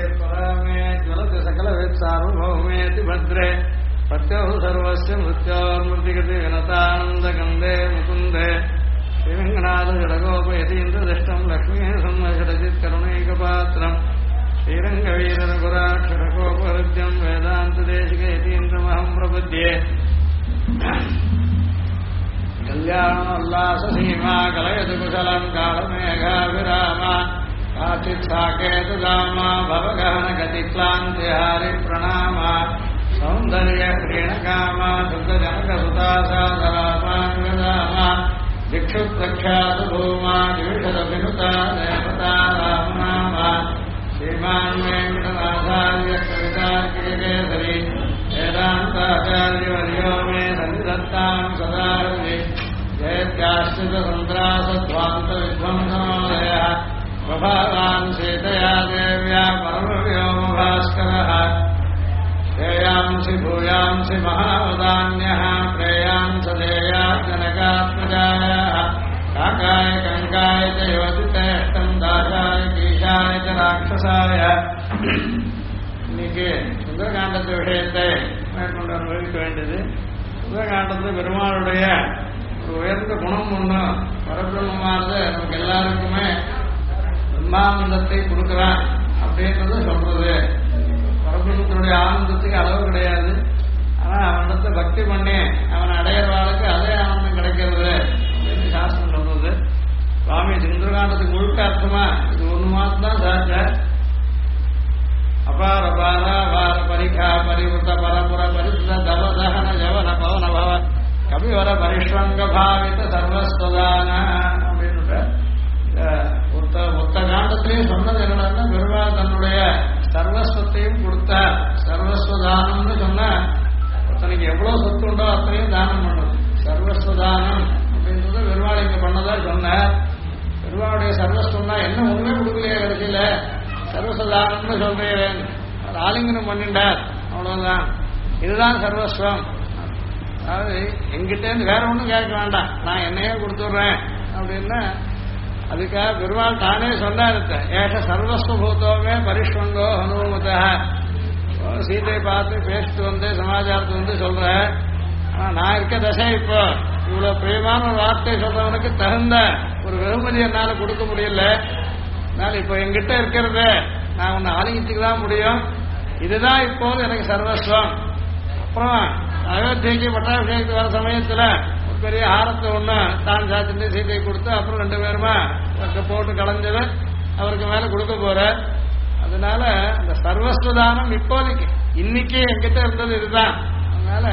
परामे ज्वलति सकलवेत्सार्वभौमेति भद्रे पत्युः सर्वस्य मृत्योर्मृतिगति विनतानन्दगन्धे मुकुन्दे श्रीरङ्गनाथषडगोपयतीन्द्रदृष्टम् लक्ष्मीः संवषडचित्करुणैकपात्रम् श्रीरङ्गवीररघुराक्षरगोपहृद्यम् वेदान्तदेशिकयतीन्द्रमहम् प्रपद्ये कल्याणोल्लाससीमा कलयतु कुशलम् कालमेघाभिरामा काचित्साकेतुदामा भवगहनगतिक्लान्तिहारि प्रणामा सौन्दर्यक्रीणकामा शुद्धजनकसुतासादरापान्यदामा दिक्षुप्रख्यातु भूमा द्विषदभिनुता देवता रामनामा श्रीमान् वेङ्कटनाथार्य कवितार्किकेसरी वेदान्ताचार्यवर्यो मे सन्निधत्तां सदा जयत्याश्रितसन्त्रासध्वान्तविध्वंसनोदयः प्रभावान् सीतया देव्या परमव्योमभास्करः श्रेयांसि भूयांसि महावदान्यः प्रेयांस देया जनकात्मजायाः काकाय कङ्काय च योजितेष्टम् दासाय कीशाय च राक्षसाय இன்னைக்கு சுந்தரகாண்டத்து விஷயத்தை மேற்கொண்டு அனுபவிக்க வேண்டியது. சுந்தரகாண்டத்தில் பெருமாளுடைய ஒரு உயர்ந்த குணம் ஒன்று பரபிரம்மமானது நமக்கு எல்லாருக்குமே பிரம்மானந்தத்தை கொடுக்குறான் அப்படின்றது சொல்றது. பரபிரம்மத்தினுடைய ஆனந்தத்துக்கு அளவு கிடையாது. ஆனால் அவனிடத்தை பக்தி பண்ணி அவனை அடையிறவாளுக்கு அதே ஆனந்தம் கிடைக்கிறது அப்படின்னு சாஸ்திரம் சொல்றது. சுவாமி சுந்தரகாண்டத்துக்கு முழுக்க அர்த்தமா இது ஒன்று மாதம் தான் சாச்ச அபார பார வார பரிகா பரிவృత பரபுர பரிசுத தவதஹன ஜவன பவன பவ கபிவர பரிஷ்வங்க பாவித சர்வஸ்வதான அப்படின்னு மொத்த காண்டத்திலையும் சொன்னது என்னன்னா பெருமாள் தன்னுடைய சர்வஸ்வத்தையும் கொடுத்தார். சர்வஸ்வதானம்னு சொன்னா தனக்கு எவ்வளவு சொத்து உண்டோ அத்தனையும் தானம் பண்ணுது. சர்வஸ்வதானம் அப்படின்றத பெருமாள் இங்க பண்ணதா சொன்னார். பெருமாளுடைய சர்வஸ்வம்னா என்ன ஒண்ணுமே கொடுக்கலையே கடைசியில சர்வஸ்வதானம்னு சொல்றேன். ஆலிங்கனம் பண்ணிட்டார், அவ்வளவுதான். இதுதான் சர்வஸ்வம். அதாவது எங்கிட்டேருந்து வேற ஒன்றும் கேட்க வேண்டாம், நான் என்னையே கொடுத்துட்றேன் அப்படின்னா அதுக்காக பெருமாள் தானே சொன்னார். ஏஷ சர்வஸ்வபூதோமே பரிஷ்வங்கோ ஹனுமதா. சீதையை பார்த்து பேசிட்டு வந்து சமாச்சாரத்தை வந்து சொல்றேன். ஆனால் நான் இருக்க தசை இப்போ இவ்வளவு பிரியமான ஒரு வார்த்தை சொல்றவனுக்கு தகுந்த ஒரு வெகுமதி என்னால் கொடுக்க முடியல. அதனால இப்போ என்கிட்ட இருக்கிறது நான் உன்னை ஆலிங்கத்துக்கு தான் முடியும். இதுதான் இப்போது எனக்கு சர்வஸ்வம். அப்புறம் அயோத்தியைக்கு பட்டாபிஷேகத்துக்கு வர சமயத்தில் ஒரு பெரிய ஹாரத்தை ஒன்று தான் சாத்திட்டு சீதையை கொடுத்து அப்புறம் 2 பேருமா போட்டு கலைஞ்சது அவருக்கு மேலே கொடுக்க போற. அதனால அந்த சர்வஸ்வதானம் இப்போதைக்கு இன்னைக்கு என்கிட்ட இருந்தது இதுதான். அதனால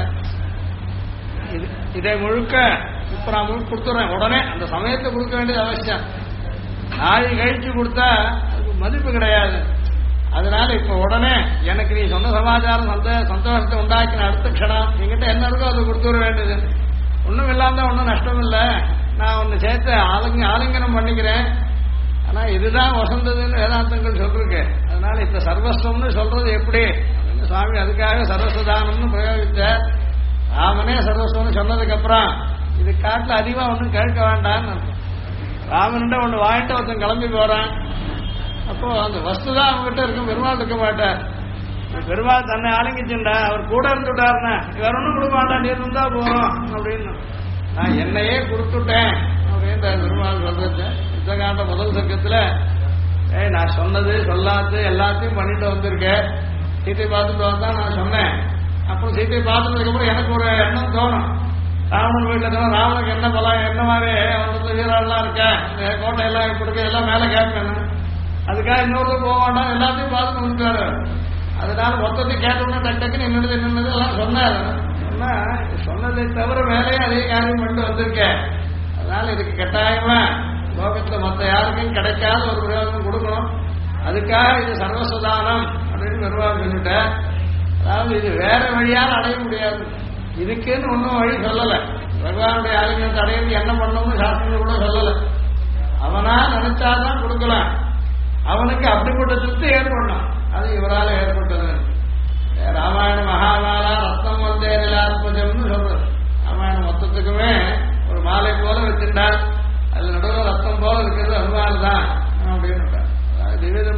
இதை முழுக்க இப்ப நான் முழுக்க கொடுத்துட்றேன். உடனே அந்த சமயத்தை கொடுக்க வேண்டியது அவசியம். நாளை கழிச்சு கொடுத்தா அதுக்கு மதிப்பு கிடையாது. அதனால இப்ப உடனே எனக்கு நீ சொன்ன சமாச்சாரம் சந்தோஷத்தை உண்டாக்கின அடுத்த க்ஷணம் என்கிட்ட என்ன இருக்கோ அதை கொடுத்துட வேண்டியது. ஒன்றும் இல்லாம ஒன்றும் நஷ்டம் இல்லை. நான் ஒன்று சேர்த்து ஆலிங்கனம் பண்ணிக்கிறேன். ஆனா இதுதான் வசந்ததுன்னு வேதாந்தங்கள் சொல்லிருக்கு. அதனால இப்ப சர்வஸ்வம்னு சொல்றது எப்படி அப்படின்னு சுவாமி அதுக்காக சர்வஸ்வதானம்னு பிரயோகித்த. ராமனே சர்வஸ்வம்னு சொன்னதுக்கு அப்புறம் இது காட்டுல அதிகமா ஒன்றும் கேட்க வேண்டாம்னு ராமன்கிட்ட ஒன்று வாங்கிட்டு ஒருத்தன் கிளம்பி போறான். அப்போ அந்த வஸ்துதான் அவங்ககிட்ட இருக்கும், பெருமாள் இருக்க மாட்டார். பெருமாள் தன்னை ஆலங்கிச்சுண்டா அவர் கூட இருந்துட்டாருன்னா வேற ஒன்றும் கொடுக்க மாட்டான், நீ இருந்தா போறோம் அப்படின்னு. நான் என்னையே கொடுத்துட்டேன் அப்படின்னு பெருமாள் சொல்றது. யுத்தகாண்ட முதல் சர்க்கத்துல நான் சொன்னது சொல்லாது எல்லாத்தையும் பண்ணிட்டு வந்திருக்கேன். சீத்தை பார்த்துட்டு வந்தா நான் சொன்னேன். அப்புறம் சீத்தை பார்த்துட்டதுக்கு அப்புறம் எனக்கு ஒரு எண்ணம் தோணும், ராவணன் வீட்டில் இருக்கணும், ராவனுக்கு என்ன பலம் என்ன மாதிரி அவனுக்கு வீரர்லாம் இருக்கேன், கோட்டையெல்லாம் கொடுக்க எல்லாம் மேலே கேட்பேன். அதுக்காக இன்னொரு போக வேண்டாம், எல்லாத்தையும் பார்த்துட்டு வந்துட்டாரு. அதனால மொத்தத்தையும் கேட்டோம்னா டக்குன்னு என்னது எல்லாம் சொன்னார். சொன்னதை தவிர வேலையும் அதே காரியம் பண்ணிட்டு வந்திருக்கேன். அதனால இதுக்கு கட்டாயமா லோகத்துல மற்ற யாருக்கும் கிடைக்காத ஒரு பிரயோஜனம் கொடுக்கணும். அதுக்காக இது சர்வசுதானம் அப்படின்னு பெருமாள் சொல்லிட்டேன். அதாவது இது வேற வழியால் அடைய முடியாது. இதுக்குன்னு ஒன்றும் வழி சொல்லலை. பகவானுடைய ஆலிங்கத்தை அடையிறது என்ன பண்ணணும்னு சாஸ்திரங்கள் கூட சொல்லலை. அவனா நினைச்சாதான் கொடுக்கலாம். அவனுக்கு அப்படிப்பட்ட திருப்தி ஏற்படணும். அது இவரால் ஏற்பட்டது. ராமாயண மகாமாலா ரத்னம் வந்தே நிலாத்மஜம்னு சொல்றது. ராமாயணம் மொத்தத்துக்குமே ஒரு மாலை போல வச்சிருந்தார். அது நடுவில் ரத்தம் போல இருக்கிறது அனுமான் தான் அப்படின்னு திவ்ய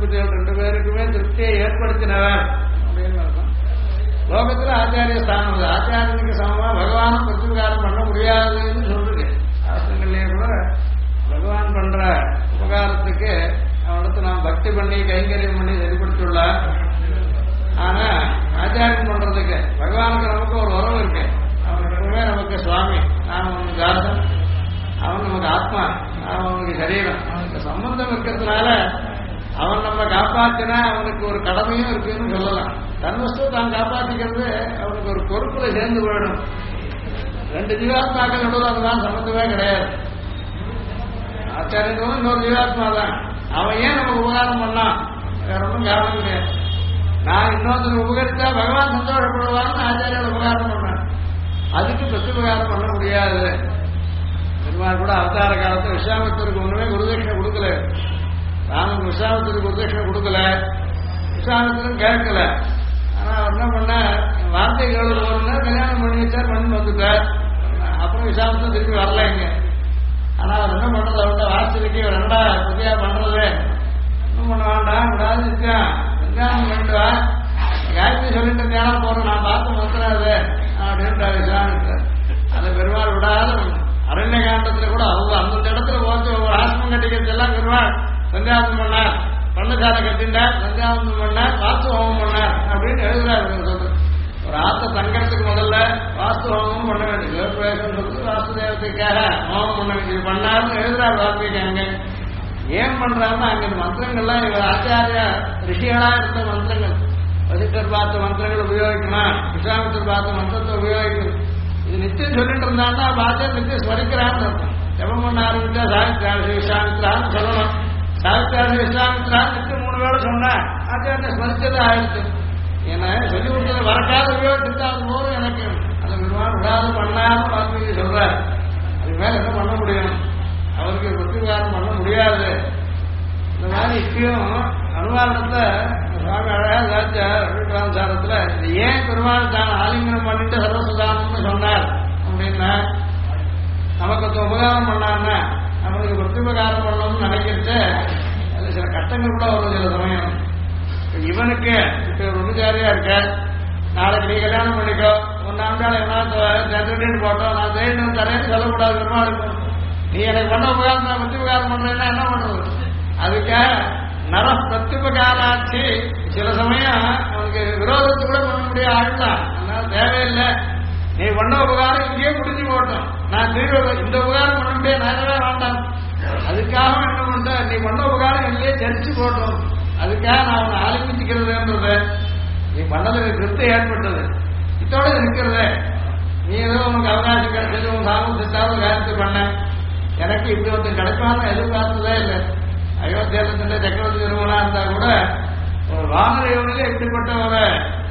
தம்பதிகள் 2 பேருக்குமே திருப்தியை ஏற்படுத்தினவர் அப்படின்னு அர்த்தம். லோகத்துல ஆச்சாரிய ஸ்தானம், ஆச்சாரியனுக்கு சமமா பகவானும் பிரத்யுபகாரம் பண்ண முடியாதுன்னு சொல்றது சாஸ்திரங்கள்லயே கூட. பகவான் பண்ற உபகாரத்துக்கு அவனிடத்து நாம் பக்தி பண்ணி கைங்கரியம் பண்ணி சரிப்படுத்தியுள்ளார். ஆனா ஆச்சாரியம் பண்றதுக்கு பகவானுக்கு நமக்கு ஒரு உறவு இருக்கு. அவன் எப்பவுமே நமக்கு சுவாமி, நான் அவனுக்கு தாசன், அவன் நமக்கு ஆத்மா, அவனுக்கு சரீரம், அவனுக்கு சம்பந்தம் இருக்கிறதுனால அவன் நம்ம காப்பாற்றினா அவனுக்கு ஒரு கடமையும் இருக்குன்னு சொல்லலாம். தன் வஸ்துவை தான் காப்பாற்றிக்கிறது அவனுக்கு ஒரு பொறுப்புல சேர்ந்து போயிடும். 2 ஜீவாத்மாக்கள் நடுவில் அதுதான் சம்பந்தமே கிடையாது. ஆச்சாரியனும் இன்னொரு ஜீவாத்மா தான். அவன் ஏன் நமக்கு உபகாரம் பண்ணான், வேற ஒன்றும் காரணம் கிடையாது. நான் இன்னொருத்தர் உபகரித்தா பகவான் சந்தோஷப்படுவான்னு ஆச்சாரியன் உபகாரம் பண்ணான். அதுக்கு பிரத்யுபகாரம் பண்ண முடியாது. பெருமாள் கூட அவதார காலத்தில் விஸ்வாமித்தருக்கு ஒண்ணுமே குருதட்சிணை கொடுக்கல. ராமன் விஸ்வாமித்தருக்கு குருதட்சிணை கொடுக்கல, விஸ்வாமித்தரும் கேட்கல. ஆனா அவர் என்ன பண்ண, வார்த்தை கேள்வி கல்யாணம் பண்ணி வச்சார், பண்ணி வந்துட்டார். அப்புறம் விஸ்வாமித்தர் திருப்பி வரல இங்க. ஆனா அவர் என்ன பண்றது, அவர்கிட்ட வாசிக்கு ஒரு 2 புதியா பண்றது இன்னும் பண்ண வேண்டாம், விடாது இருக்கான் கல்யாணம் பண்ணிடுவா, காயத்ரி சொல்லிட்டு தியானம் போறோம், நான் பார்த்து மொத்தனாது அப்படின்றார் விஸ்வாமித்தர். அதை பெருமாள் விடாத அரண்ய காண்டத்துல கூட அவங்க அந்தந்த இடத்துல போச்சு ஒவ்வொரு ஆசிரமம் கட்டிக்கிறது எல்லாம் பெருமாள் சந்தியாவந்தம் பண்ணார், பண்ணசாலை கட்டினார், சந்தியாவந்தம் பண்ணார், வாஸ்து ஹோமம் பண்ணார் அப்படின்னு எழுதுறாரு. சொல்றது ஒரு ஆத்த தங்கறதுக்கு முதல்ல வாஸ்து ஹோமம் பண்ண வேண்டியது, வாஸ்து தேவத்துக்காக ஹோமம் பண்ண வேண்டியது பண்ணாருன்னு எழுதுறாரு வால்மீகி. அங்க ஏன் பண்றாருன்னா அங்க மந்திரங்கள்லாம் இவர் ஆச்சாரிய ரிஷிகளா இருந்த மந்திரங்கள், வசிஷ்டர் பார்த்த மந்திரங்கள் உபயோகிக்கணும், விஸ்வாமித்தர் பார்த்த மந்திரத்தை உபயோகிக்கணும். இது நிச்சயம் சொல்லிட்டு இருந்தான்னா ஆச்சாரிய நிச்சயம் ஸ்மரிக்கிறான்னு இருக்கும். ஜபம் பண்ண ஆரம்பிச்சா சாவித்ராசி விஸ்வாமித்ரான்னு சொல்லணும். சாவித்ராசி விஸ்வாமித்ரான்னு நிச்சயம் 3 வேளை சொன்னா ஆச்சாரிய ஸ்மரிச்சது ஆயிடுச்சு. ஏன்னா சொல்லி கொடுத்தது வரக்காத உபயோகிச்சுட்டா அது போதும் எனக்கு. அதை பெருமாள் விடாது பண்ணாம வால்மீகி சொல்றாரு. அது மேல என்ன பண்ண முடியும், அவருக்கு பிரத்யுபகாரம் பண்ண முடியாது. இந்த மாதிரி இப்பயும் அனுவாரணத்தை சுவாமி அழகா சாச்சார் அபிப்பிராசாரத்துல ஏன் பெருமாள் தான் ஆலிங்கனம் பண்ணிட்டு சர்வசுதானம்னு சொன்னார் அப்படின்னா, நமக்கு உபகாரம் பண்ணான்னா நம்மளுக்கு பிரத்யுபகாரம் பண்ணணும்னு நினைக்கிறது அது சில கஷ்டங்கள் கூட வரும் சில சமயம். இவனுக்கு இப்ப ஒரு உபச்சாரியா இருக்க, நாளைக்கு நீ கல்யாணம் பண்ணிக்கோ, 1 ஆண்டாள் என்ன போட்டோம், நான் தேடிட்டு தரேன்னு சொல்லக்கூடாது பெருமாளுக்கு. நீ எனக்கு பண்ண உபகாரம் நான் பிரத்யுபகாரம் பண்றேன்னா என்ன பண்றது? அதுக்காக நர பிரத்யுபகாராட்சி சில சமயம் அவனுக்கு விரோதத்தை கூட பண்ண முடியாது ஆள்தான். அதனால தேவையில்லை, நீ பண்ண உபகாரம் இங்கேயே முடிஞ்சு போட்டோம், நான் திரும்ப இந்த உபகாரம் பண்ண முடியாது, நேரவே வேண்டாம். அதுக்காக என்ன பண்ற, நீ பண்ண உபகாரம் இங்கேயே தெரிச்சு போட்டோம், அதுக்காக நான் அவனை ஆலிப்பிச்சுக்கிறதுன்றது நீ பண்ணதுக்கு திருப்தி ஏற்பட்டது, இதோட இருக்கிறது. நீ ஏதோ உனக்கு அவகாசம் கிடைச்சது, உன் சாமர்த்தியத்தாவது காரியத்தை பண்ண, எனக்கு இப்படி ஒருத்தர் கிடைப்பான்னு எதிர்பார்த்ததே இல்லை. அயோத்தியாலத்தின் சக்கரவர்த்தி திருமணா இருந்தா கூட ஒரு வானர யோனில இப்படிப்பட்ட ஒரு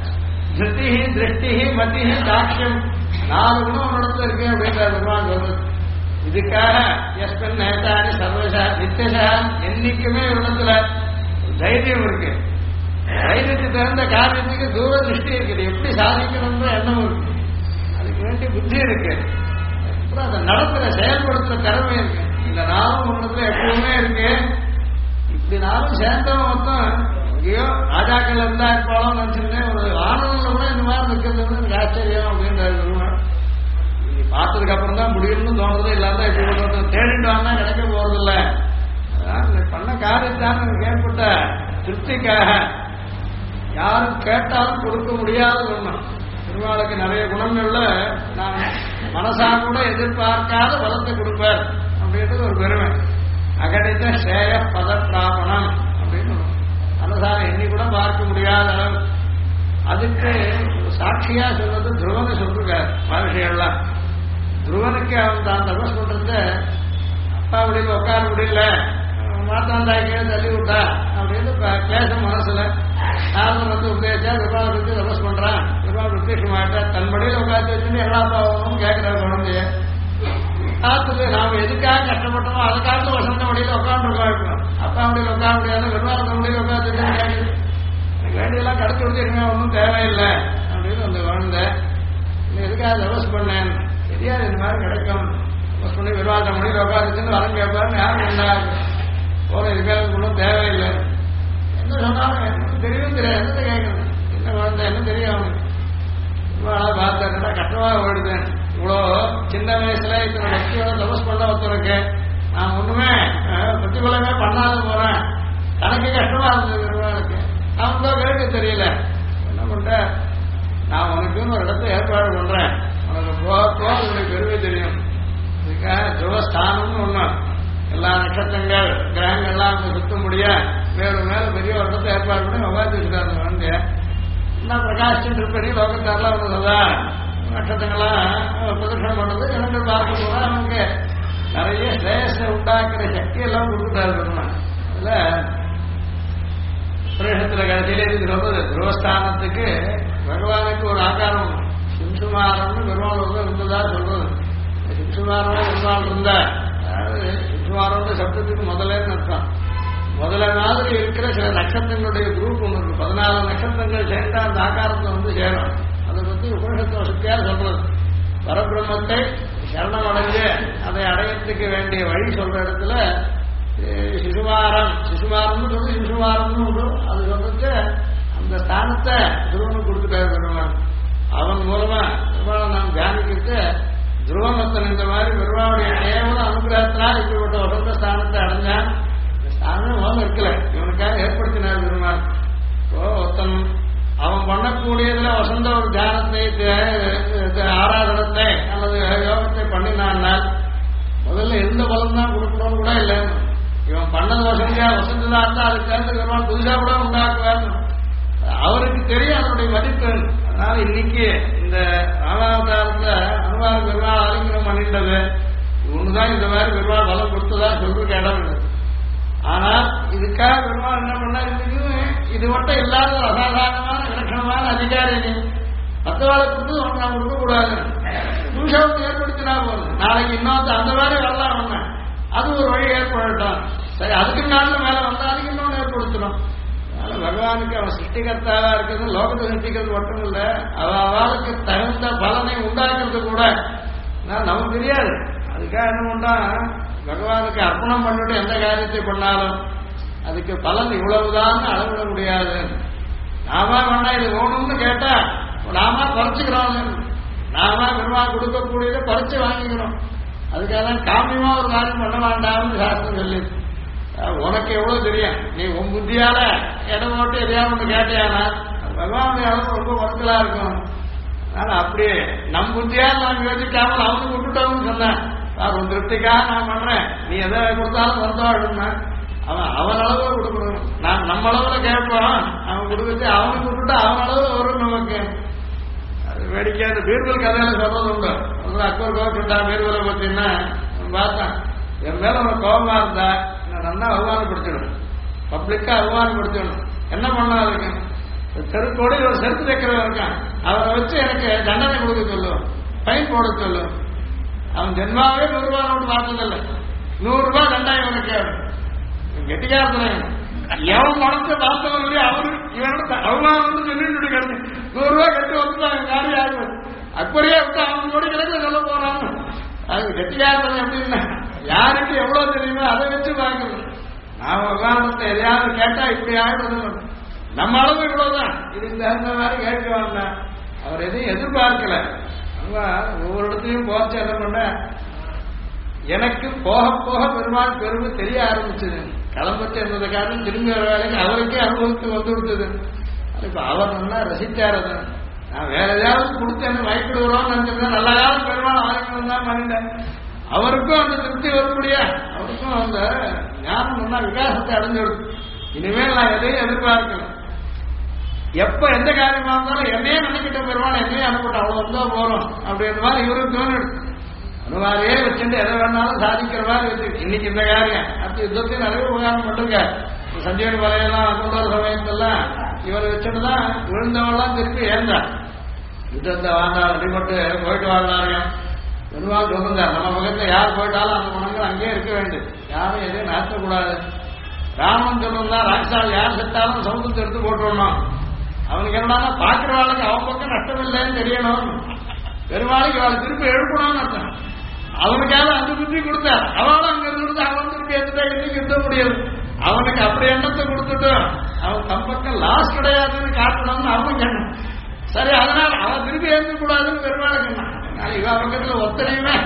திருஷ்டி மத்தி சாட்சியம் 4 குணம் உன்னிடத்துல இருக்கு அப்படின்ற பெருமான் சொல்றது. இதுக்காக எஸ்பன் நேதானி சர்வசா நித்தியசா என்னைக்குமே இடத்துல தைரியம் இருக்கு. தைரியத்தை திறந்த காரியத்துக்கு தூர திருஷ்டி இருக்குது, எப்படி சாதிக்கணும்ன்ற எண்ணம் இருக்கு, அதுக்கு வேண்டிய புத்தி இருக்கு, அப்புறம் அதை நடத்துற செயல்படுத்துற திறமை இருக்கு. இந்த 4 ஒன்றத்துல எப்பவுமே இருக்கு. இப்படி 4 சேர்ந்தவன் மொத்தம் எங்கேயோ ராஜாக்கள் இருந்தா இருப்பாலும் நினைச்சிருந்தேன், ஒரு ஆனந்தம் கூட இந்த மாதிரி இருக்கிறது எனக்கு ஆச்சரியம் அப்படின்றாரு. நீ பார்த்ததுக்கு அப்புறம் தான் முடியும்னு தோணுறது, இல்லாத இப்படி தேடிட்டு வாங்க கிடைக்க போறது இல்லை. அதான் பண்ண காரியத்தான் எனக்கு ஏற்பட்ட திருப்திக்காக யாரும் கேட்டாலும் கொடுக்க முடியாத ஒண்ணு. பெருமாளுக்கு நிறைய குணங்கள்ல நான் மனசா கூட எதிர்பார்க்காத பலத்தை கொடுப்பார் அப்படின்றது ஒரு பெருமை. அகடித்த சேய பதப்பிராபணம் அப்படின்னு மனசார எண்ணி கூட பார்க்க முடியாத அளவு. அதுக்கு சாட்சியா சொல்றது துருவனை சொல்றார் மகர்ஷிகள்லாம். துருவனுக்கு அவன் தான் தபஸ் பண்றத அப்பா முடியல உட்கார முடியல, மாத்தாந்தாக்கிய தள்ளி விட்டா அப்படின்னு கிளேசம் மனசுல. நாரதன் வந்து உபதேசா பெருமாள் பற்றி தபஸ் பண்றான், பெருமாள் பிரத்யட்சமாயிட்டா தன் மடியில உட்காந்து வச்சுட்டு எல்லா பாவமும் கேட்கிறார் குழந்தைய. காத்துக்கு நாம எதுக்காக கஷ்டப்பட்டோமோ அதுக்காக வசந்த மடியில உட்காந்துருக்கோம், அப்பா முடியல உட்கார முடியாது, பெருமாள் முடியல உட்காந்து கேட்குது. எனக்கு வேண்டியெல்லாம் கிடைச்சி கொடுத்துருங்க, ஒன்றும் தேவையில்லை அப்படின்னு அந்த குழந்தை. எதுக்காக தபஸ் பண்ணேன், தெரியாது இந்த மாதிரி கிடைக்கும், தபஸ் பண்ணி பெருமாள் முடியல உட்காந்துச்சுன்னு வரம் கேட்பாருன்னு யாரும் உண்டாது போற இதுக்காக ஒன்றும் தேவையில்லை. என்ன கஷ்டமா இருந்தது பெருமாளுக்கு. அவன் தான் கேட்க தெரியல. என்ன பண்ற, நான் உனக்குன்னு ஒரு இடத்த ஏற்பாடு பண்றேன், உனக்கு போக உனக்கு பெருமை தெரியும். இதுக்காக துருவஸ்தானம்னு ஒண்ணு, எல்லா நட்சத்திரங்கள் கிரகங்கள்லாம் அங்க சுத்த முடிய வேறு மேல பெரிய ஒரு இடத்த ஏற்பாடு பண்ணி உட்காந்து வச்சுட்டாரு வந்து. நான் பிரகாசிச்சுட்டு பெரிய லோகத்தாரெல்லாம் ஒண்ணுதா நட்சத்திரங்கள்லாம் பிரதர்ஷனம் பண்றது ஜனங்கள் பார்க்க போனா நமக்கு நிறைய ஸ்ரேயஸை உண்டாக்குற சக்தி எல்லாம் கொடுத்துட்டாரு பெருமாள். அதுல பிரேஷத்துல கடைசியில இது சொல்றது, துருவஸ்தானத்துக்கு பகவானுக்கு ஒரு ஆகாரம் சிம்சுமாரம்னு பெருமாள் இருந்ததா சொல்றது. சிம்சுமாரம் பெருமாள் இருந்தா, அதாவது சிம்சுமாரம் சப்தத்துக்கு முதலேன்னு அர்த்தம். முதல்ல மாதிரி இருக்கிற சில நட்சத்திரங்களுடைய குரூப் ஒன்று இருக்கு. 14 நட்சத்திரங்கள் சேர்ந்தா அந்த ஆகாரத்தை வந்து சேரும். அதை பத்தி உபனிஷத்து வசதியா சொல்றது. பரபிரம்மத்தை சரணம் அடைஞ்சு அதை அடையத்துக்கு வேண்டிய வழி சொல்ற இடத்துல சிசுமாரம்னு சொல்லி சிசுமாரம்னு உண்டு. அது சொல்றது அந்த ஸ்தானத்தை துருவனுக்கு கொடுத்துட்டாரு பெருமாள். அவன் மூலமா பெருமாளை நாம் தியானிக்கிட்டு துருவமத்தன் இந்த மாதிரி பெருமாளுடைய கேவல அனுகிரகத்தினால் இப்படிப்பட்ட வசந்த ஸ்தானத்தை அடைஞ்சான். இந்த ஸ்தானமே முதல்ல இருக்கல, இவனுக்காக ஏற்படுத்தினார் பெருமாள். ஒருத்தன் அவன் பண்ணக்கூடியதுல வசந்த ஒரு தியானத்தை ஆராதனத்தை அல்லது யோகத்தை பண்ணினான்னால் முதல்ல எந்த பலம் தான் கொடுக்கணும்னு கூட இல்லை. இவன் பண்ணது வசதியா வசந்ததா இருந்தா அதுக்கு சேர்ந்து பெருமாள் புதுசா கூட உண்டாக்குவார். அவருக்கு தெரியும் அதனுடைய மதிப்பு. அதனால இன்னைக்கு இந்த ராமாவதாரத்துல அனுமார பெருமாள் ஆலிங்கனம் பண்ணிட்டது ஒண்ணுதான் இந்த மாதிரி பெருமாள் பலம் கொடுத்ததா சொல்றதுக்கு இடம் இல்லை. ஆனால் இதுக்காக பெருமாள் என்ன பண்ணா, இது மட்டும் இல்லாத ஒரு அசாதாரணமான விலட்சணமான அதிகாரி நீ மற்றவாளை கொடுத்து உனக்கு நான் கொடுக்கக்கூடாது, தூஷாவத்தை ஏற்படுத்தினா போதும். நாளைக்கு இன்னொரு அந்த மாதிரி வரலாம் ஒண்ணு, அது ஒரு வழி ஏற்படட்டும். சரி, அதுக்கு நாளில் மேல வந்தா அதுக்கு இன்னொன்று ஏற்படுத்தணும். அதனால பகவானுக்கு அவன் சிருஷ்டிகர்த்தாவா இருக்கிறது லோகத்தை சிருஷ்டிக்கிறது மட்டும் இல்லை, அவளுக்கு தகுந்த பலனை உண்டாக்குறது கூட நமக்கு தெரியாது. அதுக்காக என்ன பண்ணா, பகவானுக்கு அர்ப்பணம் பண்ணிட்டு எந்த காரியத்தை பண்ணாலும் அதுக்கு பலன் இவ்வளவுதான் அளவிட முடியாது. நாம வேணா இது வேணும்னு கேட்டா நாம பறிச்சுக்கிறோம், நாம பெருமாள் கொடுக்கக்கூடியதை பறிச்சு வாங்கிக்கிறோம். அதுக்காக காமியமா ஒரு காரியம் பண்ண வேண்டாம்னு சாஸ்திரம் சொல்லி, உனக்கு எவ்வளவு தெரியும், நீ உன் புத்தியால இடம் போட்டு எதையாவது ஒன்று கேட்டியானா பகவானுடைய அளவு ரொம்ப குறைச்சலா இருக்கும். அதனால அப்படியே நம் புத்தியால் நான் யோசிக்காமல் அவனுக்கு விட்டுட்டோம்னு சொன்னேன். உன் திருப்திக்காக நான் பண்றேன், நீ எதை கொடுத்தாலும் வந்தோம்னா அவன் அளவுல கொடுக்கணும். நான் நம்ம அளவுல கேட்போம், அவன் கொடுக்கறது அவனுக்கு விட்டுட்டு அவன் அளவுல வரும் நமக்கு. அது வேடிக்கையா இந்த பீர்பல் கதையில சொல்றது உண்டு. அக்பர் கோவிட்டா பீர்பலை பத்தின்னா பார்த்தேன், என் மேல அவன் கோபமா இருந்தா நான் நல்லா அவமானப்படுத்திடணும், பப்ளிக்கா அவமானப்படுத்திடணும். என்ன பண்ணா அதுக்கு தெருக்கோடி ஒரு செருத்து வைக்கிறவன் இருக்கான், அவரை வச்சு எனக்கு தண்டனை கொடுக்க சொல்லுவோம், ஃபைன் போட சொல்லுவோம். அவன் ஜென்மாவே 100 ரூபாய் நோட்டு பார்த்ததில்லை, 100 ரூபாய் தண்டாயம் எனக்கு கெட்டிக்காரத்துல எவன் பணத்தை பார்த்தவன் அவரு இவனோட அவமானம் சொல்லிட்டு கிடந்து 100 ரூபாய் கட்டி வந்துட்டாங்க காரி ஆகும். அப்படியே விட்டு அவன் கூட கிடக்கு சொல்ல போறான். அது கெட்டிக்காரத்துல எப்படின்னா யாருக்கு எவ்வளவு தெரியுமோ அதை வச்சு வாங்கணும். நான் அவமானத்தை எதையாவது கேட்டா இப்படி ஆயிடுறது, நம்ம அளவு இவ்வளவுதான், இது இந்த மாதிரி கேட்க வேண்டாம். அவர் எதையும் எதிர்பார்க்கல. ஒவ்வொரு இடத்துலையும் போச்சு என்ன பண்ண, எனக்கு போக போக பெருமாள் பெருமை தெரிய ஆரம்பிச்சது. கிளம்பச்சு இருந்தது காரணம் திரும்பி வர வேலைக்கு அவருக்கே அனுபவத்துக்கு வந்து கொடுத்தது. இப்ப அவர் நல்லா ரசிச்சார். அதை நான் வேற ஏதாவது கொடுத்து என்ன மயக்கிடுவோம்னு நினைச்சிருந்தேன். நல்ல காலம் பெருமாள் ஆரோக்கியம் தான் பண்ணிட்டேன். அவருக்கும் அந்த திருப்தி வரக்கூடிய, அவருக்கும் அந்த ஞானம் நல்லா விகாசத்தை அடைஞ்சிடும். இனிமேல் நான் எதையும் எதிர்பார்க்கல. எப்ப எந்த காரியமா இருந்தாலும் என்னையே நினைக்கிட்ட பெருமாள் என்னையே அனுப்பிட்டோம், அவ்வளவு வந்தா போறோம் அப்படின்ற மாதிரி இவருக்கு தோணிடு. அனுமாரையே வச்சுட்டு எதை வேணாலும் சாதிக்கிற மாதிரி வச்சிருக்கு. இன்னைக்கு இந்த காரியம் அப்படி யுத்தத்தையும் நிறைய உபகாரம் பண்ணுங்க. சஞ்சீவனி வலையெல்லாம் கொண்டு வர சமயத்தெல்லாம் இவரை வச்சுட்டுதான் விழுந்தவெல்லாம் திருப்பி ஏந்தார். யுத்தத்தை வாழ்ந்தார் அடிபட்டு போயிட்டு வாழ்ந்தாரையும் பெருமாள் சொல்லுங்க, நம்ம பக்கத்துல யார் போயிட்டாலும் அந்த குணங்கள் அங்கேயே இருக்க வேண்டும், யாரும் எதையும் நடத்தக்கூடாது. ராமன் சொல்லுந்தா ராட்சால் யார் செத்தாலும் சமுத்திரத்தை எடுத்து போட்டுடணும். அவனுக்கு என்னன்னா பாக்குறவாளுக்கு அவன் பக்கம் நஷ்டம் இல்லைன்னு தெரியணும். பெருமாளுக்கு அவளை திருப்பி எழுப்பணும்னு அர்த்தம். அவனுக்காக அந்த புத்தி கொடுத்தார். அவளும் அங்க இருந்து அவன் திருப்பி எடுத்துட்டா இன்னைக்கு இருக்க முடியாது. அவனுக்கு அப்படி எண்ணத்தை கொடுத்துட்டு அவன் தம் பக்கம் லாஸ் கிடையாதுன்னு காட்டணும்னு அவன் சொன்னான். சரி, அதனால அவன் திருப்பி ஏற்க கூடாதுன்னு பெருமாளுக்கு இவன் பக்கத்துல ஒத்தனையுமே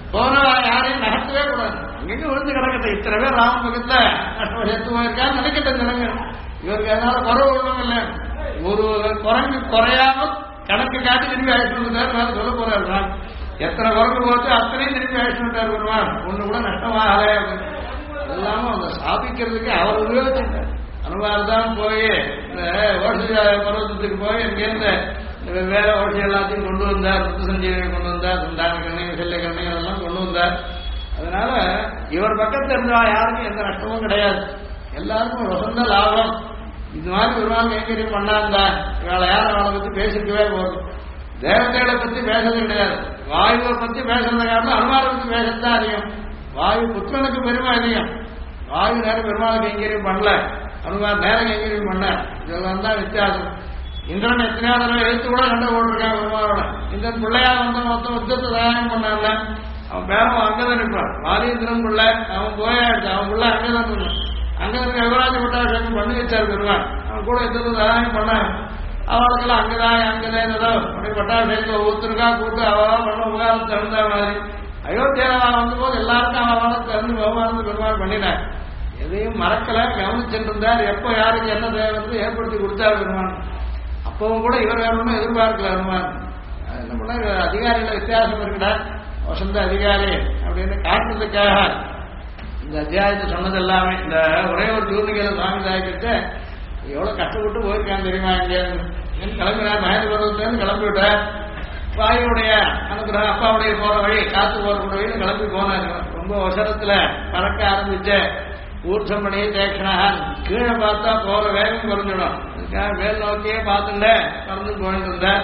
போனவா யாரையும் நகர்த்தவே கூடாது, அங்கங்க விழுந்து கிடக்கட்டும். இத்தனை பேர் ராமன் பக்கத்துல நஷ்டம் சேர்த்து போயிருக்கான்னு நினைக்கட்டும் ஜனங்க. இவருக்கு அதனால குறவு ஒண்ணும் இல்லை. ஒரு குரங்கு குறையாமல் கணக்கு காட்டி திரும்பி அழைச்சிட்டு சொல்ல போறாரு. எத்தனை குரங்கு போட்டு அத்தனையும் திரும்பி அழைச்சிட்டு வருவான், ஒண்ணு கூட நஷ்டமாக எல்லாமும் அந்த சாதிக்கிறதுக்கு அவர் உபயோகிச்சிருக்கார். அனுமார் தான் போய் இந்த ஓசி பர்வத்தத்துக்கு போய் இங்கேருந்து வேற ஓசி எல்லாத்தையும் கொண்டு வந்தார், முத்து சஞ்சீவியை கொண்டு வந்தார், சந்தான கண்ணையும் செல்ல கண்ணையும் அதெல்லாம் கொண்டு வந்தார். அதனால இவர் பக்கத்தில் இருந்தா யாருக்கும் எந்த நஷ்டமும் கிடையாது, எல்லாருக்கும் வசந்த லாபம். இது மாதிரி ஒரு நாள் கைங்கரியம் பண்ணாந்தா இவளை யாரும் அவளை பத்தி பேசிக்கவே போதும். தேவதைகளை பத்தி பேசுறது கிடையாது, வாயுவை பத்தி பேசுறது காரணம் அனுமாரை பத்தி பேசுறதுதான் அதிகம். வாயு புத்திரனுக்கு பெருமை அதிகம். வாயு நேரம் பெருமாள் கைங்கரியம் பண்ணல, அனுமார் நேரம் கைங்கரியம் பண்ண. இதெல்லாம் தான் வித்தியாசம். இந்திரன் எத்தனையோ தடவை எழுத்து கூட சண்டை போட்டிருக்கான் பெருமாளோட. இந்திரன் பிள்ளையா வந்த மொத்தம் யுத்தத்தை தயாரம் பண்ணான்ல, அவன் பேரவன் அங்கதான் இருப்பான். வாலிந்திரன் பிள்ளை அவன் போயாடுச்சு, அவன் பிள்ளை அங்கதான் இருந்தான். அங்க இருக்க யுவராஜ பட்டாபிஷேகம் பண்ணி வச்சாரு பெருமாள். அவன் கூட யுத்தத்தை தயாரம் பண்ணான். அவளுக்கெல்லாம் அங்கதான் அங்கதான் ஏதோ அப்படி பட்டாபிஷேகத்தை ஒருத்தருக்கா கூட்டு அவளா பண்ண உபகாரத்தை இருந்த மாதிரி அயோத்தியாவா வந்த போது எல்லாருக்கும் அவளை திறந்து விவகாரத்து பெருமாள் பண்ணினார். எதையும் மறக்கல, கவனிச்சுருந்தார். எப்போ யாருக்கு என்ன தேவை வந்து ஏற்படுத்தி கொடுத்தாரு பெருமாள். அப்பவும் கூட இவர் வேணும்னு எதிர்பார்க்கல பெருமாள். என்ன பண்ண அதிகாரிகள வித்தியாசம் இருக்குடா, வசந்த அதிகாரி அப்படின்னு காட்டுறதுக்காக இந்த அத்தியாயத்தை சொன்னது எல்லாமே. இந்த ஒரே ஒரு ஜூர்ணிகளை சுவாமி தாய்க்கிட்ட எவ்வளவு கஷ்டப்பட்டு போயிருக்காங்க தெரியுமா. இங்கே கிளம்பினார், மகேந்திர பருவத்திலேருந்து கிளம்பிவிட்டார். வாயுடைய அனுகிரகம், அப்பாவுடைய போற வழி, காத்து போற வழின்னு கிளம்பி போனார். ரொம்ப அவசரத்துல பறக்க ஆரம்பிச்ச ஊர்ச்சம்படி தேக்ஷணான் கீழே பார்த்தா போற வேகம் குறைஞ்சிடும். அதுக்காக மேல் நோக்கியே பார்த்துட்ட பறந்து போயிட்டு இருந்தார்.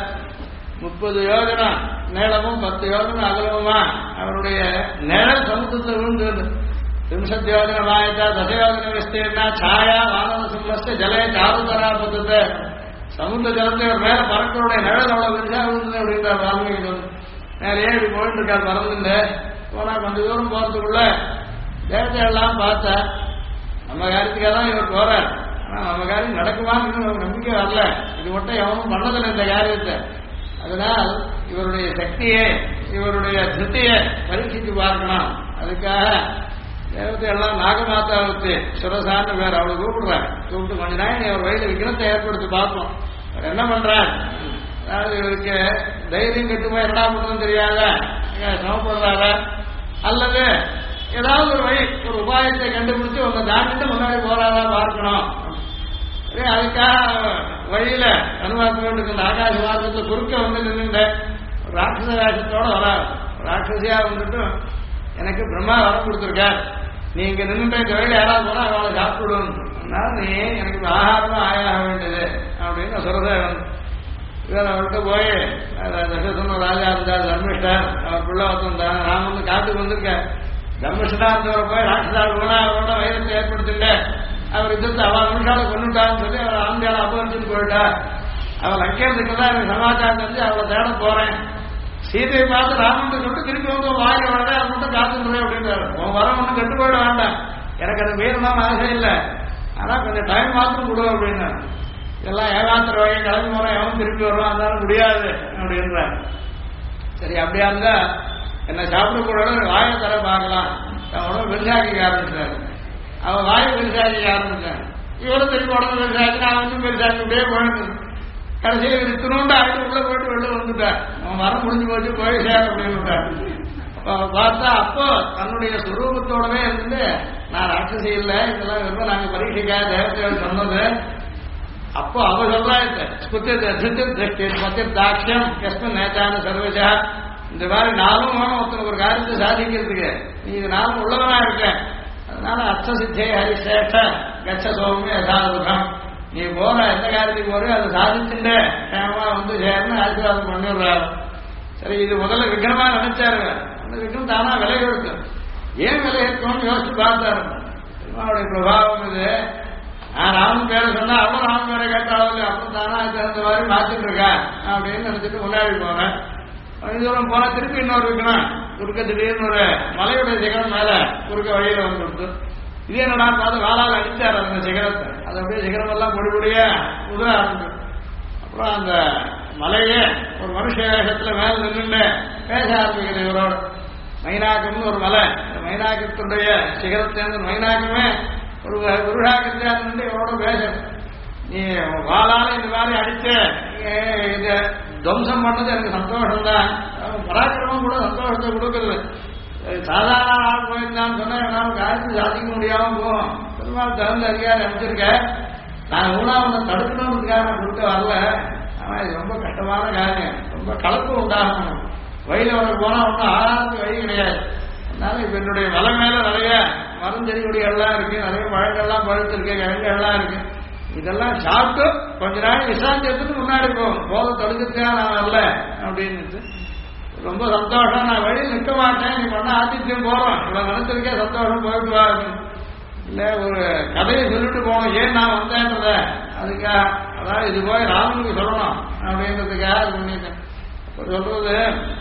30 யோஜனம் நீளமும் 10 யோஜனம் அகலமுமா அவருடைய நிழல் சமுத்திரத்தில் விழுந்தது. 30 யோஜனம் ஆயிட்டா தசயோஜன விஸ்தீர்ணா சாயா வானவ சிம்மஸ்த ஜலே சாருதரா பத்தத்தை சமுத்திர ஜலத்தை ஒரு மேல பறக்கருடைய நிழல் அவ்வளவு பெருசா விழுந்தது அப்படின்றார் வால்மீகி. மேலேயே இப்படி போயிட்டு இருக்கார் பறந்துட்டு. போனா கொஞ்சம் தூரம் போறதுக்குள்ள தேவத்தை எல்லாம் பார்த்தா நம்ம காரியத்துக்காக தான் இவர் போறார். ஆனா நம்ம காரியம் நடக்குமான்னு நம்பிக்கை வரல. இது மட்டும் எவனும் பண்ணதில்லை இந்த காரியத்தை. அதனால் இவருடைய சக்தியை, இவருடைய திருப்தியை பரீட்சித்து பார்க்கணும். அதுக்காக தேவத்தை எல்லாம் நாகமாதாவுக்கு சுரசான்னு பேர் அவளை கூப்பிடுறாங்க. கூப்பிட்டு கொஞ்ச நாள் அவர் வயது விக்னத்தை ஏற்படுத்தி பார்ப்போம். அவர் என்ன பண்றார், அதாவது இவருக்கு தைரியம் கட்டுமா என்ன பண்ணுறதுன்னு தெரியாத சமப்படுறாரா, அல்லது ஏதாவது ஒரு வழி ஒரு உபாயத்தை கண்டுபிடிச்சு உங்க தாண்டிட்டு முன்னாடி போறாரா பார்க்கணும். அதுக்காக வழியில அனுபவம் இந்த ஆகாச மார்க்கத்துல குறுக்க வந்து நின்று ராட்சச வேஷத்தோட வராது. ராட்சசியா வந்துட்டு எனக்கு பிரம்மா வரம் கொடுத்துருக்கார், நீங்க நின்று இந்த வழியில யாராவது போனா அவளை சாப்பிடுவோம், அதனால நீ எனக்கு ஆகாரமா ஆயாக வேண்டியது அப்படின்னு சுரதேவன் இவர் அவர்கிட்ட போய் தசரதன் ராஜா இருந்தார், தர்மிஷ்டர் அவர் பிள்ளை வந்தான். நான் வந்து காட்டுக்கு வந்திருக்கேன். தர்மிஷ்டா இருந்தவரை போய் ராட்சசா போனா அவரோட வைரத்தை ஏற்படுத்திட்டு அவர் யுத்தத்தை அவன் நிமிஷால கொண்டுட்டான்னு சொல்லி அவர் ஆந்தியால அபகரிச்சுட்டு போயிட்டா. அவள் அங்கேறதுக்கு தான் எனக்கு சமாச்சாரம் தெரிஞ்சு அவளை தேட போறேன். சீதையை பார்த்து ராமன் சொல்லிட்டு திருப்பி வந்து வாயில வர அதை மட்டும் காத்துடுறேன் அப்படின்றாரு. உன் வரம் ஒன்றும் கெட்டு போயிட வேண்டாம், எனக்கு அது வேணும்னு ஆசை இல்லை, ஆனா கொஞ்சம் டைம் மாத்திரம் கொடு அப்படின்னா. இதெல்லாம் ஏகாத்திர வகை கிளம்பி போறோம், எவன் திருப்பி வருவான், அதனால முடியாது அப்படின்றார். சரி அப்படியா இருந்தா என்ன சாப்பிடக்கூடாது, வாயை தர பார்க்கலாம். உடம்பு பெருசாக்கி ஆரம்பிச்சாரு. அவன் வாயை பெருசாக்கி ஆரம்பிச்சான். இவரும் திருப்பி உடம்பு பெருசாக்கி நான் வந்து பெருசாக்கி அப்படியே போயிட்டு கடைசியில் இருக்கணும்னு ஆயிட்டு உள்ள போயிட்டு வெளில வந்துட்டார். அவன் வரம் முடிஞ்சு போச்சு போய் சேர அப்படின்னு பார்த்தா அப்போ தன்னுடைய சுரூபத்தோடவே இருந்து நான் ராட்சசி இல்லை, இதெல்லாம் வெறும் நாங்கள் பரீட்சைக்காக தேவத்தையோடு சொன்னது. அப்போ அவ சொல்றா தாட்சியம் கஷ்டம் நேத்தான சர்வஜா, இந்த மாதிரி நானும் வேணும் ஒருத்தனுக்கு ஒரு காரியத்தை சாதிக்கிறதுக்கு, நீ இது நானும் உள்ளவனா இருக்கேன், அதனால அர்த்த சித்தே ஹரிசேஷ கச்ச சோமே யசாதுகம், நீ போற எந்த காரியத்துக்கு போற அதை சாதிச்சுட்டு கேமமா வந்து சேர்ந்து ஆசீர்வாதம் பண்ணிடுறாரு. சரி இது முதல்ல விக்ரமா நினைச்சாரு, அந்த விக்ரம் தானா விலை கொடுத்து ஏன் விலை இருக்கணும்னு யோசிச்சு பார்த்தாரு. அவருடைய பிரபாவம் இது. நான் ராமன் பேரை சொன்னா அவன் ராமன் பேரை கேட்டாலும் அப்புறம் தானா தகுந்த மாதிரி மாத்திட்டு இருக்கா அப்படின்னு நினைச்சிட்டு முன்னாடி போனேன். தூரம் போனா திருப்பி இன்னொரு விக்ரம் குறுக்க திடீர்னு ஒரு மலையுடைய சிகரம் மேல குறுக்க வழியில வந்து கொடுத்து இதே என்னடா பார்த்து வாழால் அடிச்சார் அந்த சிகரத்தை. அது அப்படியே சிகரம் எல்லாம் பொடிபொடிய உதவ ஆரம்பிச்சு. அப்புறம் அந்த மலையே ஒரு மனுஷ வேஷத்துல மேல நின்று பேச ஆரம்பிக்கிறது இவரோட. மைனாகம்னு ஒரு மலை, இந்த மைனாகத்தினுடைய சிகரத்திலிருந்து மைனாகமே ஒரு குருஷாக்கிருந்து இவரோட பேசணும். நீ வாளால இந்த மாதிரி அடிச்சு இத துவம்சம் பண்ணது எனக்கு சந்தோஷம் தான். பராக்கிரமம் கூட சந்தோஷத்தை கொடுக்குறது. சாதாரண ஆள் போயிருந்தான்னு சொன்னா என்னால் காரியத்தை சாதிக்க முடியாம போகும். பெருமாள் தகுந்த அதிகாரி அமைச்சிருக்க, நான் ஊனாவதை தடுக்கணுன்றதுக்காக கொடுக்க வரல. ஆனா இது ரொம்ப கஷ்டமான காரியம், ரொம்ப கலப்பு உண்டாகணும். வயல வர போனா ஒன்றும் ஆறாவது வழி கிடையாது. அதனால இப்ப என்னுடைய மலை மேல நிறைய மருந்தெறி கொடிகள்லாம் இருக்கு, நிறைய பழங்கள்லாம் பழுத்திருக்கு, கிழங்குகள்லாம் இருக்கு. இதெல்லாம் சாப்பிட்டு கொஞ்ச நாள் விசாந்தி எடுத்துட்டு முன்னாடி போத தடுக்கிறதுக்காக நான் வரல அப்படின்னு ரொம்ப சந்தோஷம். நான் வழியில் நிற்க மாட்டேன், நீ பண்ண ஆதித்யம் போறோம், இவ்வளவு நினைச்சிருக்கே சந்தோஷம், போயிட்டு வா. இல்ல ஒரு கதையை சொல்லிட்டு போகணும், ஏன் நான் வந்தேன்றத அதுக்காக, அதாவது இது போய் ராமனுக்கு சொல்லணும் அப்படின்றதுக்காக பண்ணிட்டேன். சொல்றது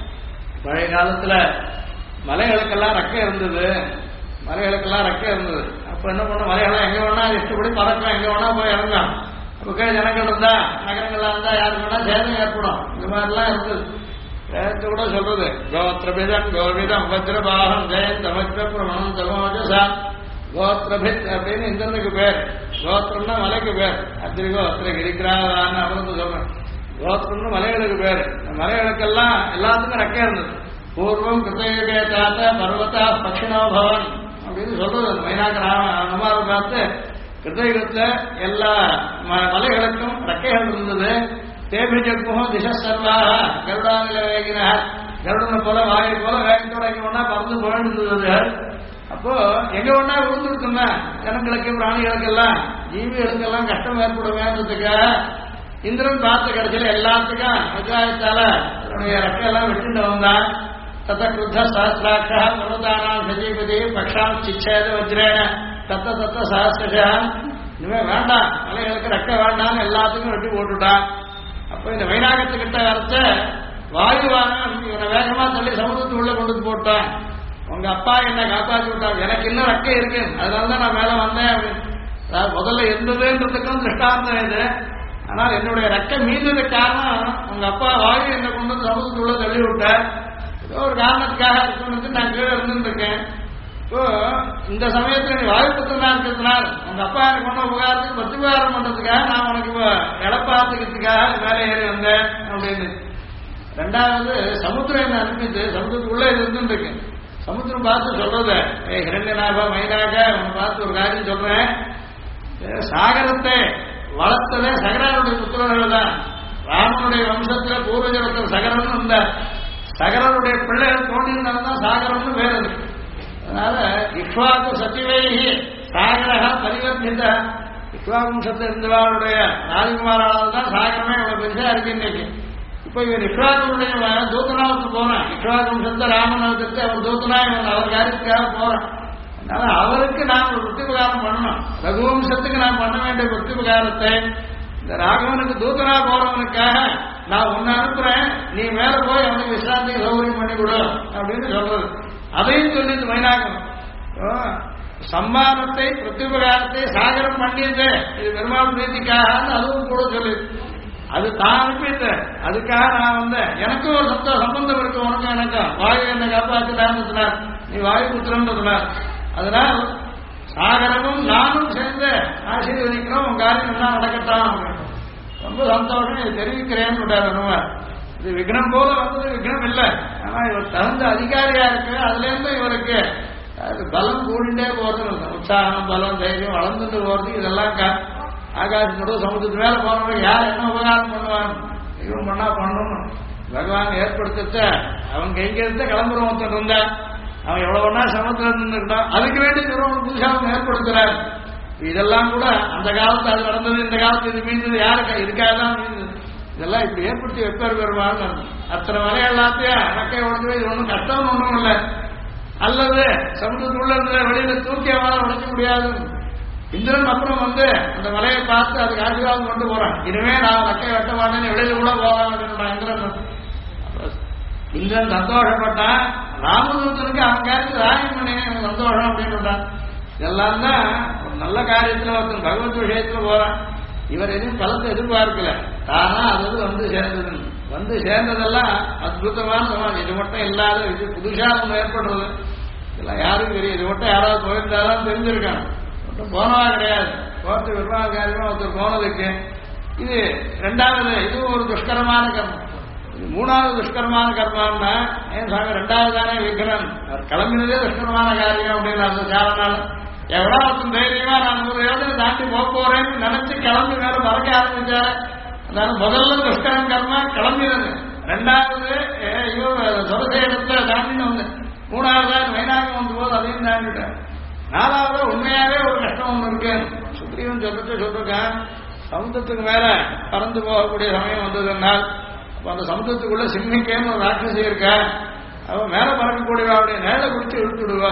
பழைய காலத்துல மலைகளுக்கெல்லாம் ரெக்கை இருந்தது, மலைகளுக்கெல்லாம் ரெக்கை இருந்தது. அப்ப என்ன பண்ண, மலைகள்லாம் எங்க வேணா இஷ்டப்படி பறக்கலாம், எங்க வேணா போய் இறங்கலாம். அப்ப கீழே ஜனங்கள் இருந்தா, நகரங்கள்லாம் இருந்தா யாருக்கு வேணா சேதம் ஏற்படும். இந்த மாதிரிலாம் இருந்தது. வேதத்தை கூட சொல்றது, கோத்திரபிதம் கோவிதம் வஜ்ரபாகம் ஜெயந்த வஜ்ரபிரமணம் தமோஜசா கோத்திரபித் அப்படின்னு இந்திரனுக்கு பேர். கோத்திரம்னா மலைக்கு பேர். அத்திரிகோத்திர கிரிக்கிறான்னு அவருக்கு சொல்றேன். கோத்திரம்னு மலைகளுக்கு பேர். மலைகளுக்கெல்லாம் எல்லாத்துக்கும் ரெக்கை இருந்தது. பூர்வம் கிருத்தயுகே தாத்த பர்வதா பக்ஷிணோ பவன் அப்படின்னு சொல்றது. மைனாக நமாவை பார்த்து கிருத்தயுகத்துல எல்லா மலைகளுக்கும் ரெக்கைகள் இருந்தது. தேபிஜக்கும் திச சர்வாக கருடானில வேகின கருடனை போல வாயை போல வேகத்தோட எங்க ஒன்னா பறந்து போயிருந்தது. அப்போ எங்க ஒன்னா விழுந்துருக்குன்னா ஜனங்களுக்கு பிராணிகளுக்கெல்லாம் ஜீவிகளுக்கெல்லாம் கஷ்டம் ஏற்படுவேன்றதுக்காக இந்திரன் பார்த்த கடைசியில எல்லாத்துக்கும் விஜயத்தால தன்னுடைய ரெக்கையெல்லாம் விட்டுட்டு வந்தான். தத்த கிருத்த சஹசிராட்சா பர்வதானாம் சஜீபதி பக்ஷாம் சிச்சேத வஜ்ரேன தத்த தத்த சஹசிரா, இனிமே வேண்டாம் மலைகளுக்கு ரெக்கை வேண்டாம்னு எல்லாத்துக்கும் வெட்டி போட்டுட்டான். அப்போ இந்த வைராகத்துக்கிட்ட வரைச்ச வாயுவான இவனை வேகமா தள்ளி சமுதிரத்து உள்ள கொண்டு போட்டான். உங்க அப்பா என்ன காப்பாற்றி விட்டாங்க, எனக்கு இன்னும் ரெக்கை இருக்கு, அதனாலதான் நான் மேல வந்தேன் அப்படின்னு. முதல்ல இருந்ததுன்றதுக்கும் திருஷ்டாந்தம் இது. ஆனால் என்னுடைய ரெக்கை மீந்தது காரணம் உங்க அப்பா வாயு என்னை கொண்டு வந்து சமுதிரத்துக்குள்ள தள்ளி விட்டார். ஏதோ ஒரு காரணத்துக்காக இருக்குன்னு நான் கீழே இருந்துருக்கேன். இப்போ இந்த சமயத்துல நீ வாயு புத்தனா இருக்கிறதுனால உங்க அப்பா எனக்கு கொண்ட உபகாரத்துக்கு பிரதிபகாரம் பண்றதுக்காக நான் உனக்கு இழப்பாத்துக்கிறதுக்காக மேலே ஏறி வந்தேன் அப்படின்னு. ரெண்டாவது சமுத்திரம் என்ன அனுப்பிச்சு சமுத்திரத்துக்குள்ள இருந்துருக்கேன். சமுத்திரம் பார்த்து சொல்றது, ஹிரண்யநாபா மைனாக உன்னை பார்த்து ஒரு காரியம் சொல்றேன். சாகரத்தை வளர்த்ததே சகரனுடைய புத்திரர்கள் தான். ராமனுடைய வம்சத்துல பூர்வஜரத்தில் சகரன் இருந்த சகரனுடைய பிள்ளைகள் தோன்றியிருந்தால்தான் சாகரம்னு பேர் இருக்கு. அதனால இக்ஷ்வாக்கு சத்திவேகி சாகரகா பரிவர்த்தித்த இக்ஷ்வாக்கு வம்சத்தில் இருந்தவர்களுடைய ராஜகுமாரால் தான் சாகரமே இவ்வளவு பெருசா இருக்கு இன்னைக்கு. இப்ப இவன் இக்ஷ்வாக்குடைய தூத்தனாவுக்கு போறான். இக்ஷ்வாக்கு வம்சத்தை ராமனவத்துக்கு அவர் தூத்தனா இவன் அவர் காரியத்துக்காக போறான். அதனால அவருக்கு நாம் ஒரு பிரத்யுபகாரம் பண்ணணும். ரகுவம்சத்துக்கு நாம் பண்ண வேண்டிய பிரத்யுபகாரத்தை இந்த ராகவனுக்கு தூதனா போறவனுக்காக நான் உன்னை அனுப்புறேன், நீ மேல போய் அவனுக்கு விசாரணைக்கு சௌகரியம் பண்ணி கொடு அப்படின்னு சொல்றது. அதையும் சொல்லி இந்த மைனாகம் சம்மானத்தை பிரத்யுபகாரத்தை சாகரம் பண்ணியது இது பெருமாள் பிரீதிக்காக அதுவும் கூட சொல்லு. அது தான் அனுப்பிட்டு அதுக்காக நான் வந்தேன். எனக்கும் ஒரு சம்பந்தம் இருக்கு, உனக்கும் எனக்கும். வாயு என்னை காப்பாற்றினார், நீ வாயு புத்திரன்றதுனார். அதனால் சாகரமும் நானும் சேர்ந்து ஆசீர்வதிக்கிறோம், உன் காரியம் எல்லாம் நடக்கட்டான். ரொம்ப சந்தோஷம், இது தெரிவிக்கிறேன்னு விட்டார். இது விக்னம் போல வந்தது விக்னம் இல்லை. ஆனா இவர் தகுந்த அதிகாரியா இருக்கு. அதுல இருந்து இவருக்கு பலம் கூடிண்டே போறது, உற்சாகம் பலம் தைரியம் வளர்ந்துட்டு போறது. இதெல்லாம் ஆகாசத்தோட சமுதிரத்து மேல போனவங்க யார் என்ன உபகாரம் பண்ணுவாங்க, இவன் பண்ணா பண்ணணும். பகவான் ஏற்படுத்த அவங்க எங்க இருந்து கிளம்புறவன் ஒருத்தன் இருந்தா அவன் எவ்வளவு ஒன்னா சமத்துல இருந்துட்டான். அதுக்கு வேண்டி புதுசாக அவங்க ஏற்படுத்துறாரு. இதெல்லாம் கூட அந்த காலத்து அது நடந்தது, இந்த காலத்து இது மீந்தது யாருக்கு இதுக்காக தான் மீந்தது. இதெல்லாம் இப்படி ஏற்படுத்தி வெப்பர் பெறுவாங்க. அத்தனை மலை எல்லாத்தையும் அடக்கை உடனே இது ஒன்றும் கஷ்டம் ஒன்றும் இல்லை. அல்லது சமுதிரத்துக்குள்ள இருந்த வெளியில தூக்கி அவனால் உடைக்க முடியாது. இந்திரன் அப்புறம் வந்து அந்த மலையை பார்த்து அதுக்கு ஆசீர்வாதம் கொண்டு போறான். இனிமே நான் ரக்கை வெட்ட மாட்டேன்னு வெளியில கூட போவான் இந்திரன். இந்திரன் சந்தோஷப்பட்டான். ராமதூதனுக்கு அவன் காரியத்தை ராஜ்யம் பண்ணி சந்தோஷம் அப்படின்னு. இதெல்லாம் தான் ஒரு நல்ல காரியத்துல ஒருத்தன் பகவத் விஷயத்துல போறான். இவர் எதுவும் பலத்தை எதிர்பார்க்கல, தானா அது வந்து சேர்ந்தது. வந்து சேர்ந்ததெல்லாம் அற்புதமான சமாஜம். இது மட்டும் இல்லாத இது புதுசா ஒன்று ஏற்படுறது இதெல்லாம் யாருக்கும் தெரியும். இது மட்டும் யாராவது போயிருந்தாலும் தெரிஞ்சிருக்காங்க. மட்டும் போனவா கிடையாது. போறது விரும்பாத காரியமா ஒருத்தர் போனதுக்கு இது ரெண்டாவது. இதுவும் ஒரு துஷ்கரமான கர்மம். இது மூணாவது துஷ்கரமான கர்மான்னா ஏன் சாமி ரெண்டாவது தானே விக்ரன் அவர் கிளம்பினதே துஷ்கரமான காரியம் அப்படின்னு அந்த சாரனால எவ்வளோ ஒருத்தன் தைரியமா நான் 100 யோஜனை தாண்டி போக போறேன்னு நினைச்சு கிளம்பி மேல மறக்க ஆரம்பிச்சாரு. அதனால முதல்ல துஷ்கரம் கர்மா கிளம்பினது. ரெண்டாவது சொரசேடத்தை தாண்டின்னு வந்து மூணாவது மைனாகம் வந்து போது அதையும் தாண்டிட்டேன். நாலாவது உண்மையாவே ஒரு கஷ்டம் ஒன்று இருக்கு. சுக்ரீவன் சொல்லிருக்கேன் சமுத்திரத்துக்கு மேல பறந்து போகக்கூடிய சமயம் வந்ததுனால் அந்த சமுத்திரத்துக்குள்ள சிம்மிக்கேன்னு ஒரு ராட்சசி இருக்கா. அவன் மேல பறக்கக்கூடியவா அப்படியே நேர குடிச்சு இழுத்துடுவா.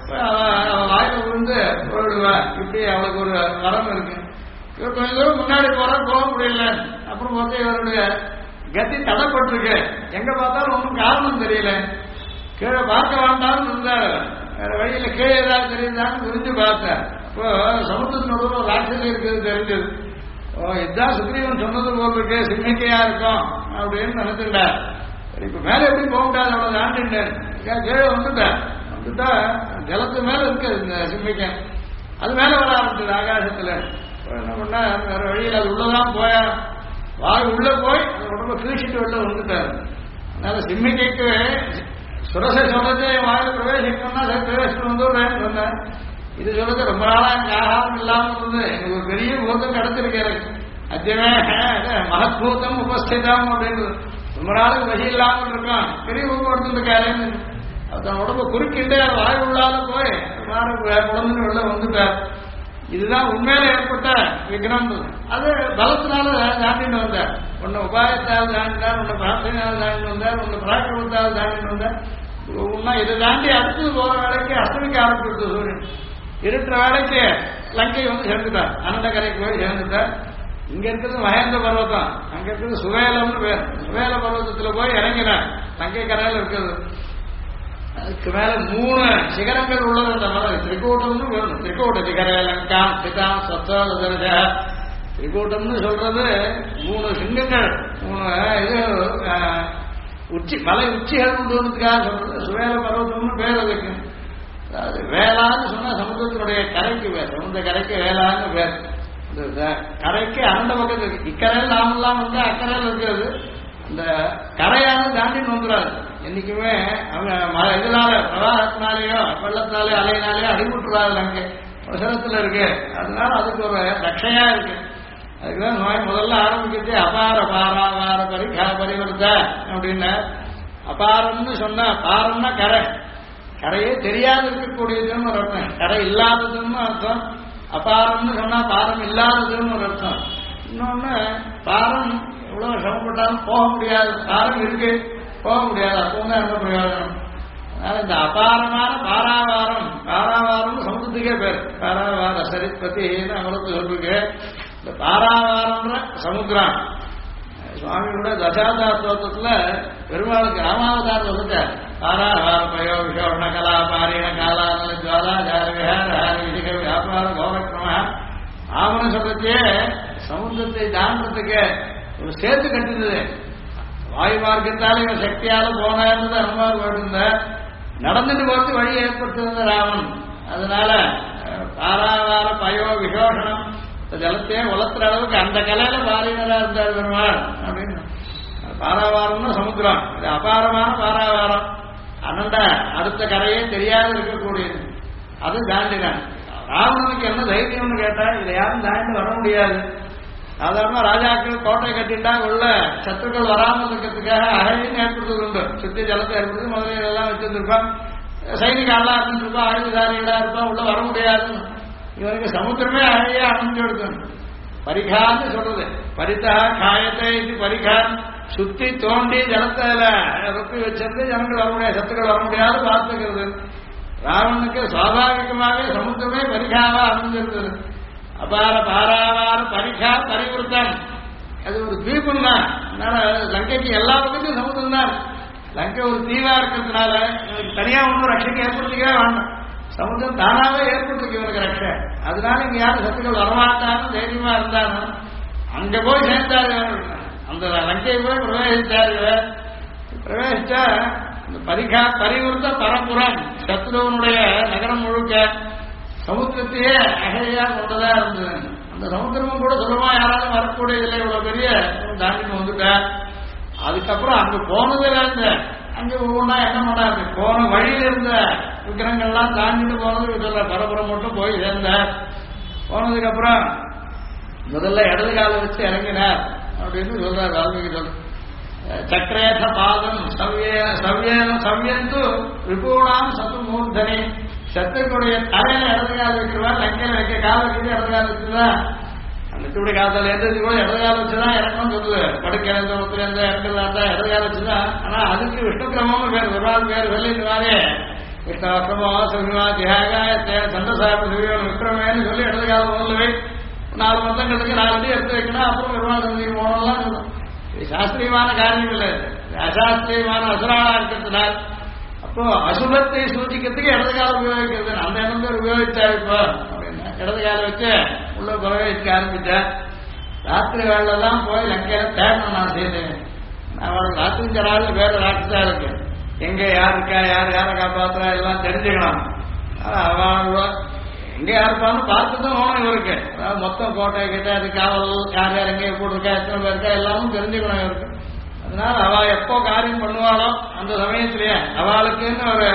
அவன் வாயில விழுந்து போயிடுவா. இப்படி அவளுக்கு ஒரு வரம் இருக்கு. இவர் கொஞ்சம் தூரம் முன்னாடி போக முடியல. அப்புறம் பார்த்து இவருடைய கத்தி தடைப்பட்டிருக்கு. எங்க பார்த்தாலும் ஒன்றும் காரணம் தெரியல. கீழே பார்க்க வேண்டாம்னு இருந்தாரு. வேற வழியில கீழே ஏதாவது தெரியுதான்னு புரிஞ்சு பார்த்தேன். இப்போ சமுத்திரத்தினோட ஒரு ராட்சசி இருக்குது தெரிஞ்சது. இதுதான் சுக்ரீவன் சொன்னது போல் இருக்கு, சிம்மிக்கையா இருக்கும் அப்படின்னு நினைச்சுட்டார். இப்ப மேல எப்படி போக முடியாது, அவ்வளவு தாண்டிட்டேன். கீழே வந்துட்டா ஜலத்து மேல இருக்கு இந்த சிம்மிக்கை. அது மேல வர ஆரம்பிச்சது ஆகாசத்துல. என்ன பண்ணா வேற வழியில் அது உள்ளதான் போயா வாய் உள்ள போய் அந்த உடம்ப கிழிச்சிட்டு வெளில வந்துட்டாரு. அதனால சிம்மிக்கைக்கு சுரசை சொல்றது வாயில பிரவேசிக்கணும்னா சரி பிரவேசிட்டு வந்து சொன்னேன். இது சொல்றது ரொம்ப நாளா எனக்கு ஆகாரம் இல்லாம இருந்தது. எனக்கு ஒரு பெரிய பூதம் கிடைச்சிருக்காரு. அத்தியமே மகத்பூதம் உபஸ்திதம் அப்படின்னு ரொம்ப நாளுக்கு வழி இல்லாமல் இருக்கான். பெரிய பூதம் எடுத்துருக்காருன்னு தன் உடம்பு குறுக்கிட்டு வாய் உள்ளால போய் உடம்புன்னு வெளில வந்துட்டார். இதுதான் உண்மையில ஏற்பட்ட விக்னம். அது பலத்தினால தாண்டிட்டு வந்தார். ஒன்னு உபாயத்தால் தாண்டினார், ஒன்னு பிரார்த்தனையால் தாண்டிட்டு வந்தார், ஒன்னு பிராக்கிரமத்தால் தாண்டிட்டு வந்தார். ஒன்னா இதை தாண்டி அடுத்தது போற வேலைக்கு அஸ்தமிக்க ஆரம்பிச்சு சூரியன் இருக்கிற வேலைக்கு லங்கை வந்து சேர்ந்துட்டார். அனந்தகரைக்கு போய் சேர்ந்துட்டார். இங்க இருக்கிறது மகேந்திர பர்வதம், அங்க இருக்கிறது சுவேலம்னு பேர். சுவேல பர்வதத்துல போய் இறங்கினார். லங்கை கரையில் இருக்கிறது. அதுக்கு மேல 3 சிகரங்கள் உள்ளது. அந்த மலை திரிகூட்டம்னு வேணும். திரிகூட்ட சிகர லங்கா சிதாம் சத்தோதரஜ. திரிகூட்டம்னு சொல்றது 3 சிங்கங்கள், 3 இது உச்சி மலை உச்சிகள் கொண்டுவதுக்காக சொல்றது. சுவேல பர்வதம்னு பேர் அதுக்கு. அதாவது வேளான்னு சொன்னா சமுத்திரத்தினுடைய கரைக்கு பேர். சமுத்திர கரைக்கு வேளான்னு பேர். கரைக்கு அந்த பக்கத்து இருக்கு. இக்கரையில் நாமெல்லாம் வந்து அக்கறையில் இருக்கிறது. அந்த கரையானது தாண்டின்னு வந்துடாது. என்னைக்குமே அவங்க இதனால பிரவாகத்தினாலேயோ வெள்ளத்தினாலேயோ அலையினாலேயோ அடிபட்டுறாது. அங்கே பிரசனத்தில் இருக்கு. அதனால அதுக்கு ஒரு ரட்சையா இருக்கு. அதுக்குதான் நோய் முதல்ல ஆரம்பிக்கிறது அபார பாராவார பரிகா பரிவர்த்த அப்படின்னு. அபாரம்னு சொன்னா பாரம்னா கரை, கரையே தெரியாது இருக்கக்கூடியதுன்னு ஒரு அர்த்தம். கரை இல்லாததுன்னு அர்த்தம். அபாரம்னு சொன்னா பாரம் இல்லாததுன்னு ஒரு அர்த்தம். இன்னொன்னு பாரம் எவ்வளவு சிரமப்பட்டாலும் போக முடியாது. பாரம் இருக்கு, போக முடியாது. அப்பவும் தான் என்ன பிரயோஜனம். அதனால இந்த அபாரமான பாராவாரம், பாராவாரம் சமுத்திரத்துக்கே பேர். பாராவார சரிப்பத்தின்னு அவளுக்கு சொல்லிருக்கு. இந்த பாராவாரம்ன்ற சமுத்திரம் சுவாமியோட தசாதா ஸ்தோத்திரத்துல பெருமாளுக்கு ராமாவதாரம் சொல்லிட்டார். பாராவார பயோ விஷோண கலா பாரிண காலானல ஜுவாலா ஜார விஹார ஹாரி விதிக வியாபார கௌரக்கிரம ஆமன சொல்றதே சமுத்திரத்தை தாண்டத்துக்கு ஒரு சேர்த்து கட்டினது. வாயு மார்க்கத்தால இவன் சக்தியால போனாருந்தது அனுமார் போயிருந்த நடந்துட்டு போறது வழி ஏற்படுத்திருந்த ராமன். அதனால பாராவார பயோ விசோஷனம் ஜலத்தையே வளர்த்துற அளவுக்கு அந்த கலையில பாரினரா இருந்தார் பெருமாள் அப்படின்னு. பாராவாரம்னு சமுத்திரம். இது அபாரமான பாராவாரம். அனண்ட அடுத்த கரையே தெரியாது இருக்கக்கூடியது. அது தாண்டினான். ராவணனுக்கு என்ன தைரியம்னு கேட்டா இதை யாரும் தாண்டி வர முடியாது. சாதாரண ராஜாக்கள் கோட்டை கட்டிட்டா உள்ள சத்துக்கள் வராமல் இருக்கிறதுக்காக அகழின்னு ஏற்படுத்துவது உண்டு. சுத்தி ஜலத்தை ஏற்படுத்தி முதலீடெல்லாம் வச்சிருந்திருப்பான். சைனிக ஆளா இருந்துருப்பா, ஆயுததாரிகளா இருப்பா, உள்ள வர முடியாது. இவனுக்கு சமுத்திரமே அழகியா அமைஞ்சு எடுக்கணும். பரிகான்னு சொல்றது. பரிதா காயத்தை இது பரிகான் சுத்தி தோண்டி ஜலத்துல ரொப்பி வச்சிருந்து ஜனங்கள் வர முடியாது, சத்துக்கள் வர முடியாது பார்த்துக்கிறது. ராவனுக்கு சுவாபாவிகமாகவே சமுத்திரமே பரிகாவா அமைஞ்சிருந்தது. அபார பாராவார பரிகா பரிவர்த்தன். அது ஒரு தீபம் தான். அதனால லங்கைக்கு எல்லா பக்கத்தையும் சமுத்திரம் தான். லங்கை ஒரு தீவா இருக்கிறதுனால தனியா ஒன்றும் ரட்சைக்கு ஏற்படுத்திக்கவே வேண்டாம். சமுத்திரம் தானாவே ஏற்படுத்திக்க இவனுக்கு ரட்சை. அதனால இங்க யாரும் சத்துக்கள் வரமாட்டான்னு தைரியமா இருந்தாலும் அங்க போய் சேர்ந்தாரு. அந்த லங்கையை போய் பிரவேசிச்சாரு. பிரவேசிச்சா இந்த பரிவர்த்த பரப்புறம் சத்ருவனுடைய நகரம் முழுக்க சமுத்திரத்தையே அகையா கொண்டதா இருந்தது. அந்த சமுத்திரமும் கூட சுலபமா யாராலும் வரக்கூடியதில்லை, இவ்வளவு பெரிய தாண்டிட்டு வந்துட்டார். அதுக்கப்புறம் அங்க போனதுல இருந்த அங்க ஒவ்வொன்றா என்ன பண்ணாரு, போன வழியில இருந்த விக்கிரங்கள்லாம் தாண்டிட்டு போனது சொல்ல பரபுரம் மட்டும் போய் சேர்ந்தார். போனதுக்கு அப்புறம் முதல்ல இடது கால வச்சு இறங்கினார் அப்படின்னு சொல்றாரு வால்மீகி. சொல்ற சக்கரேத பாதம் சவ்யந்து விபூணாம் சத்து மூர்தனி, சத்துக்களுடைய தலையில இடது கால வைக்கிறவா, லங்கையில வைக்க கால வைக்கிறது இடது கால வச்சுதான். அந்த காலத்துல எந்த கூட இடது கால வச்சுதான் இறக்கணும் சொல்லுது. படுக்கையில இருந்து இறங்குறதா இடது கால வச்சுதான். ஆனா அதுக்கு விஷ்ணு கிரமமும் பேர் விரால் பேர் வெள்ளிவாரே விஷ்ணு சிவா தியாகாய சந்திரசாப சிவன் விக்ரமேன்னு சொல்லி இடது கால முதல்ல 4 மந்தங்களுக்கு 4 அடி எடுத்து வைக்கணும். அப்புறம் விருவாள் சந்திக்கு போனோம்லாம் சொல்லும். இது சாஸ்திரியமான காரியம் இல்லை, அசாஸ்திரியமான அசுராளா இருக்கிறதுனால். அப்போ அசுபத்தை சூச்சிக்கிறதுக்கு இடது காலம் உபயோகிக்கிறது. அந்த எண்ணம் பேர் உபயோகிச்சா இப்போ அப்படின்னா இடது காலம் வச்சு உள்ள உபயோகிக்க ஆரம்பிச்சேன். ராத்திரி வேலைலாம் போய் லங்கையில தேடணும். நான் செய்தேன். நான் ராத்திரி ஜனாவில் வேற ராட்சஸா இருக்கு, எங்க யார் இருக்கா, யார் யாரை காப்பாத்துறா எல்லாம் தெரிஞ்சுக்கணும். அவன் எங்க யாருப்பான்னு பார்த்துதான் போகணும் இவருக்கு. அதாவது மொத்தம் கோட்டை கிட்ட அது காவல் யார் யார் எங்கே போட்டிருக்கா, எத்தனை பேர் இருக்கா எல்லாமும் தெரிஞ்சுக்கணும் இவருக்கு. அதனால அவ எப்போ காரியம் பண்ணுவாளோ அந்த சமயத்திலேயே அவளுக்குன்னு ஒரு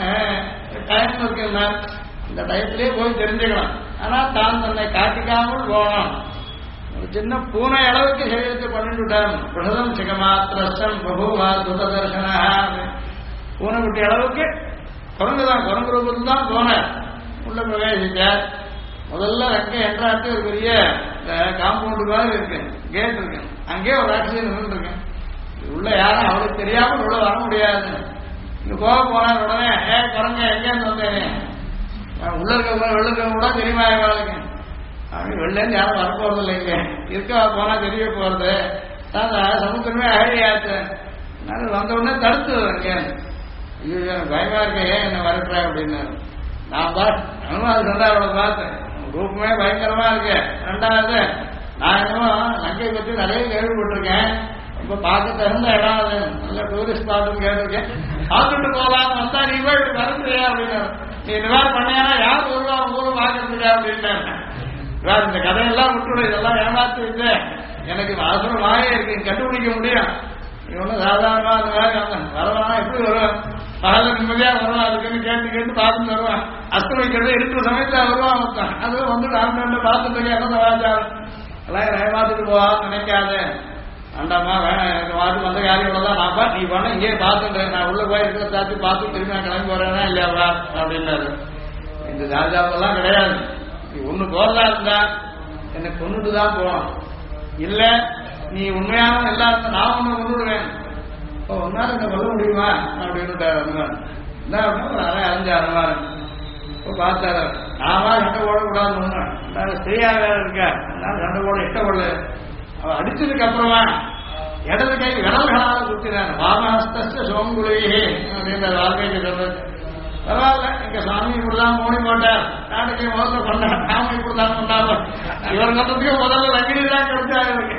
டைம் இருக்குன்னா அந்த டயத்திலேயே போய் தெரிஞ்சுக்கணும். ஆனா தான் தன்னை காட்டிக்காமல் போகணும். ஒரு சின்ன பூனை அளவுக்கு சரீரத்தை பண்ணிட்டு விட்டார். பிரதம் சிகமாத்திரஸ்தம் பபுவா துத தர்சன, பூனை குட்டி அளவுக்கு குரங்குதான், குரங்கு ரூபத்தில் தான் போனார். உள்ள பிரவேசிச்சார். முதல்ல அங்கே என்றாட்டு ஒரு பெரிய காம்பவுண்டு மாதிரி இருக்கு, கேட் இருக்கு. அங்கே ஒரு ராட்சியம் நின்றுருக்கு. உள்ள யாரும் அவளுக்கு தெரியாமல் உள்ள வர முடியாது. இங்க போக போன உடனே குரங்க எங்கேருந்து வந்தேனே, உள்ள இருக்க வெள்ளுக்க கூட தெரியுமா இவளுக்கு. அவங்க வெளிலேருந்து யாரும் வரப்போறது இல்லைங்க, இருக்க போனா தெரிய போறது. சமுத்திரமே அழகியாச்சு. வந்த உடனே தடுத்து இங்க, ஐயோ எனக்கு பயமா இருக்கே, ஏன் என்ன வரட்டுற அப்படின்னு நான் அது சொன்னா அவளை பார்த்தேன். ரூபமே பயங்கரமா இருக்கு. ரெண்டாவது நான் என்னமோ லங்கை பற்றி நிறைய கேள்விப்பட்டிருக்கேன். இப்ப பார்க்க தகுந்த இடம் அது, நல்ல டூரிஸ்ட் ஸ்பாட்னு கேட்டிருக்கேன். பார்த்துட்டு போகலான்னு வந்தா நீ போய் வரலையா அப்படின்னு, நீ நிவாரணம் பண்ணியானா யார் வருவா ஊரும் பார்க்கறதுக்கா அப்படின்ட்டாங்க. வேற இந்த கதையெல்லாம் விட்டுவிட, இதெல்லாம் ஏமாத்து இல்லை. எனக்கு அவசரமாகவே இருக்கு, கண்டுபிடிக்க முடியும். நீ ஒன்றும் சாதாரணமா அந்த வேலை வரவானா எப்படி வருவேன், பகல நிம்மதியா வருவான். அதுக்குன்னு கேட்டு கேட்டு பார்த்துட்டு வருவான். அஸ்தமிக்கிறது இருக்கிற சமயத்துல வருவான் மொத்தம். அது வந்து ராம பார்த்துட்டு சமாச்சாரம் எல்லாம் ஏமாத்துட்டு போவான்னு நினைக்காது. வேண்டாமா வேணாம், எனக்கு பார்த்து வந்த காரியம் தான் நான் நீ பண்ண இங்கே பார்த்துட்டேன். நான் உள்ள போய் இருக்கிற சாத்தி பார்த்து திரும்பி நான் கிளம்பி போறேன்னா இல்லையாவா அப்படின்னாரு. இந்த ஜாதகம்லாம் கிடையாது. நீ ஒண்ணு போறதா இருந்தா என்னை கொண்டுட்டுதான் போகணும். இல்ல நீ உண்மையான எல்லாருக்கும் நான் ஒண்ணு கொண்டுடுவேன். ஒன்னால என்ன சொல்ல முடியுமா அப்படின்னு அனுமான் என்ன அப்படின்னா ஒரு அரைஞ்சு அனுமான் பார்த்தாரு. நாமா சண்டை போடக்கூடாது ஒண்ணு, ஸ்திரீயா வேற இருக்க, அதனால சண்டை போட இஷ்டப்படல. அவன் அடிச்சதுக்கு அப்புறமா இடது கை விரல்களால குத்தினார். வாமஹஸ்த சோங்குலையே அப்படின்ற வால்மீகி சொல்றது. பரவாயில்ல, எங்க சாமி இப்படிதான் மோடி போட்டார், நாட்டுக்கு முதல்ல பண்ணார், நாம இப்படிதான் பண்ணாலும் இவர் மொத்தத்தையும் முதல்ல லங்கினி தான் கிடைச்சாரு இருக்கு.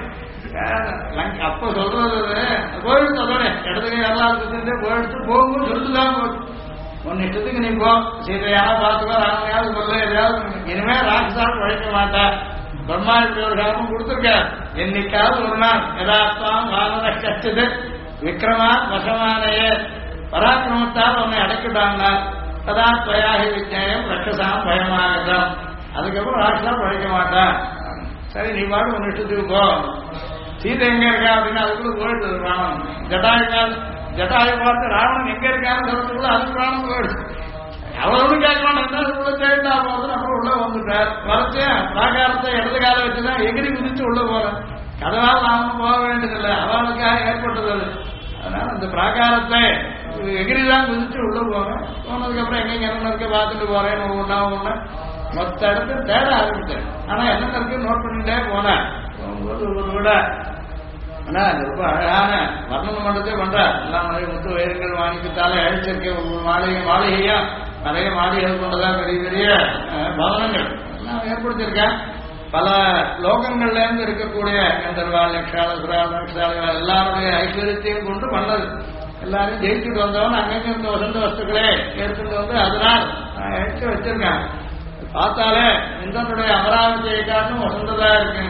அப்ப சொல்றது கோயிலுக்கு அதோட இடது கை வரலாறு குத்திட்டு போயிடுச்சு போகும்போது சொல்லிட்டுதான் போகுது. ஒன்னு இஷ்டத்துக்கு நீ போ, சீதையாவது பார்த்துக்கோ, ராமையாவது சொல்ல, எதையாவது இனிமே ராட்சசாலும் உழைக்க மாட்டார். பிரம்மா இப்படி ஒரு காரணம் கொடுத்திருக்கார். என்னைக்காவது ஒரு நாள் யதாத்மாம் வானர கச்சது விக்ரமா வசமானையே பராக்கிரமத்தால் உன்னை அடைக்கிட்டாங்க. ததா துவயாகி விஜயம் ரட்சசாம் பயமாகதான். அதுக்கப்புறம் ராட்சசா உழைக்க மாட்டான். சரி நீ பாடு ஒன்னு இஷ்டத்துக்கு போ. சீதை எங்க இருக்கா அப்படின்னா அதுக்குள்ள போயிட்டு ராவணன் ஜட்டாயை பார்த்து ராவணன் எங்க இருக்கான்னு சொல்றதுக்குள்ள அதுக்கு ராவணன் போயிடுச்சு. அவரோடு கேட்கலாம் என்ன தேடினா போறது. அப்புறம் உள்ள வந்துட்டார். வரச்சே பிராகாரத்தை இடது கால வச்சுதான் எகிரி குதிச்சு உள்ள போறேன். அதனால நாம போக வேண்டியதில்லை, அவளுக்காக ஏற்பட்டது அது. அதனால அந்த பிராகாரத்தை எகிரிதான் குதிச்சு உள்ள போறேன். போனதுக்கு அப்புறம் எங்க என்ன இருக்க பார்த்துட்டு போறேன். ஒவ்வொன்னா ஒண்ணு மொத்த இடத்துல தேட ஆரம்பிச்சேன். ஆனா என்ன இருக்கு நோட் பண்ணிட்டே போனேன். ஒரு விட ஆனா ரொம்ப அழகான வர்ணனம் மட்டும் பண்ற. எல்லாம் நிறைய முத்து வயிறுங்கள் வாங்கிட்டாலே அழிச்சிருக்கேன். மாளிகையா நிறைய மாளிகைகள் கொண்டதா பெரிய பெரிய பவனங்கள் எல்லாம் ஏற்படுத்தியிருக்கேன். பல லோகங்கள்ல இருந்து இருக்கக்கூடிய கந்தர்வால் யக்ஷால எல்லாருடைய ஐஸ்வர்யத்தையும் கொண்டு பண்ணது. எல்லாரும் ஜெயிச்சுட்டு வந்தவன் அங்கங்க இருந்த வசந்த வஸ்துக்களே எடுத்துட்டு வந்து அதனால் எடுத்து வச்சிருக்காங்க. பார்த்தாலே இந்திரனுடைய அமராவதியை காட்டும் வசந்ததா இருக்கு.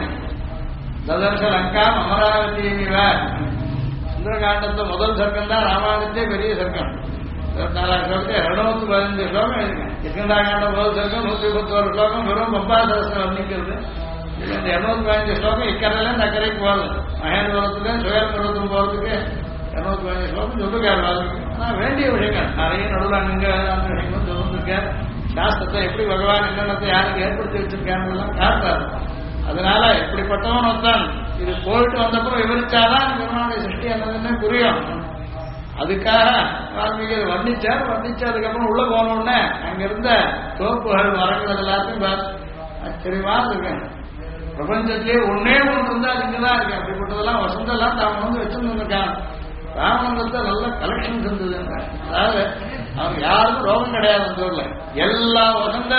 ததர்ச லங்காம் அமராவதியிவ. சுந்தரகாண்டத்து முதல் சர்க்கம் தான் ராமாயணத்தே பெரிய சர்க்கம். 24 ஸ்லோகத்தை 215 ஸ்லோகம் எழுதுங்க. கிருஷ்ணகாண்ட முதல் சர்க்கம் 121 ஸ்லோகம் வெறும் பம்பா சரஸ்வரம் வர்ணிக்கிறது. இந்த 215 ஸ்லோகம் இக்கரையில இந்த அக்கறைக்கு போகுது. மகேந்திரத்துல சுயம்பரத்தும் போறதுக்கு 215 ஸ்லோகம் சொல்லிருக்காரு. ஆனா வேண்டிய விஷயங்கள் நிறைய நடுவில் அங்க அந்த விஷயங்களும் சொல்லிருக்காரு. சாஸ்திரத்தை எப்படி பகவான் என்னென்னத்தை யாருக்கு ஏற்படுத்தி வச்சிருக்காங்க காட்டுறாரு. அதனால இப்படிப்பட்டவன் ஒருத்தான் இது போயிட்டு வந்தப்பறம் விவரிச்சாதான் பெருமானுடைய சிருஷ்டி என்னதுன்னு புரியும். அதுக்காக வால்மீகி வர்ணிச்சார். வர்ணிச்சு அதுக்கப்புறம் உள்ள போன உடனே அங்க இருந்த தோப்புகள் மரங்கள் எல்லாத்தையும் ஆச்சரியமா இருக்கு. பிரபஞ்சத்திலேயே ஒன்னே ஒன்று இருந்தா இங்கதான் இருக்கு. அப்படிப்பட்டதெல்லாம் வசந்தெல்லாம் தான் வந்து வச்சிருந்துருக்காங்க. ராமனத்தை நல்ல கலெக்ஷன்ஸ் இருந்தது. அதாவது அவங்க யாருக்கும் ரோகம் கிடையாது. அந்த ஊர்ல எல்லா வசந்த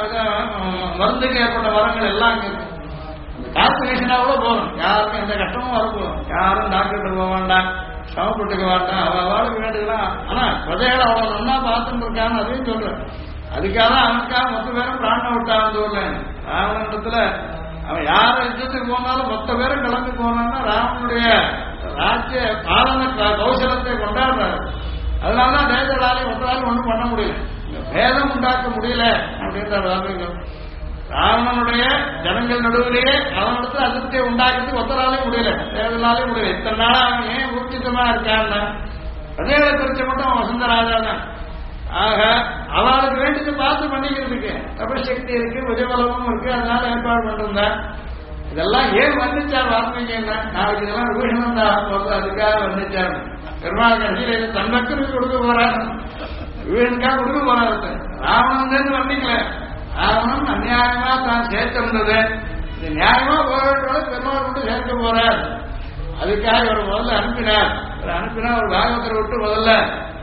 மருந்துக்கு ஏற்பட்ட மரங்கள் எல்லாம் அங்க இருக்கு. காத்து வீசினா கூட போதும், யாருக்கும் எந்த கஷ்டமும் வரப்போம். யாரும் டாக்டர் போக வேண்டாம், சமப்பட்டுக்க வேண்டாம், அவளுக்கு வேண்டுக்கலாம். ஆனா பிரஜைகளை அவ்வளவு நல்லா பார்த்துட்டு இருக்கான்னு அதையும் சொல்றேன். அதுக்காக அவனுக்காக மொத்த பேரும் பிராணம் விட்டான். அந்த ஊர்ல ராவணத்துல அவன் யார யுத்தத்துக்கு போனாலும் மொத்த பேரும் கிளம்பி போனான்னா ராவனுடைய ராஜ்ய பாலன கௌசலத்தை கொண்டாடுறாரு. அதனாலதான் தேசலாலையும் மொத்தராலையும் ஒன்றும் பண்ண முடியல, பேதம் உண்டாக்க முடியல அப்படின்ற வார்த்தைகள். ராவணனுடைய ஜனங்கள் நடுவிலேயே அவனிடத்துல அதிருப்தியை உண்டாக்குறதுக்கு ஒத்தராலையும் முடியல, தேவனாலையும் முடியல. இத்தனை நாளா அவன் ஏன் ஊர்ஜிதமா இருக்கான்னா பிரஜைகளை குறிச்ச மட்டும் அவன் வசந்த ராஜா தான். ஆக அவளுக்கு வேண்டியது பார்த்து பண்ணிக்கிறதுக்கு தபசக்தி இருக்கு, விஜயபலமும் இருக்கு. அதனால ஏற்பாடு பண்ணிருந்தேன். இதெல்லாம் ஏன் வந்துச்சார் வால்மீகி? நாளைக்கு இதெல்லாம் விபூஷணம் தான் போறது, அதுக்காக வந்துச்சார். பெருமாள் கடைசியில இது தன் பக்தருக்கு கொடுக்க போறாரு, விபூஷனுக்காக கொடுக்க போறாரு. ராவணன் வண்டிக்கல, ராவணன் அநியாயமா தான் சேர்த்திருந்தது. இது நியாயமா போராட்டோட பெருமாள் கொண்டு சேர்க்க போறார். அதுக்காக இவர் முதல்ல அனுப்பினார். அனுப்பினா ஒரு பாகவதரை விட்டு முதல்ல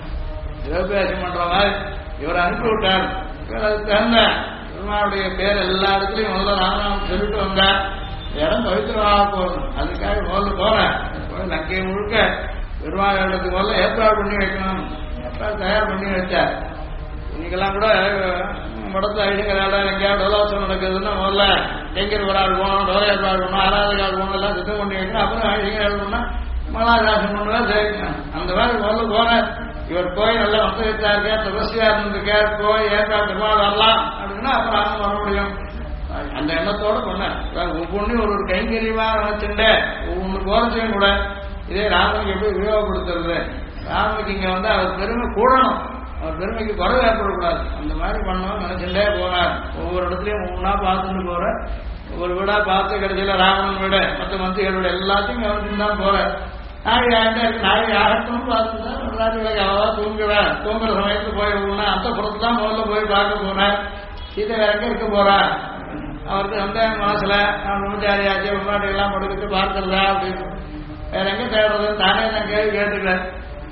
சிவபேசம் பண்ற மாதிரி இவரை அனுப்பி விட்டார். இவர் அதுக்கு தகுந்த பெருமாளுடைய பேர் எல்லா இடத்துலையும் முதல்ல ராமநாமம் சொல்லிட்டு வந்தார். இடம் பவித்திரமாக போகணும், அதுக்காக முதல்ல போறேன். லங்கை முழுக்க பெருமாள் இடத்துக்கு முதல்ல ஏற்பாடு பண்ணி வைக்கணும். ஏற்பாடு தயார் பண்ணி வச்சார். இன்னைக்கெல்லாம் கூட படத்தை ஐடிங்கிறாட எங்கேயாவது டோலோசம் நடக்குதுன்னா முதல்ல எங்கர் விராடு போகணும், டோல ஏற்பாடு பண்ணணும், ஆராதகாடு போகணும், எல்லாம் சித்தம் பண்ணி வைக்கணும். அப்புறம் ஐடிங்கிறாடு போனா மலாதாசம் பண்ணுவா சேர்க்கணும். அந்த மாதிரி முதல்ல போனார். இவர் போய் நல்லா வசதியா இருக்க, தபஸ்யா இருந்திருக்க, போய் ஏற்பாடு பெருமாள் வரலாம் அப்படின்னா அப்புறம் அவங்க வர முடியும். அந்த எண்ணத்தோட சொன்னேன். ஒவ்வொன்றையும் ஒரு கைங்கரியமா நினைச்சுட்டு ஒவ்வொன்று போறதையும் கூட இதே ராமனுக்கு எப்படி உபயோகப்படுத்துறது, ராமனுக்கு இங்க வந்து அவர் பெருமை கூடணும், அவர் பெருமைக்கு குறைவு ஏற்படக்கூடாது. அந்த மாதிரி பண்ணணும் நினைச்சுட்டே போனார். ஒவ்வொரு இடத்துலயும் ஒவ்வொன்றா பார்த்துட்டு போற, ஒவ்வொரு வீடா பார்த்து கடைசியில ராவணன் வீடு மற்ற மந்திரிகளோட எல்லாத்தையும் கவனிச்சுட்டு தான் போற. நாளை ஆகிட்டே இருக்கு, நாளை ஆகட்டும் பார்த்துட்டா ராஜ்யங்களுக்கு அவ்வளவா தூங்குவேன். தூங்குற சமயத்துக்கு போய் போனா அந்த புறத்து தான் முதல்ல போய் பார்க்க போனேன். சீதை வேற எங்க இருக்க போறா, அவருக்கு சந்தேகம் மனசுல, நான் முன்னாடியாச்சு முன்னாடி எல்லாம் படுக்கிட்டு பார்க்கறதா அப்படின்னு வேற எங்க தேடுறதுன்னு தானே நான் கேள்வி கேட்டுக்கிறேன்.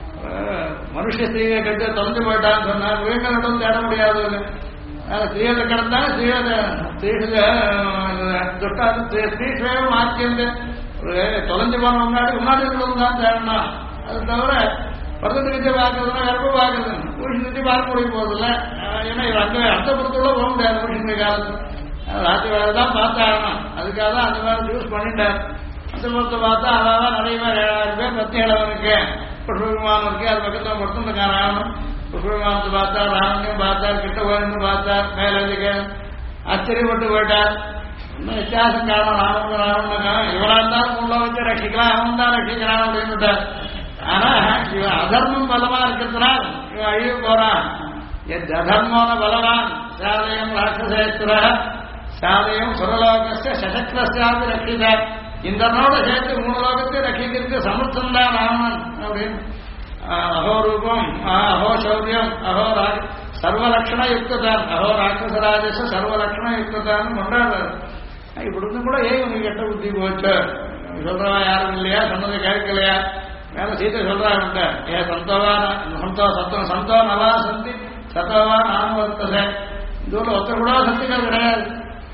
மனுஷ ஸ்திரீயை கட்டு தொலைஞ்சு போயிட்டான்னு சொன்னா வீரங்களிடம் தேட முடியாது. ஸ்திரீகளை கிடந்தாங்க, ஸ்ரீஸ்வேகம் ஆக்கியது தொலைஞ்சு போன முன்னாடி தான் தேடணும். அது தவிர பக்கத்து நிச்சய பார்க்கறதுனா வெறுப்பு பார்க்கறது, ஊசி நிச்சய பார்க்க முடிய போறதில்ல. ஏன்னா இவர் அந்த அர்த்தப்படுத்துள்ள போக முடியாது. ஊசி காலத்து ராத்திரி வேலை தான் பார்த்தாகணும். அதுக்காக தான் அந்த மாதிரி யூஸ் பண்ணிட்டார். அந்தபுரத்தை பார்த்தா அதான் நிறைய பேர் 7000 பேர் பத்தி இளவனுக்கு புஷ்பவிமானம் இருக்கு. அது பக்கத்தில் கொடுத்துருக்கான் ராவணன். புஷ்பவிமானத்தை பார்த்தார், ராவணையும் பார்த்தார், கிட்ட கோயிலும் பார்த்தார், மேலே ஆச்சரியப்பட்டு போயிட்டார். இன்னும் வித்தியாசம் காரணம் ராவணனுக்கா இவரா இருந்தாலும் உள்ள வச்சு ரட்சிக்கலாம், அவன் தான் ரட்சிக்கிறான் அப்படின்னுட்டார். ஆனா இவன் அதர்மம் பலமா இருக்கிறதுனால் இவன் அழிவு போறான். அதர்மான பலவான் சாதயம் ராட்சசேஸ்வர சாதயம் சுரலோகஸ்ய சசக்ரஸ்யாபி ரட்சிதார். இந்தனோட சேர்த்து 3 லோகத்தை ரட்சிக்கிறதுக்கு சமர்த்தம் தான் ராவணன் அப்படின்னு. அஹோ ரூபம், அஹோ சௌரியம், அஹோ சர்வலட்சண யுக்தான், அஹோ ராட்சசராஜச சர்வலட்சண யுக்தான் கொண்டாடுறாரு. இப்படி கூட ஏன் உனக்கு கெட்ட புத்தி போச்சு, சொல்றவா யாரும் இல்லையா, சொன்னதை கேட்கலையா? மேல சீத்தை சொல்றாங்க, ஏ சந்தோவா சந்தோ நலா சந்தி சத்தவா நானும் வர்த்ததை. இந்த ஊர்ல ஒருத்தர் கூட சக்திகள் கிடையாது.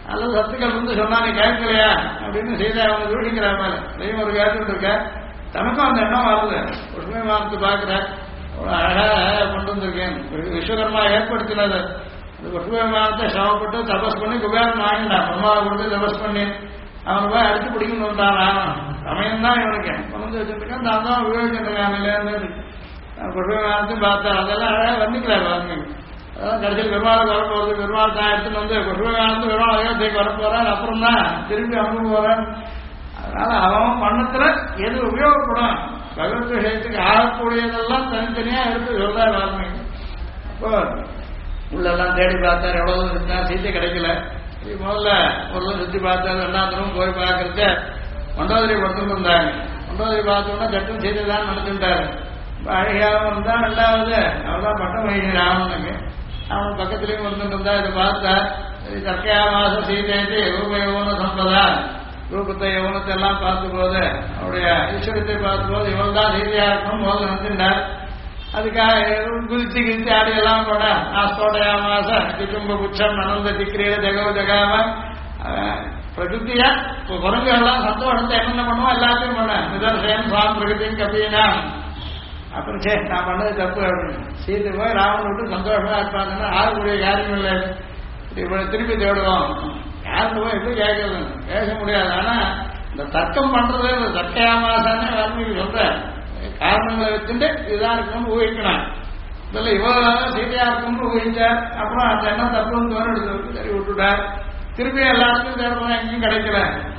அல்லது சத்துக்கள் வந்து சொன்னா நீ கேட்கலையா அப்படின்னு செய்த அவங்க தூஷிக்கிற மேல தெய்வம் ஒரு கேட்டுட்டு இருக்க. தனக்கும் அந்த எண்ணம் வருது. புஷ்ப விமானத்தை பார்க்குற அவ்வளோ அழகாக கொண்டு வந்திருக்கேன். விஸ்வகர்மா ஏற்படுத்தினது அந்த புஷ்ப விமானத்தை சிரமப்பட்டு தபஸ் பண்ணி குபேரன் வாங்கினான். பிரம்மாவை கொடுத்து தபஸ் பண்ணி அவனை போய் அடிச்சு பிடிக்கணும்னு வந்தான். சமயம் தான் இவனுக்கு கொண்டு வச்சுருக்கேன். நான் தான் உபயோகிச்சிருக்கேன். புஷ்ப விமானத்தையும் பார்த்தேன். அதெல்லாம் அழகாக வர்ணிக்கிறார் வாங்க. அதான் கடைசியில் பெருமாளுக்கு வரப்போகுது. பெருமாள் தான் எடுத்துன்னு வந்து புஷ்ப விமானத்து பெருமாள் அயோத்தியைக்கு வரப்போறான். அப்புறம் தான் திரும்பி அனுப்ப போறான். அதனால அவன் பண்ணத்துல எது உபயோகப்படும் பகவத் விஷயத்துக்கு ஆகக்கூடியதெல்லாம் தனித்தனியா எடுத்து சொல்றாரு வால்மீகி. அப்போ உள்ளெல்லாம் தேடி பார்த்தார். எவ்வளவு இருந்தா சீத்தை கிடைக்கல. முதல்ல ஒரு சுத்தி பார்த்தாரு. ரெண்டாவது போய் பார்க்கறத மண்டோதரி படுத்துட்டு இருந்தாங்க. மண்டோதரி பார்த்தோம்னா சட்டம் சீத்தை தான் நினைச்சுட்டாரு. அழகாகவும் இருந்தா. ரெண்டாவது அவதான் பட்டம் வகிக்கிற ராவனுக்கு. அவன் பக்கத்துலயும் வந்துட்டு இருந்தா. இதை பார்த்தா தற்கையா மாசம் சீதைக்கு ரூபயோகம்னு சொன்னதா ரூபத்தை யவனத்தை எல்லாம் பார்த்தும்போது அவருடைய ஈஸ்வரத்தை பார்த்தும்போது இவள் தான் சீதையா இருக்கணும் முதல்ல நினைச்சுட்டார். அதுக்காக குதிச்சு கிழிச்சு ஆடி எல்லாம் போட ஆஸ்தோடைய மாச குடும்ப குச்சம் நனந்த திக்கிரியில ஜெகவ ஜகாம பிரகிருத்தியா குரங்குகள்லாம் சந்தோஷத்தை என்னென்ன பண்ணுவோம் எல்லாத்தையும் பண்ண நிதர்சனம் சுவாமி பிரகிருத்தியும் கபினா. அப்புறம் சரி நான் பண்ணது தப்பு அப்படின்னு சீதை போய் ராவன் விட்டு சந்தோஷமா இருப்பாங்கன்னா ஆகக்கூடிய காரியம் இல்லை. இவ்வளவு திருப்பி தேடுவோம். யாருக்கு போய் எப்படி கேட்கறது பேச முடியாது. ஆனா இந்த தர்க்கம் பண்றது இந்த தட்டையாமாசானே வால்மீகி சொல்ற காரணங்களை வச்சுட்டு இதுதான் இருக்கணும்னு ஊகிக்கணும். இதில் இவ்வளவு சீதையா இருக்கணும்னு ஊகிச்சார். அப்புறம் அந்த எண்ணம் தப்புன்னு தோணு எடுத்து சரி விட்டுட்டார். திருப்பி எல்லாருக்கும் தேடுறோம். எங்கேயும் கிடைக்கல.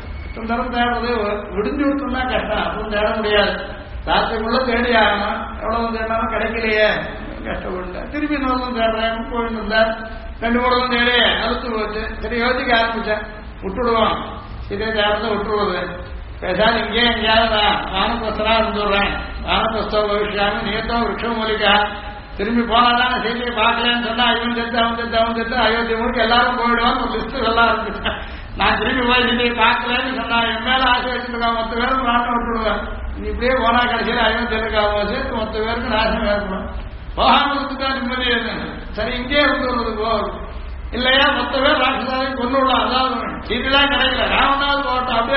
தரம் தேடுறது விடிஞ்சு விட்டுனா கஷ்டம். அப்புறம் தேட முடியாது. ராத்திரிக்குள்ள தேடி ஆகணும். எவ்வளவு தேடினாலும் கிடைக்கலையே கஷ்டப்பட்டு திருப்பி இன்னொரு தேடுறேன் போயிட்டு இருந்தார். 2 மூலம் தேடி அறுத்து போச்சு. சரி யோசிக்க ஆரம்பிச்சேன். விட்டுடுவோம். இதே தேடத்தை விட்டுருவது பேசாது. இங்கே எங்கேயாவது வானப்பிரஸ்தனா இருந்துடுறேன். வானப்பிரஸ்தோ பவிஷ்யாமி நியத்தோ விருட்சம் மூலிகா. திரும்பி போனாதான் செய்தியை பார்க்கலன்னு சொன்னா இவன் செத்து அவன் செத்து அவன் செத்து அயோத்தி முழுக்க எல்லாரும் போயிடுவான். ஒரு லிஸ்ட் எல்லாம் இருந்துட்டேன். நான் திரும்பி போய் செய்தியை பார்க்கலன்னு சொன்னா என் மேல ஆசை வச்சுருக்கான். 10 பேருக்கு நாட்டம் விட்டுடுவேன். நீ இப்படியே போனா கடைசியில் அயோத்தியருக்காக சேர்த்து 10 பேருக்கு நாசம் ஏற்படும். போகாமலுக்கு நிம்மதி சரி இங்கே இருந்து போகும் இல்லையா 10 பேர் ராட்சசாவை கொண்டுள்ளோம். அதாவது சீட்டுதான் கிடைக்கல. ராவணாவது போட்டோம். அப்படியே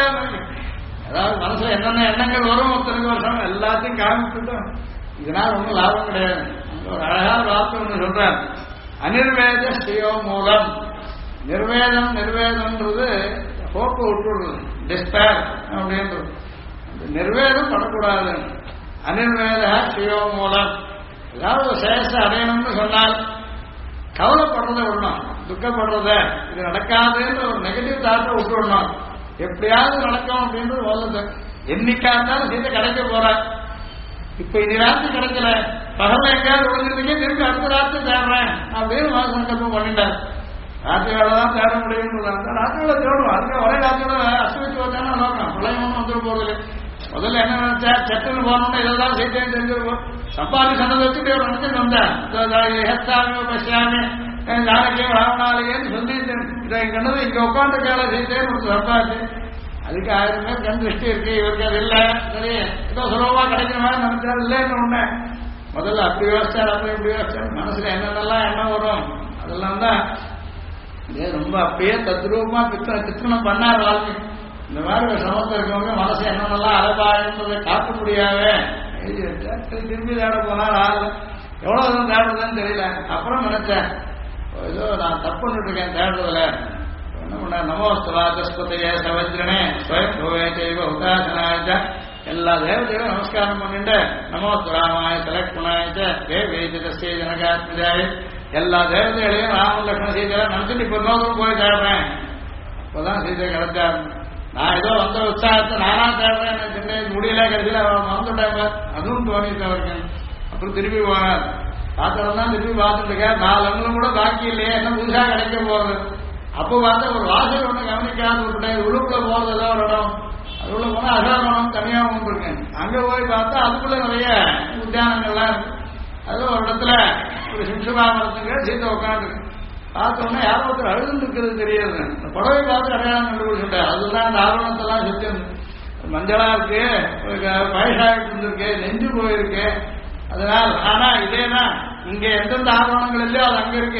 அதாவது மனசுல என்னென்ன எண்ணங்கள் வரும் 30 வருஷம் எல்லாத்தையும் காமிச்சுட்டோம். இதனால ஒன்றும் லாபம் கிடையாது. ஒரு அழகான வார்த்தை ஒன்று சொல்றார். அனிர்வேத ஸ்ரீயோ மூலம். நிர்வேதம் நிர்வேதம்ன்றது போக்கு விட்டுடுறது டிஸ்பேர் அப்படின்றது. நிர்வேதம் பண்ணக்கூடாது. அனிர்வேத ஸ்ரீயோ மூலம். ஏதாவது சேஷ அடையணும்னு சொன்னால் கவலைப்படுறதை விடணும். துக்கப்படுறத இது நடக்காதுன்ற ஒரு நெகட்டிவ் தாட்டை விட்டுவிடணும். எப்படியாவது நடக்கும் அப்படின்றது முதல்ல. என்னைக்கா இருந்தாலும் சீதை கிடைக்க போற. இப்ப இது ராத்திரி கிடைக்கல. பகல எங்கேயாவது விழுந்துருக்கே திருப்பி அடுத்த ராத்திரி தேடுறேன் அப்படின்னு சங்கல்பம் பண்ணிட்டார். ராத்திரி வேலை தான் தேட முடியும்னு ராத்திரி வேலை தேடும். அதுக்கு ஒரே ராத்திரியோட அஸ்தமிச்சு வந்தானே நோக்கம் பிரளயமும் வந்துட போறது. முதல்ல என்ன நினைச்சா சட்டுன்னு போனோம்னா இதெல்லாம் செய்தேன்னு தெரிஞ்சிருக்கும். சம்பாதி சொன்னதை வச்சுட்டு நினைச்சுட்டு வந்தேன். பசியாமி நாளைக்கே ராவணாலேன்னு சொல்லிட்டேன். இதை கண்டது இங்க உட்காந்து கேள செய்தேன்னு ஒரு சம்பாதி. அதுக்கு 1000 பேர் கண் திருஷ்டி இருக்கு. இவருக்கு அது இல்லை. சரி ஏதோ சுலபமா கிடைக்கிற மாதிரி நினைச்சாரு. இல்லைன்னு ஒண்ணு முதல்ல அப்படி யோசிச்சார். அப்படி இப்படி யோசிச்சார். மனசுல என்னென்னலாம் எண்ணம் வரும் அதெல்லாம் தான் ரொம்ப அப்படியே தத்ரூபமா சித்திரம் பண்ணார் வாழ்க்கை. இந்த மாதிரி ஒரு சமத்தை இருக்கவங்க மனசு என்னென்னலாம் அலபாயன்றதை காட்ட முடியாவே எழுதி வச்சா. திரும்பி தேட போனால் ஆள் எவ்வளவு தேடுறதுன்னு தெரியல. அப்புறம் நினைச்சேன் ஏதோ நான் தப்பு பண்ணிட்டு இருக்கேன் தேடுறதுல. என்ன பண்ண நமோஸ்தவா தஸ்பதைய சவஜ்ரனே ஸ்வயம் உதாசனாய எல்லா தேவதையும் நமஸ்காரம் பண்ணிட்டு நமோஸ்தராமாய சலக்ஷணாய வேதிதஸ்தே ஜனகாத்மஜாய எல்லா தேவதைகளையும் ராமன் லட்சுமண சீதை நினைச்சுட்டு இப்ப நோக்கம் போய் தேடுறேன். அப்பதான் சீதை கிடைச்சாரு. நான் ஏதோ வந்த உற்சாகத்தை நானா தேடுறேன் முடியல. கடைசியில் அவன் மறந்துட்டேன். அதுவும் தோணிட்டு அவருக்கு. அப்புறம் திருப்பி போனார். பார்த்தவன் தான் திருப்பி பார்த்துட்டு இருக்கேன். 4 அங்குலம் கூட பாக்கி இல்லையே என்ன புதுசா கிடைக்க போகுது. அப்போ பார்த்தா ஒரு வாசல் ஒண்ணு கவனிக்காது விட்டுட்டேன். உள்ளுக்குள்ள போறது ஏதோ ஒரு இடம். அதுக்குள்ள போனா அசாரணம் தனியாகவும் இருக்கேன். அங்க போய் பார்த்தா அதுக்குள்ள நிறைய உத்தியானங்கள்லாம் இருக்கு. அது ஒரு இடத்துல ஒரு சிம்சுபா மரத்துக்கு சீத்தை உட்காந்துருக்கு. பார்த்தோம்னா யாரோ ஒருத்தர் அழுதுன்னு இருக்கிறது தெரியாது. இந்த புடவை பார்த்து அடையாளம் கண்டுபிடிச்சுட்டேன். அதுதான் அந்த ஆவணத்தெல்லாம் செஞ்சு மஞ்சளா இருக்கு, வயசாகிட்டு இருந்திருக்கு, நெஞ்சு போயிருக்கு. அதனால் ஆனா இதேதான் இங்க எந்தெந்த ஆவணங்கள் இல்லையோ அது அங்க இருக்கு.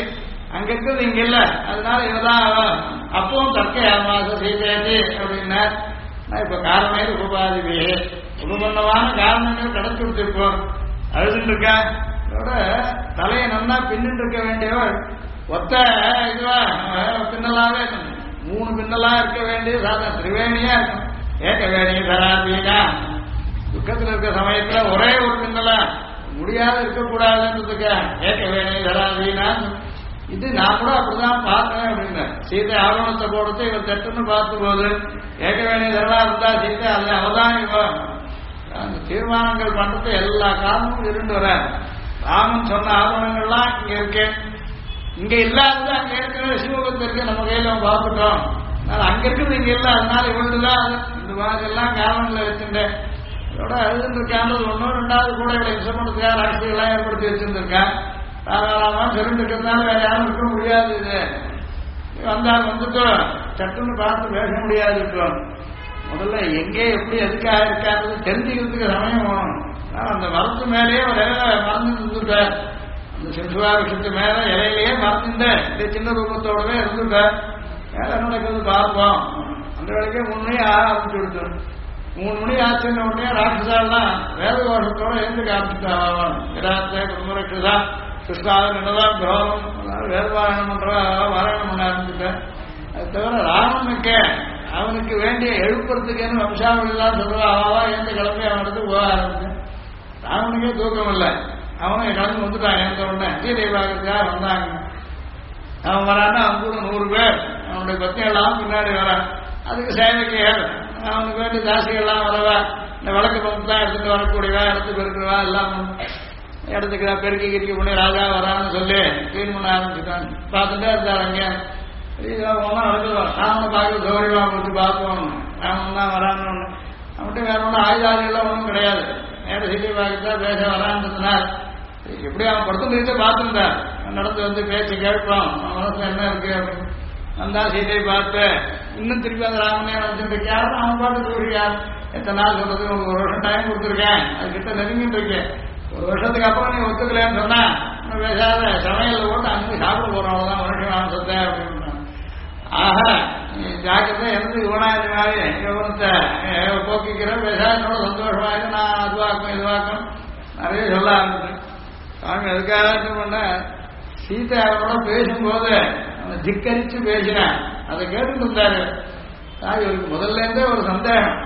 அங்க இருக்கிறது இங்க இல்ல, அதனால இவதான் அப்பவும் தற்கை ஆமாச சீதேதி அப்படின்னா இப்ப காரணமே உபாதிவே உபபன்னமான காரணங்கள் கிடைச்சு கொடுத்துருப்போம். அழுதுட்டு இருக்கா இதோட தலையை நல்லா பின்னிட்டு இருக்க வேண்டியவர் ஒத்த இதுவா பின்னலாவே 3 பின்னலா இருக்க வேண்டிய சாதனை திரிவேணியா இருக்கும். ஏக வேணி தராதீனா துக்கத்தில் இருக்க சமயத்துல ஒரே ஒரு பின்னலா முடியாது இருக்கக்கூடாதுன்றதுக்கு ஏக வேணி தராதீனா. இது நான் கூட அப்படிதான் பார்த்தேன் அப்படின்னு சீதை ஆவணத்தை போடுறது இவர் தட்டுன்னு பார்த்த போது ஏகவேணி தரலா இருந்தா சீதை அது அவதான் இவன் அந்த தீர்மானங்கள் பண்றது எல்லா காரணமும் இருந்து வர ராமன் சொன்ன ஆவணங்கள்லாம் இங்க இருக்கு, இங்க இல்லாதது அங்க இருக்கிற சிவகத்தை இருக்கு, நம்ம கையில பார்த்துட்டோம். அங்க இருக்கிறது இங்க இல்ல, அதனால இவள்தான் இந்த மாதிரிலாம் காரணங்களை வச்சுட்டேன். இதோட அழுதுன்னு இருக்கான்றது ஒன்னும் 2வது கூட இவளை இசம் பண்றதுக்காக ராட்சியெல்லாம் ஏற்படுத்தி வச்சிருந்திருக்கான். தாராளமா தெரிஞ்சுக்கிறதுனால வேற யாரும் இருக்க முடியாது. இது வந்தால் வந்துட்டு சட்டுன்னு பார்த்து பேச முடியாது. முதல்ல எங்கே எப்படி எதுக்காக இருக்காது தெரிஞ்சுக்கிறதுக்கு சமயம் வேணும். அந்த மரத்து மேலேயே ஒரு இலையில மறந்து இருந்துட்டார். அந்த சிசுவா விஷயத்து மேல இலையிலேயே மறந்துட்டு இந்த சின்ன ரூபத்தோடவே இருந்துட்டார். மேல என்ன நடக்கிறது பார்ப்போம். அந்த வேலைக்கே 3 மணி ஆரம்பிச்சு கொடுத்தோம். 3 மணி ஆச்சுன்ன உடனே ராட்சசாலாம் வேத கோஷத்தோட எழுந்துக்க ஆரம்பிச்சுட்டாங்க. குடும்பரட்சதா கிருஷ்ணாவது என்னதான் கிரகம் வேதபாராயணம் பண்ற பாராயணம் பண்ண ஆரம்பிச்சுட்டேன். அது தவிர ராமனுக்கு அவனுக்கு வேண்டிய எழுப்புறதுக்குன்னு வம்சாவளிலாம் சொல்லுவா அவா எந்த கிளம்பி அவன் இடத்துக்கு போக ஆரம்பிச்சேன். ராமனுக்கே தூக்கம் இல்லை, அவனும் கிளம்பி வந்துட்டான். எந்த உடனே சீதை பார்க்கறதுக்காக வந்தாங்க. அவன் வரான்னா அவன் கூட 100 பேர் அவனுடைய பத்தியெல்லாம் பின்னாடி வரான். அதுக்கு சேவைக்கு அவனுக்கு வேண்டிய தாசிகள்லாம் வரவா, இந்த வழக்கு பங்கு தான் எடுத்துட்டு வரக்கூடியவா, இடத்துக்கு இருக்கிறவா எல்லாம் இடத்துக்கு பெருக்கி கிரிக்கி பண்ணி ராஜா வரான்னு சொல்லி கிளீன் பண்ண ஆரம்பிச்சுட்டான். பார்த்துட்டே இருந்தார். அங்கே நடக்குதான் ராமனை பார்க்க கௌரவா கொடுத்து பார்ப்போம். ராமன் தான் வரான்னு அவன்கிட்ட வேற ஒன்றும் ஆயுதாதிகள்லாம் ஒன்றும் கிடையாது. நேரம் சீட்டை பார்க்கத்தா பேச வரான்றதுனால எப்படி அவன் படுத்துட்டு பார்த்துருந்தான். நடந்து வந்து பேச்சு கேட்போம், அவன் மனசுல என்ன இருக்கு அப்படின்னு வந்தா சீட்டை பார்த்து இன்னும் திருப்பி அந்த ராமனே நினைச்சுட்டு இருக்காரு. அவன் பாட்டு சொல்லிருக்கார். எத்தனை நாள் சொல்றது, உங்களுக்கு 1 வருஷம் டைம் கொடுத்துருக்கேன், அது கிட்ட நெருங்கிட்டு இருக்கேன். 1 வருஷத்துக்கு அப்புறம் நீ ஒத்துக்கலன்னு சொன்னா பேசாத சமையல் போட்டு அங்கே சாப்பிட போறவங்கதான் மனுஷன் மாம்சத்தை அப்படின்னு. ஆக ஜாக்கிரதை எனக்கு இவனா இது மாதிரி இவனத்தை போக்கிக்கிற பேசாதோட சந்தோஷமாயிரு, நான் அதுவாக்கும் இதுவாக்கும் நிறைய சொல்ல ஆரம்பிச்சேன். சாமி அதுக்காக பண்ண சீதை அவனோட பேசும்போது அந்த திக்கரிச்சு பேசினேன். அதை கேட்டுட்டு இருந்தாரு. இவருக்கு முதல்ல இருந்தே ஒரு சந்தேகம்,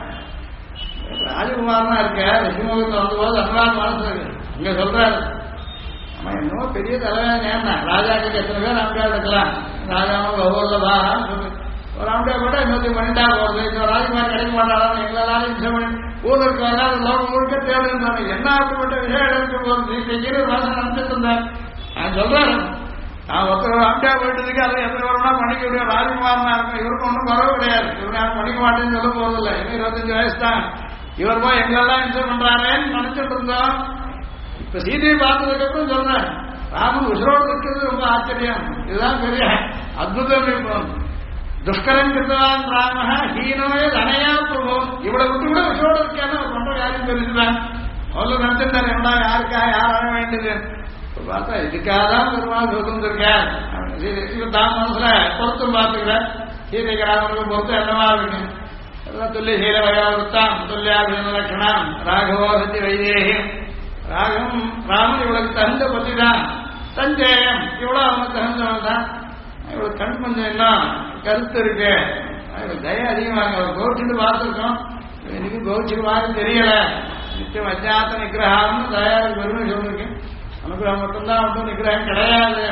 ராஜகுமாரனா இருக்க ரிஷிமுகத்தில் வந்தபோது அனுராக மனசு இங்க சொல்றாரு, அவன் என்னவோ பெரிய தலைவன் ஏன்னா ராஜாக்கு எத்தனை பேர் அம்பியா இருக்கலாம், ராஜாவும் கௌரவா சொல்லு ஒரு அம்பியா போட்டா இன்னொரு பண்ணிட்டா போறது, இந்த ராஜகுமார் கிடைக்க மாட்டாலும் எங்களால இன்சம் பண்ணி ஊர் இருக்க வராது லோகம் முழுக்க தேவைன்னு என்ன அப்படிப்பட்ட விஷயம் எடுத்து போறது வாசம் நினைச்சிட்டு இருந்தேன். நான் சொல்றேன், நான் ஒருத்தர் அம்பியா போயிட்டதுக்கு அதை எத்தனை வரும்னா பண்ணிக்க முடியும், ராஜகுமாரனா இருக்கும், இவருக்கு ஒன்றும் குறவு கிடையாது, இவரு யாரும் பண்ணிக்க மாட்டேன்னு சொல்ல போறதில்லை, இன்னும் 25 வயசு தான், இவர் போய் எங்களெல்லாம் இன்சம் பண்றாருன்னு நினைச்சிட்டு இருந்தோம். இப்ப சீதையை பார்த்ததுக்கு அப்புறம் சொல்றேன், ராமன் உசுரோடு இருக்கிறது ரொம்ப ஆச்சரியம், இதுதான் பெரிய அற்புதம். இருக்கும் துஷ்கரம் கிருத்தவான் ராம ஹீனோயே தனையா போகும், இவ்வளவு விட்டு கூட உசுரோடு இருக்கான்னு அவர் பண்ற யாரும் தெரிஞ்சுதான் முதல்ல நினைச்சிருந்தாரு, என்னடா யாருக்காக யார் ஆக வேண்டியது. இப்ப பார்த்தா இதுக்காக தான் பெருமாள் சுதந்திருக்கேன். இவன் தான் மனசுல பொருத்தம் பார்த்துக்கிறேன். சீதைக்கு ராமனுக்கு பொருத்தம் என்னவா இருக்கு, துல்லிய சீல வயோவருத்தான் துல்லியாபின லட்சணம் ராகவோ சத்தி வைதேகி. ராகம் ராமன் இவளுக்கு தகுந்த பத்தி தான், தஞ்சேயம் இவ்வளவு அவனுக்கு தகுந்தவன் தான். இவளுக்கு கண் கொஞ்சம் என்ன கருத்து இருக்கு, இவளுக்கு தய அதிகமாக அவர் கௌச்சிட்டு பார்த்துருக்கோம், இன்னைக்கு கௌச்சிக்குமாறு தெரியல. நிச்சயம் அஜாத்த நிகிரகம்னு தயாரிக்கு பெருமை சொல்லிருக்கேன். அனுகிரகம் மட்டும்தான் மட்டும் நிகிரகம் கிடையாது.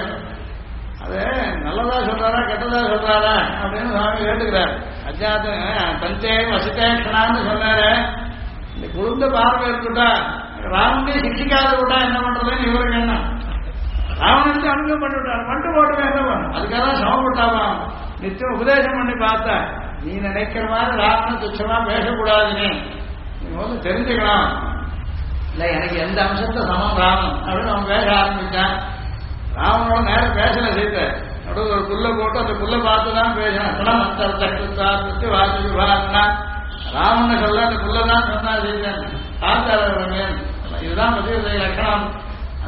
அது நல்லதா சொல்றாரா கெட்டதா சொல்றாரா அப்படின்னு சுவாமி கேட்டுக்கிறார். அஜாத்த தஞ்சேயம் வசிதேஷனான்னு சொன்னாரு. இந்த குழுந்த பார்வை இருக்கட்டா, ராமனே சிக்ஷிக்காத விட்டா என்ன பண்றதுன்னு இவருக்கு என்ன, ராவணனுக்கு அனுபவம் பண்ணி விட்டார், பண்ணிட்டு போட்டுமே என்ன பண்ணும், அதுக்காக தான் சமப்பட்டாவா. நிச்சயம் உபதேசம் பண்ணி பார்த்தா நீ நினைக்கிற மாதிரி ராவண துச்சமா பேசக்கூடாதுன்னு நீ வந்து தெரிஞ்சுக்கலாம். இல்ல எனக்கு எந்த அம்சத்தை சமம் ராமன் அப்படின்னு அவன் பேச ஆரம்பிச்சான். ராவனோட நேரம் பேசல சீத்தை, நடுவில் ஒரு புல்ல போட்டு அந்த புல்ல பார்த்துதான் பேசினான். குணம் அந்த தட்டு வாசி வாசினா ராமனை சொல்ல அந்த புல்லதான் சொன்னா சீத்தன் பார்த்தாரு. இதுதான் பதிவு லட்சணம்.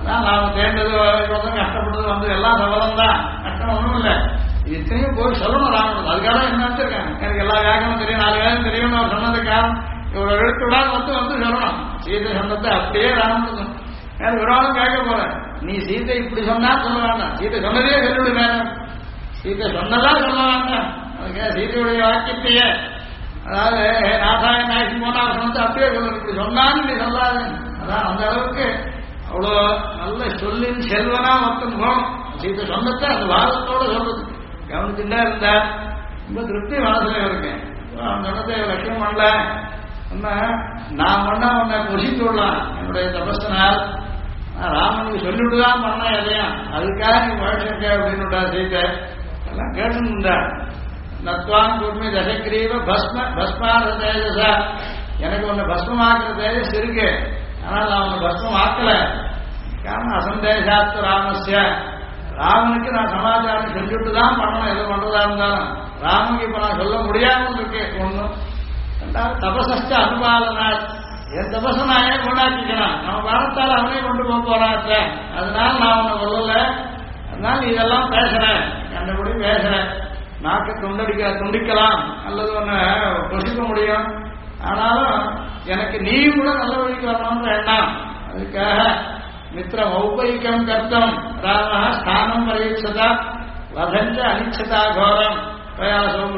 அதான் நான் தேர்ந்தது கஷ்டப்பட்டது வந்து எல்லாம் சபலம் தான், கஷ்டம் ஒன்றும் இல்லை. இது இத்தனையும் போய் சொல்லணும் ராமன். அதுக்காக என்ன வச்சிருக்கேன், எனக்கு எல்லா வேகமும் தெரியும், 4 வேகம் தெரியும்னு அவர் சொன்னதுக்காக இவர் எழுத்துவிடாது வந்து சொல்லணும். சீதை சொன்னதை அப்படியே ராமன் எனக்கு ஒரு ஆளும் கேட்க போறேன், நீ சீதை இப்படி சொன்னா சொல்ல வேண்டாம், சீதை சொன்னதே சொல்லிவிடு வேணும், சீதை சொன்னதா சொல்ல வேண்டாம். அதுக்கு சீதையுடைய வாக்கியத்தையே, அதாவது நாசாய நாய்க்கு போனா சொன்னது அப்படியே சொல்லணும், இப்படி சொன்னான்னு நீ சொல்லாது. அதான் அந்த அளவுக்கு அவ்வளோ நல்ல சொல்லின் செல்வனா மொத்தம் போகணும். சீதை சொன்னதை அந்த வாதத்தோட சொல்றது கவனிச்சுட்டே இருந்தா ரொம்ப திருப்தி மனசுல இருக்கு. அவன் சொன்னதை லட்சியம் பண்ணல, நான் பண்ணா உன்னை கொசித்து விடலாம் என்னுடைய தபஸ்தனால், நான் ராமனுக்கு சொல்லிவிட்டுதான் பண்ணேன் எதையா, அதுக்காக நீ வாழ்க்கை அப்படின்னு சீதை எல்லாம் கேட்டு நத்வான் குர்மி தசக்கிரீவ பஸ்மான தேஜஸா, எனக்கு உன்னை பஸ்மமாக்குற தேஜஸ் இருக்கு, ஆனால் நான் உன்னை பஸ்மம் ஆக்கல. காரணம் அசந்தேசாத்து ராமஸ்ய, ராமனுக்கு நான் சமாச்சாரம் செஞ்சுட்டு தான் பண்ணணும், எது பண்றதா இருந்தாலும். ராமனுக்கு இப்ப நான் சொல்ல முடியாமல் இருக்கு ஒண்ணும். ரெண்டாவது தபசஸ்ட அனுபாலனால், என் தபச நான் ஏன் கொண்டாக்கிக்கலாம், நம்ம பாரத்தால் அவனே கொண்டு போக போறாச்ச, அதனால நான் உன்னை சொல்லல. அதனால நீ இதெல்லாம் பேசுறேன், கண்டபடி பேசுறேன், நாக்கு துண்டிக்கலாம் அல்லது ஒன்று பொசிக்க முடியும், ஆனாலும் எனக்கு நீ கூட நல்ல வழிக்கு வரணும்னு எண்ணம். அதுக்காக மித்திரம் ஔபரிக்கம் கர்த்தம் ராம ஸ்தானம் பரீட்சதா வதஞ்ச அனிச்சதா கோரம் பிரயாசம்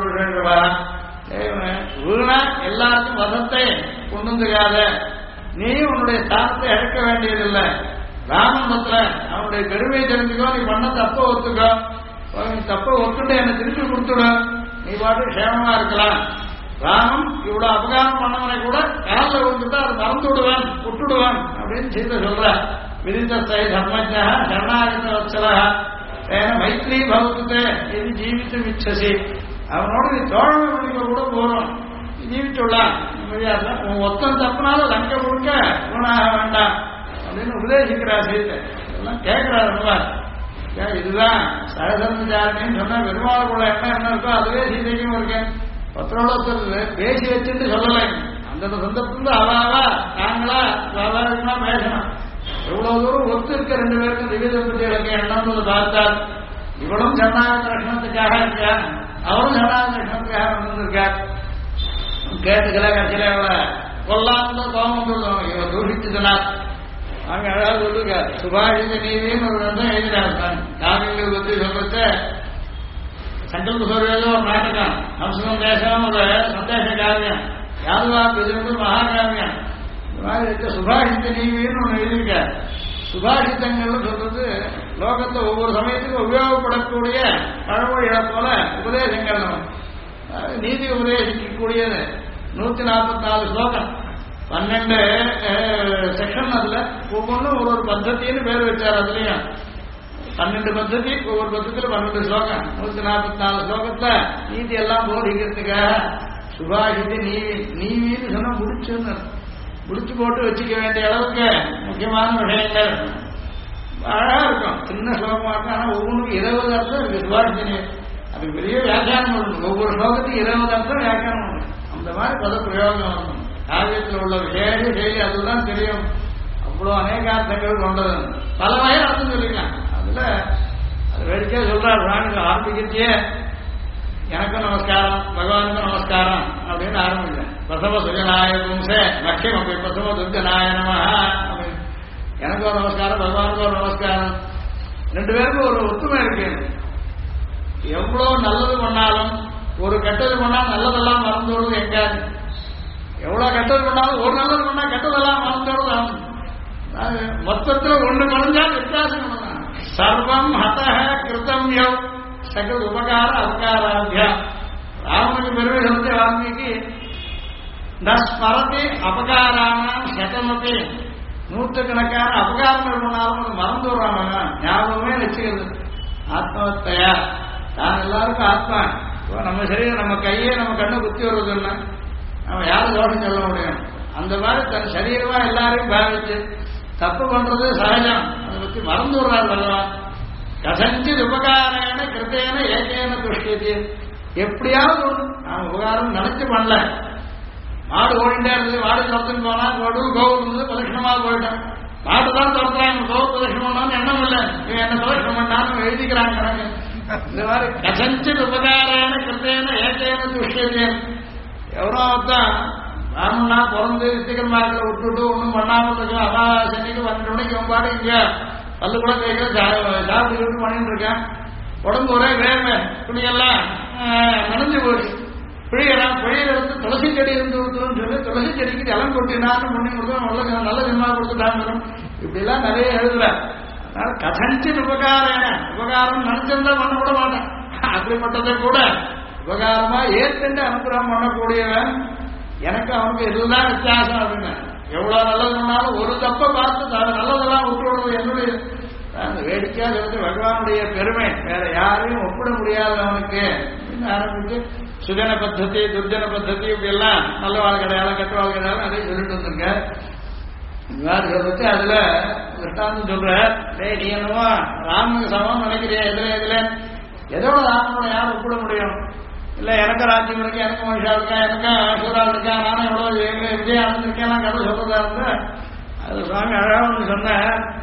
வீணா எல்லாருக்கும் வதத்தை கொண்டு வந்துக்காத, நீ உன்னுடைய ஸ்தானத்தை இழக்க வேண்டியதில்லை. ராமபத்திர அவனுடைய பெருமையை தெரிஞ்சுக்கோ, நீ பண்ண தப்ப ஒத்துக்கோ, தப்ப ஒத்துட்டு என்னை திருப்பி கொடுத்துடும், நீ பாட்டு சேமமா இருக்கலாம். ராமன் இவ்வளவு அபகாரம் பண்ணவனை கூட காலில் விழுந்துட்டா அதை மறந்து விடுவான் விட்டுடுவான் அப்படின்னு சீதை சொல்ற. விதித்த தர்மஜா சரணாகத வத்சலா ஏன்னா மைத்ரி பகவத்து இது ஜீவித்து மிச்சசி, அவனோட நீ தோழமை பண்ணிக்க கூட போறோம், ஜீவிச்சுள்ளான் முடியாது. உன் ஒத்தம் தப்புனாலும் லங்க கொடுக்க குணாக வேண்டாம் அப்படின்னு உபதேசிக்கிறா சீதை. இதெல்லாம் கேட்கிறாரு. இதுதான் சகதர்மச்சாரணின்னு சொன்னா பெருமாள் கூட என்ன இருக்கோ அதுவே சீதைக்கும் இருக்கேன். ஒருத்தரோட பேசி வச்சுட்டு சொல்லலை, அந்தந்த சந்தர்ப்பத்தில் அவாவா நாங்களா சாதாரணமா பேசணும். எவ்வளவு தூரம் ஒத்து இருக்க 2 பேருக்கும் திவ்யதம்பதிகளுக்கு எண்ணம்னு பார்த்தார். இவளும் ஜனநாயக லட்சணத்துக்காக இருக்கார், அவரும் ஜனநாயக லட்சணத்துக்காக வந்திருக்கார். கேட்டுக்கல கட்சியில அவளை கொல்லாம கோபம் சொல்லுவாங்க, இவன் தூஷிச்சுனார். அங்க அழகாக சொல்லுங்க, சுபாஷித நீதினு ஒரு ரத்தம் எழுதினார். காவியங்கள் பற்றி சொல்றத சங்கல்ப சூரியோ ஒரு நாடகம், ஹம்சம் தேசம் ஒரு சந்தேச காவியம், யாதுவா பிரிவு மகாகாவியம், இந்த மாதிரி இருக்க சுபாஷித்த நீதினு ஒன்று எழுதியிருக்க. சுபாஷித்தங்கள் சொல்றது லோகத்தை ஒவ்வொரு சமயத்துக்கும் உபயோகப்படக்கூடிய பழமொழிகளை போல உபதேசங்கள். நீதி உபதேசிக்கக்கூடியது 144 ஸ்லோகம், 12 செக்ஷன். அதுல ஒவ்வொன்றும் ஒரு பத்தத்தின்னு பேர் வச்சார். அதுலயும் 12 பத்ததி, ஒவ்வொரு பத்தத்துல 12 ஸ்லோகம், 144 ஸ்லோகத்துல நீதி எல்லாம் போதிக்கிறதுக்காக சுபாஷித்து நீவின்னு சொன்னா முடிச்சுன்னு முடிச்சு போட்டு வச்சுக்க வேண்டிய அளவுக்கு முக்கியமான விஷயங்கள் அழகா இருக்கும். சின்ன ஸ்லோகமா இருக்கும், ஆனா ஒவ்வொன்றுக்கும் 20 அர்த்தம் இருக்கு. சுபாஷித்து அதுக்கு பெரிய வியாக்கியானம் பண்ணணும், ஒவ்வொரு ஸ்லோகத்துக்கு 20 அர்த்தம் வியாக்கியானம் பண்ணணும். அந்த மாதிரி பத பிரயோகம் வரணும். காவியத்தில் உள்ள விசேஷ செய்தி அதுதான் தெரியும். அவ்வளவு அநேகார்த்தங்கள் கொண்டது, பல வகை அர்த்தம் சொல்லிக்கலாம். அதுல அது வேடிக்கையா சொல்றாரு, ராணுக்கு ஆரம்பிக்கத்தையே எனக்கும் நமஸ்காரம் பகவானுக்கும் நமஸ்காரம் அப்படின்னு ஆரம்பிக்கிறேன். பிரசவ சுஜநாய பும்சே லட்சியம் அப்படி பிரசவ துர்கநாய நம அப்படின்னு எனக்கும் ஒரு நமஸ்காரம் பகவானுக்கும் ஒரு நமஸ்காரம். 2 பேருக்கும் ஒரு ஒத்துமை இருக்கு. எவ்வளவு நல்லது பண்ணாலும் ஒரு கெட்டது பண்ணா நல்லதெல்லாம் மறந்து விடுவது எங்காது. எவ்வளவு கெட்டது பண்ணாலும் ஒரு நல்லது பண்ணா கெட்டதெல்லாம் மறந்து விடுவது. மொத்தத்தில் ஒன்று குறைஞ்சா வித்தியாசம் பண்ணலாம். சர்வம் ஹதஹ கிருத்தம்யம் சகல உபகார அபகாராத்தியா. ராமனுக்கு பெருமை சொல்லிட்டு வால்மீகி ஸ்மரதி அபகாரான சதமதி, 100கணக்கான அபகாரங்கள் பண்ணாலும் மறந்து விடுறாங்க, ஞாபகமே வச்சுக்கிறது. ஆத்மவத்தையா தான் எல்லாருக்கும் ஆத்மா. நம்ம சரீரம் நம்ம கையே நம்ம கண்ணை குத்தி வருவதுன்னா நம்ம யாரும் தோஷம் சொல்ல முடியும். அந்த மாதிரி தன் சரீரமா எல்லாரையும் பாவிச்சு தப்பு பண்றது சகஜம், அதை பற்றி மறந்து விடுறாரு பகவான். கசஞ்சித் உபகாரேன கிருத்தேன ஏகேன துஷ்யது. எப்படியாவது ஒன்று நான் உபகாரம் நினைச்சு பண்ணல. மாடு ஓடிட்டே இருந்தது, மாடு சத்தம் போனா கோவில் இருந்தது பிரதட்சணமாக போயிட்டேன். நாட்டு தான் தோற்றாங்க கௌ பிரதட்சணம் பண்ணான்னு எண்ணம் இல்லை இவன் என்ன பிரதட்சணம் பண்ணான்னு எழுதிக்கிறாங்க கணக்கு. இந்த மாதிரி கசஞ்சித் உபகாரேன கிருத்தேன ஏகேன துஷ்யத்தேன். எவரோ ஒருத்தான் ராமனா பிறந்து சீக்கிரமாக விட்டுட்டு ஒன்றும் பண்ணாமல் இருக்கும். அமாவாசனைக்கு 12 மணிக்கு வம்பாடு இங்க பல்லு கூட தேய்க்க சாப்பிட்டு பண்ணிட்டு இருக்கேன். உடம்பு ஒரே வேர்மை, துணியெல்லாம் நனைஞ்சு போச்சு. பிழியெல்லாம் பிழியிலிருந்து துளசி செடி இருந்து கொடுத்துன்னு சொல்லி துளசி செடிக்கு ஜலம் கொட்டினான்னு பண்ணி கொடுத்தோம். நல்ல ஜென்மா கொடுத்துட்டாங்க. இப்படிலாம் நிறைய எழுதுறேன். அதனால கதஞ்சித் உபகாரம் உபகாரம் நினைச்சிருந்தா பண்ண கூட மாட்டேன். அப்படிப்பட்டதை கூட உபகாரமா ஏற்கனவே அனுகிரகம் பண்ணக்கூடியவன். எனக்கு அவனுக்கு இதுதான் வித்தியாசம் அப்படின்னு. எவ்வளவு நல்லது பண்ணாலும் ஒரு தப்பை பார்த்து நல்லதெல்லாம் விட்டுவிடுறது என்னுடைய அந்த வேடிக்கையா சொல்லிட்டு பகவானுடைய பெருமை வேற யாரையும் ஒப்பிட முடியாது அவனுக்கு ஆரம்பிச்சு சுஜன பத்தி துர்ஜன பத்தி இப்படி எல்லாம் நல்ல வாழ்க்கை அடையாளம் கெட்ட வாழ்க்கை அடையாளம் அதையும் சொல்லிட்டு வந்திருக்க. சொல்லிட்டு அதுல கிருஷ்டாந்தம் சொல்ற நீ என்னவோ ராமனுக்கு சமம் நினைக்கிறியா எதுல எதோட ராமனோட யாரும் ஒப்பிட முடியும்? இல்ல எனக்கு ராஜ்யம் இருக்கு, எனக்கு மனுஷா இருக்கா, எனக்கு சூரா இருக்கா, நானும் எவ்வளவு விஜயம் அடைஞ்சிருக்கேன் கதை சொல்றதா இருந்தா அது சுவாமி அழகா ஒன்று சொன்ன.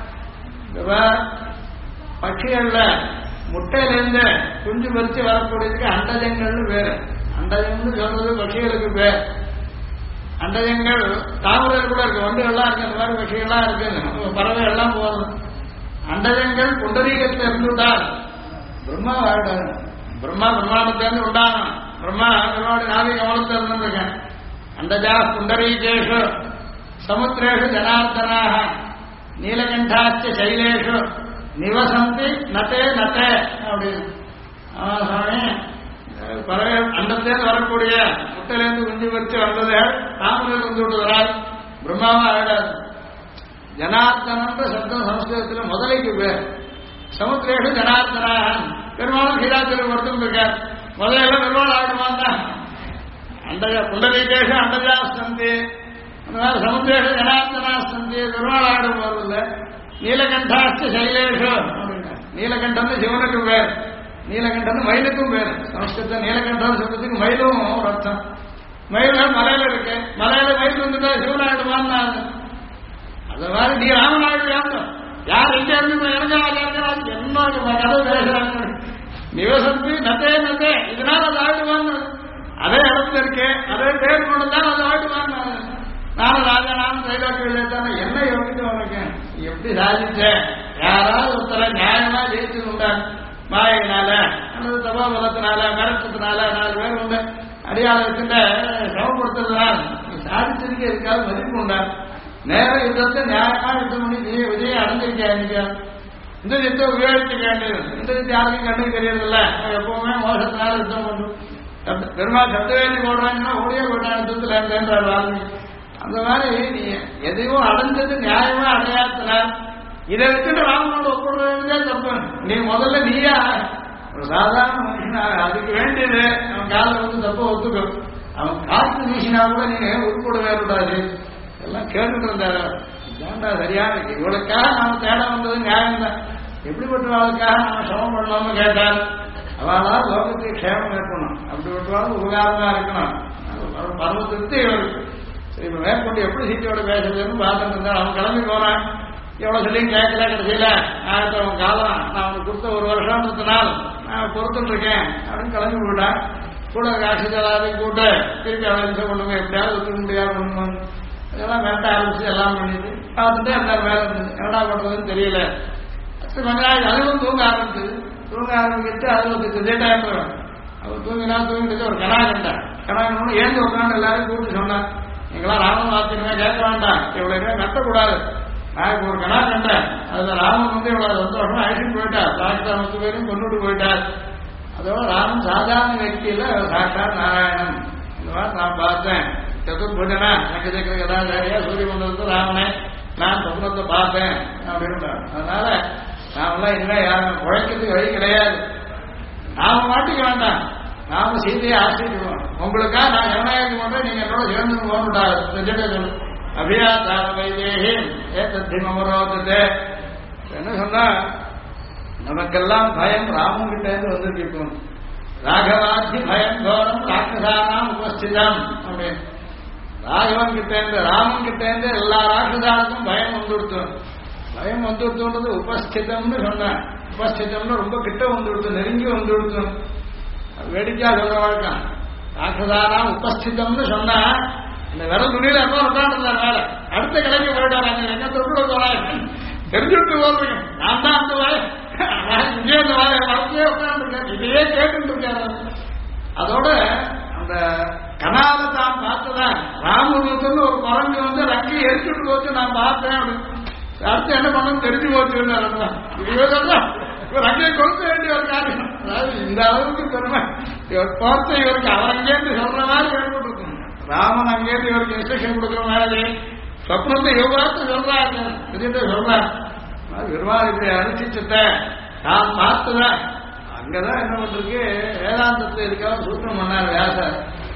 பட்சிகள்ல முட்டையிலிருந்து குஞ்சு பறிச்சு வரக்கூடியதுக்கு அண்டஜங்கள்னு பேரு. அண்டஜங்கள்னு சொல்றது பட்சிகளுக்கு பேர். அண்டஜங்கள் தாவரங்கள் கூட இருக்கு, வண்டுகள்லாம் இருக்கு, அந்த மாதிரி பட்சிகள்லாம் இருக்கு, பறவை எல்லாம் போகுது. அண்டஜங்கள் புண்டரீகத்தை இருந்துட்டால் பிரம்மா வாழ்டாரு. பிரம்மா பிரம்மாண்டத்திலிருந்து உண்டான பிரம்மா பிரம்மாவுடைய நாவி கவனத்தை இருந்திருக்கேன். அண்டஜா புண்டரீகேஷு சமுத்திரேஷு ஜனார்தனாக நீலகண்டாச்ச சைலேஷு நிவசந்தி நட்டே நட்டே அப்படின்னு. சுவாமி பறவை அண்டத்திலேருந்து வரக்கூடிய முட்டையிலேருந்து குஞ்சு வச்சு வந்தது தாமரை வந்து விடுகிறார். பிரம்மாவா ஆயிடாது. ஜனார்தனன்ற சப்தம் சமஸ்கிருதத்தில் முதலைக்கு பேர். சமுத்திரேஷு ஜனார்தனாக பெருமாளும் கீழாச்சலம் ஒருத்தம் இருக்கார். முதல்ல பெருமாள் ஆயிடுவான் தான். அண்டஜ புண்டரீகேஷு அண்டஜா சந்தி அந்த மாதிரி சமுத்திரேஷு ஜனார்தனா சந்தி பெருமாள் ஆயிடும் போதில்லை. நீலகண்டாஸ்து சைலேஷு அப்படின்னா நீலகண்டன் சிவனுக்கும் பேர். நீலகண்டன் மயிலுக்கும் பேர். சமஸ்கிருத நீலகண்டன் சொல்றதுக்கு மயிலும் ஒரு அர்த்தம். மயில மலையில இருக்கு, மலையில மயில் வந்துட்டா சிவனாயிடுவான்னு அந்த மாதிரி நீ ராமநாயுடு யார் எங்க இருந்து எனக்கு என்ன கதை பேசுறாங்க. நிவசந்தி நத்தே நத்தே இதனால அது ஆயிடுவான்னு அதே இடத்துல இருக்கு, அதே பேர் கொண்டுதான் அது ஆயிடுவான்னு. நானும் ராஜா நானும் தைலாக்கு தானே என்ன யோகித்து உனக்கு எப்படி சாதிச்ச? யாராவது ஒருத்தர நியாயமா ஜெயிச்சு உண்டாங்க மாயினால அல்லது தபாபலத்தினால மிரட்டத்தினால 4 பேர் உண்டு அடியாளத்தின் சமப்படுத்துறதுனால சாதிச்சதுக்கு எதுக்காவது மதிப்பு உண்டா? நேர யுத்தத்தை நியாயமா யுத்தம் பண்ணி நீ விஜயம் அடைஞ்சிருக்கா? இந்த யுத்தம் உபயோகிக்க வேண்டியது. இந்த யுத்தம் யாருக்கும் கண்ணுக்கு தெரியறதில்ல. எப்பவுமே மோசத்தினால யுத்தம் பண்ணும். பெருமாள் சத்தவேலி போடுறாங்கன்னா ஓடியே போயிட்டான் யுத்தத்தில் இருந்தேன்றார் வால்மீகி. அந்த மாதிரி நீ எதையும் அடைஞ்சது நியாயமா அடையாத்துல இதை வச்சுட்டு ராமனோட ஒப்பிடுறதே தப்பு. நீ முதல்ல நீயா ஒரு சாதாரண மனுஷனாக அதுக்கு வேண்டியது அவன் காலில் வந்து தப்ப ஒத்துக்கும். அவன் காத்து வீசினா கூட நீங்க உட்படவே கூடாது. எல்லாம் கேட்டுட்டு இருந்தாரு. ஏண்டா சரியா இருக்கு இவளுக்காக நாம தேட வந்தது நியாயம் தான். எப்படிப்பட்ட அவளுக்காக நாம சமம் பண்ணலாம்னு கேட்டார். அவளா லோகத்துக்கு க்ஷேமம் இருக்கணும், அப்படிப்பட்டவாள் உபகாரமா இருக்கணும். பருவத்திற்கு இவருக்கு சரி இப்ப மேற்கொண்டு எப்படி சீட்டோட பேசுறதுன்னு பார்த்துட்டு இருந்தார். அவன் கிளம்பி போனான். எவ்வளவு சொல்லியும் கேட்கல. கடைசியில அவன் காலம் நான் அவனுக்கு கொடுத்த 1 வருஷம் 10 நாள் நான் பொறுத்துட்டு இருக்கேன் அப்படின்னு கிளம்பி போயிட்டான். கூட காட்சிகளாரையும் கூட்ட திருப்பி அவளை கொண்டு போய் எப்படியாவது ஒத்துக்க முடியாது பண்ணுவாங்க. இதெல்லாம் மிரட்ட ஆரம்பிச்சு எல்லாம் பண்ணிட்டு பார்த்துட்டு அந்த வேலை இருந்தது. என்னடா பண்றதுன்னு தெரியல. அதுவும் தூங்க ஆரம்பிச்சது. தூங்க ஆரம்பிக்கிட்டு அது ஒரு திடீர்டாயம் அவர் தூங்கினா தூங்கிட்டு ஒரு கனா கண்டான். கனா கண்டோன்னு ஏந்து உட்காந்து எல்லாரும் கூப்பிட்டு சொன்னான். நீங்களாம் ராமன் வார்த்தையுமே கேட்க வேண்டாம், இவ்வளவுமே கட்டக்கூடாது. நான் இப்போ ஒரு கனா கண்டேன். அதுல ராமன் வந்து இவ்வளவு சந்தோஷமா அழைச்சிட்டு போயிட்டார். சாக்கிட்டா 10 பேரும் கொண்டுட்டு போயிட்டார். அதோட ராமன் சாதாரண వ్యక్తిயில சாக்கா நாராயணன் இந்த மாதிரி நான் பார்த்தேன். சதுர்புஜனா நக்கச்சக்கர கதாச்சாரியா சூரிய மண்டலத்து ராமனை நான் சொப்னத்தை பார்த்தேன் அப்படின்னு. அதனால நாமெல்லாம் இனிமே யாரும் உழைக்கிறதுக்கு வழி கிடையாது. நாம மாட்டிக்க வேண்டாம். நாம சீதையை ஆசிரியோம். உங்களுக்கா நான் ஜனநாயகம் பண்றேன், நீங்க என்னோட சேர்ந்து போகக்கூடாது. அபியாதார வைதேகி ஏத்தமரோதே என்ன சொன்னா நமக்கெல்லாம் பயம் ராமன் கிட்ட இருந்து வந்திருக்கோம். ராகவாத்தி பயம் கௌரம் ராட்சசானாம் உபஸ்திதம் அப்படின்னு ராகவன் கிட்டேந்து ராமன் கிட்டேந்து எல்லா ராட்சதாளுக்கும் பயம் வந்துடுத்து. பயம் வந்துடுத்துன்றது உபஸ்திதம்னு சொன்னேன். உபஸ்திதம்னு ரொம்ப கிட்ட வந்துடுத்து, நெருங்கி வந்துடுத்து. வேடிக்கையா சொல்ற வழக்கம். ராட்சதானா உபஸ்திதம்னு சொன்னா இந்த விரல் துணியில எப்போ உட்காந்துருந்தார் மேல அடுத்த கிழக்கு போயிட்டாங்க. எங்க தொட்டு போறாங்க தெரிஞ்சுட்டு போறீங்க. நான் தான் அந்த வாய் இங்கே அந்த வாயை வளர்த்தே உட்காந்துருக்கேன். இதையே கேட்டு இருக்காரு. அதோட அந்த கனால தான் பார்த்ததான் ராமபுரத்துல ஒரு குரங்கு வந்து ரக்கி எரிச்சுட்டு போச்சு நான் பார்த்தேன் அப்படின்னு. அடுத்து என்ன பண்ணணும் தெரிஞ்சு போச்சுன்னு இவர் ரக்கையை கொடுக்க வேண்டிய ஒரு காரியம். அதாவது இந்த அளவுக்கு பெருமை இவர் பார்த்து இவருக்கு அவர் அங்கேருந்து சொல்ற மாதிரி ஏற்பட்டு ராமன் அங்கேருந்து இவருக்கு இன்ஸ்ட்ரக்ஷன் கொடுக்குற மாதிரி சொப்னத்தை யோகாத்து சொல்றாரு. தெரியுது சொல்றாரு பெருமாள் இப்படி அனுஷ்டிச்சத நான் பார்த்துதான். அங்கதான் என்ன பண்றது வேதாந்தத்தை இருக்காக சூத்திரம் பண்ணார் வியாசர்.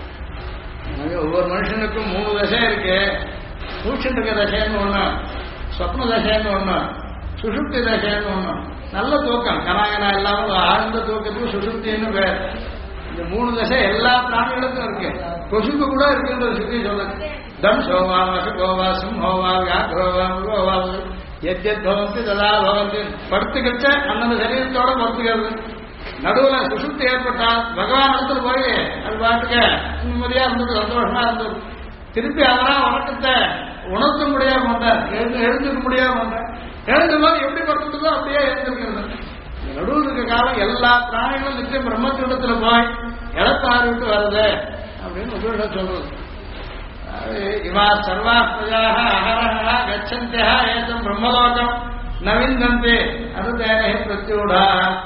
ஒவ்வொரு மனுஷனுக்கும் 3 தசை இருக்கு. சூட்சம் இருக்க தசைன்னு ஒண்ணு, சொப்ன தசைன்னு ஒண்ணு, சுசுப்தி தசைன்னு ஒண்ணு. நல்ல தூக்கம் கனாகனா இல்லாம ஆழ்ந்த தூக்கத்துக்கு சுசுப்தின்னு பேர். இந்த 3 தசை எல்லா பிராணிகளுக்கும் இருக்கு. கொசுக்கு கூட இருக்குன்றது சுத்தி சொல்லுது. தம் சோவா வசு கோவா சிம்ஹோவா வியாக்ரோவா மிருகோவா எத்யத் பவந்தி ததா பவந்தி. படுத்துக்கிட்ட அந்தந்த சரீரத்தோட படுத்துக்கிறது. நடுவுல சுசுப்தி ஏற்பட்டா பகவான் இடத்துல போய் அது பாட்டுக்க நிம்மதியா இருந்தது, சந்தோஷமா இருந்தது. திருப்பி அதெல்லாம் வழக்கத்தை உணர்த்த முடியாம வந்தார், எழுந்துக்க முடியாம வந்தார். எழுந்த போது எப்படி படுத்துட்டதோ அப்படியே எழுந்திருக்கிறது. நடுவில் இருக்க காலம் எல்லா பிராணிகளும் நிச்சயம் பிரம்மத்திடத்துல போய் இழப்பாறு விட்டு வருது அப்படின்னு உபயோகம் சொல்றது. இவா சர்வா பிரஜாக அகரஹா கச்சந்தியா ஏதம் பிரம்மலோகம் நவிந்தந்தே அது தேனே பிரத்யூடா.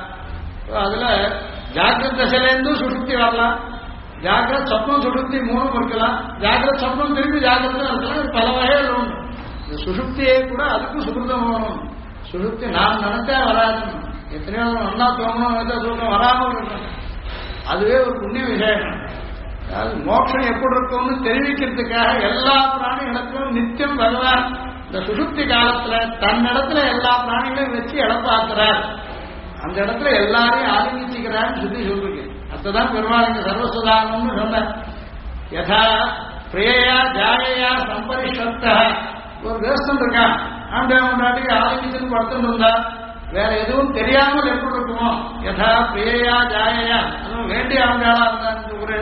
அதுல ஜாகிரத் தசையிலேருந்து சுசுப்தி வரலாம். ஜாகிரத் சொப்னம் சுசுப்தி 3 இருக்கலாம். ஜாகிரத் சொப்னம் திரும்பி ஜாகிரதா இருக்கலாம். பல வகைகள் உண்டு. இந்த சுசுப்தியே கூட அதுக்கும் சுகிருதம் வேணும். சுசுப்தி நாம் நினைச்சா வராது. எத்தனையோ ஒன்னா தோங்கணும் நினைச்சா தூக்கம் வராமல் இருக்கணும். அதுவே ஒரு புண்ணிய விஷயம். அதாவது மோட்சம் எப்படி இருக்கும்னு தெரிவிக்கிறதுக்காக எல்லா பிராணிகளுக்கும் நித்தியம் பகவான் இந்த சுசுப்தி காலத்துல தன்னிடத்துல எல்லா பிராணிகளையும் வச்சு இழப்பாக்குறார். அந்த இடத்துல எல்லாரையும் ஆரம்பிச்சுக்கிறான்னு சுத்தி சொல்றீங்க. அதுதான் பெருமாள் இங்க சர்வசுதாரணம்னு சொன்ன. யதா பிரியா ஜாயா சம்பரிஷத்த. ஒரு தேசம் இருக்கான் ஆண்டாட்டிக்கு ஆரம்பிச்சுன்னு படுத்துட்டு இருந்தா வேற எதுவும் தெரியாமல் எப்படி இருக்குமோ. யதா பிரியா ஜாயா அதுவும் வேண்டிய ஆண்டாளா இருந்தா ஒரு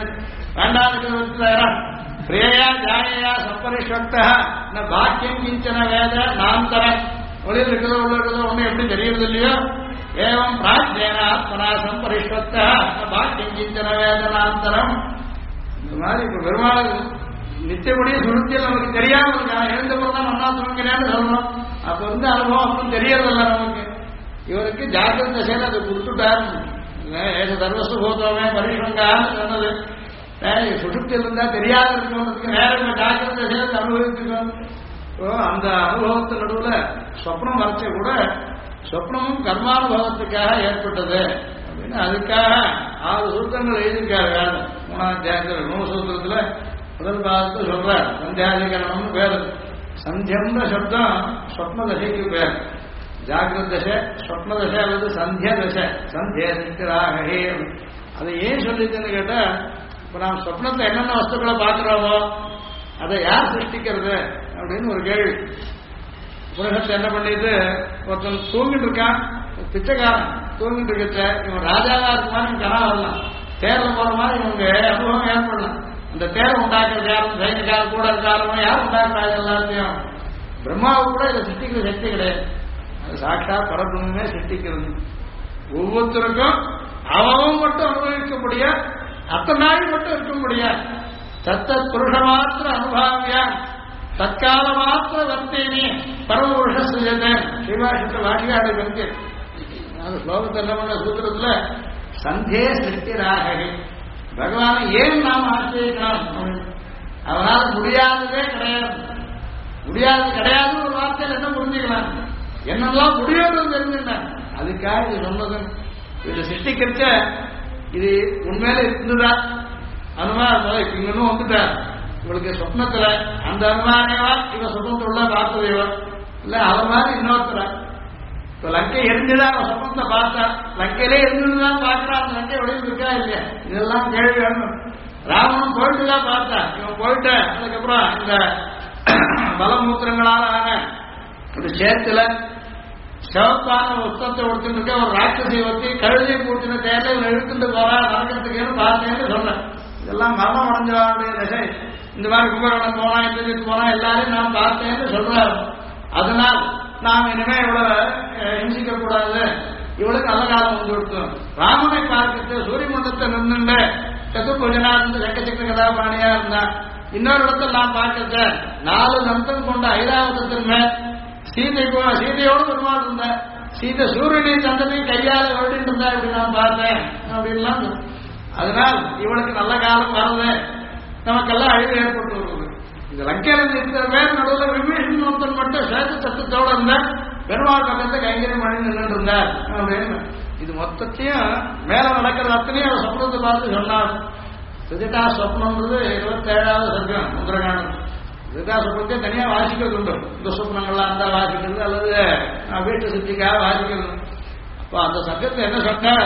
வேண்டாம் பிரியா ஜாயா சம்பரிஷத்த பாக்கியம் கிஞ்சன வேத நாந்தர. ஒளியில் இருக்கிறதோ உள்ள இருக்கிறதோ ஒண்ணு எப்படி தெரியறது இல்லையோ ஏவம் பிராஜ்யேன ஆத்மனா சம்பரிஷ்வத்த பாக்கியம் கிஞ்சன வேதனாந்தரம். இந்த மாதிரி இப்ப பெருமாள் நித்தியபடியே சுருத்தியில் நமக்கு தெரியாம இருக்கான். எழுந்தப்பதான் நல்லா தூங்கினேன்னு சொல்லணும். அப்ப வந்து அனுபவம் அப்பவும் தெரியறதில்ல நமக்கு. இவருக்கு ஜாகிரத தசையில அதை கொடுத்துட்டாரு. ஏச சர்வஸ்து போத்தோமே பரிஷ்வங்கான்னு சொன்னது. சுசுப்தியில் இருந்தா தெரியாத இருக்கணுன்றதுக்கு நேரம் ஜாகிரத தசையில அனுபவிச்சுக்கணும். அந்த அனுபவத்தின் நடுவுல சொப்னம் வரைச்ச கூட சொப்னமும் கர்மானுபவத்துக்காக ஏற்பட்டது அப்படின்னு அதுக்காக 6 சூத்திரங்கள் எழுதியிருக்காரு. வேதம் 3ஆம் அத்தியாயத்தில் 3 சூத்திரத்துல முதல் பாகத்தில் சொல்ற சந்தியாதிகரணம்னு பேரு. சந்தியம்ன்ற சப்தம் சொப்ன தசைக்கு பேர். ஜாகிரத தசை, சொப்ன தசை அல்லது சந்திய தசை. சந்திய நித்திராகே அதை ஏன் சொல்லிச்சுன்னு கேட்டா, இப்ப நாம் சொப்னத்தை என்னென்ன வஸ்துக்களை பார்க்கிறோமோ அதை யார் சிருஷ்டிக்கிறது அப்படின்னு ஒரு கேள்வி. உலகத்தை என்ன பண்ணிட்டு ஒருத்தன் தூங்கிட்டு இருக்கான், பிச்சைக்காரன் தூங்கிட்டு இருக்கச்ச இவன் ராஜாவா இருக்க மாதிரி கனா வரலாம், தேர்ல போற மாதிரி இவங்க அனுபவம் ஏற்படலாம். அந்த தேரை உண்டாக்குறது யாரும் சைனிக்கார கூட இருக்காரமோ யாரும் உண்டாக்குறாங்க எல்லாத்தையும். பிரம்மாவுக்கு கூட இதை சிருஷ்டிக்கிற சக்தி கிடையாது. அது சாட்சா பரபிரமே சிருஷ்டிக்கிறது. ஒவ்வொருத்தருக்கும் அவன் மட்டும் அனுபவிக்கக்கூடிய அத்தனை நாள் மட்டும் இருக்க முடியாது. தத்த புருஷ மாத்திர அனுபவியா தற்கால மாத்திர வர்த்தேனி பரமபுருஷ சுஜதன் ஸ்ரீபாஷத்தை வாட்டியாடு வந்து அது ஸ்லோகத்தை என்ன பண்ண சூத்திரத்துல சந்தே சிருஷ்டிராகி பகவானை ஏன் நாம் ஆசிரியக்கலாம். அவனால் முடியாததே கிடையாது. முடியாது கிடையாது ஒரு வார்த்தையில் என்ன புரிஞ்சுக்கலாம், என்னெல்லாம் முடியாது தெரிஞ்சுட்டாங்க. அதுக்காக இது சொன்னது. இதை சிருஷ்டிக்கிறச்ச இது உண்மையில இருந்துதா அனுமானம் இங்கன்னு வந்துட்டார். இவளுக்கு சொப்னத்துல அந்த அனுமானவா இவன் சொப்னத்துள்ள பார்த்ததையோ இல்ல அவன் மாதிரி இன்னொருத்தர. இப்ப லங்கை எரிஞ்சுதான் அவன் சொப்னத்தை பார்த்தா, லங்கையிலே இருந்துதான் பார்க்கறான். அந்த லங்கை வெளியில் இருக்கா இல்லையா, இதெல்லாம் கேள்வி வேணும். ராமனும் போயிட்டு தான் பார்த்தான். இவன் போயிட்டு அதுக்கப்புறம் இந்த பலமூத்திரங்களால ஆன இந்த சேத்துல சிவப்பான உத்தத்தை கொடுத்துட்டு ஒரு ராட்சசி ஒத்தி கழுதியை பூட்டின தேர்ல இவன் இழுத்துட்டு போறான் நடக்கிறதுக்கு பார்த்தேன்னு சொன்னேன். இதெல்லாம் மரணம் அடைஞ்சவாருடைய திசை. இந்த மாதிரி கும்பகோணம் போனா இந்த போனா எல்லாரையும் நான் பார்த்தேன்னு சொல்றாரு. அதனால் நாம் இனிமே இவ்வளவு ஹிம்சிக்க கூடாது, இவளுக்கு நல்ல காலம் வந்து கொடுத்தோம். ராமனை பார்க்கறது சூரிய மண்டலத்தை நின்றுண்டு சதுர்புஜனா இருந்து சக்கச்சக்கர கதாபாணியா இருந்தான். இன்னொரு இடத்துல நான் பார்க்கறத 4 நந்தம் கொண்ட ஐராவதத்தின் மேல் சீதையோடு பெருமாள் இருந்த சீதை சூரியனை சந்தனையும் கையால ஓடிட்டு இருந்தா இப்படி நான் பார்த்தேன் அப்படின்லாம். அதனால் இவளுக்கு நல்ல காலம் வரது, நமக்கெல்லாம் அழிவு ஏற்பட்டு வருவது. இந்த லங்கையில இத்தனை பேர் நடுவில் விபீஷன் ஒருத்தன் மட்டும் சேத சத்தத்தோட இருந்த பெருமாள் பக்கத்தை கைங்கரியம் பண்ணி நின்று இருந்தார் அப்படின்னு. இது மொத்தத்தையும் மேல நடக்கிறது அத்தனையும் அவர் சொப்னத்தை பார்த்து சொன்னார். சுதிதா சொப்னம்ன்றது 27வது சர்க்கம் முந்திரகாண்டம். சுதிதா சொப்னத்தை தனியா வாசிக்கிறது உண்டு. இந்த சொப்னங்கள்லாம் இருந்தா வாசிக்கிறது அல்லது வீட்டு சுத்திக்காக வாசிக்கிறது. அப்போ அந்த சர்க்கத்தை என்ன சொன்ன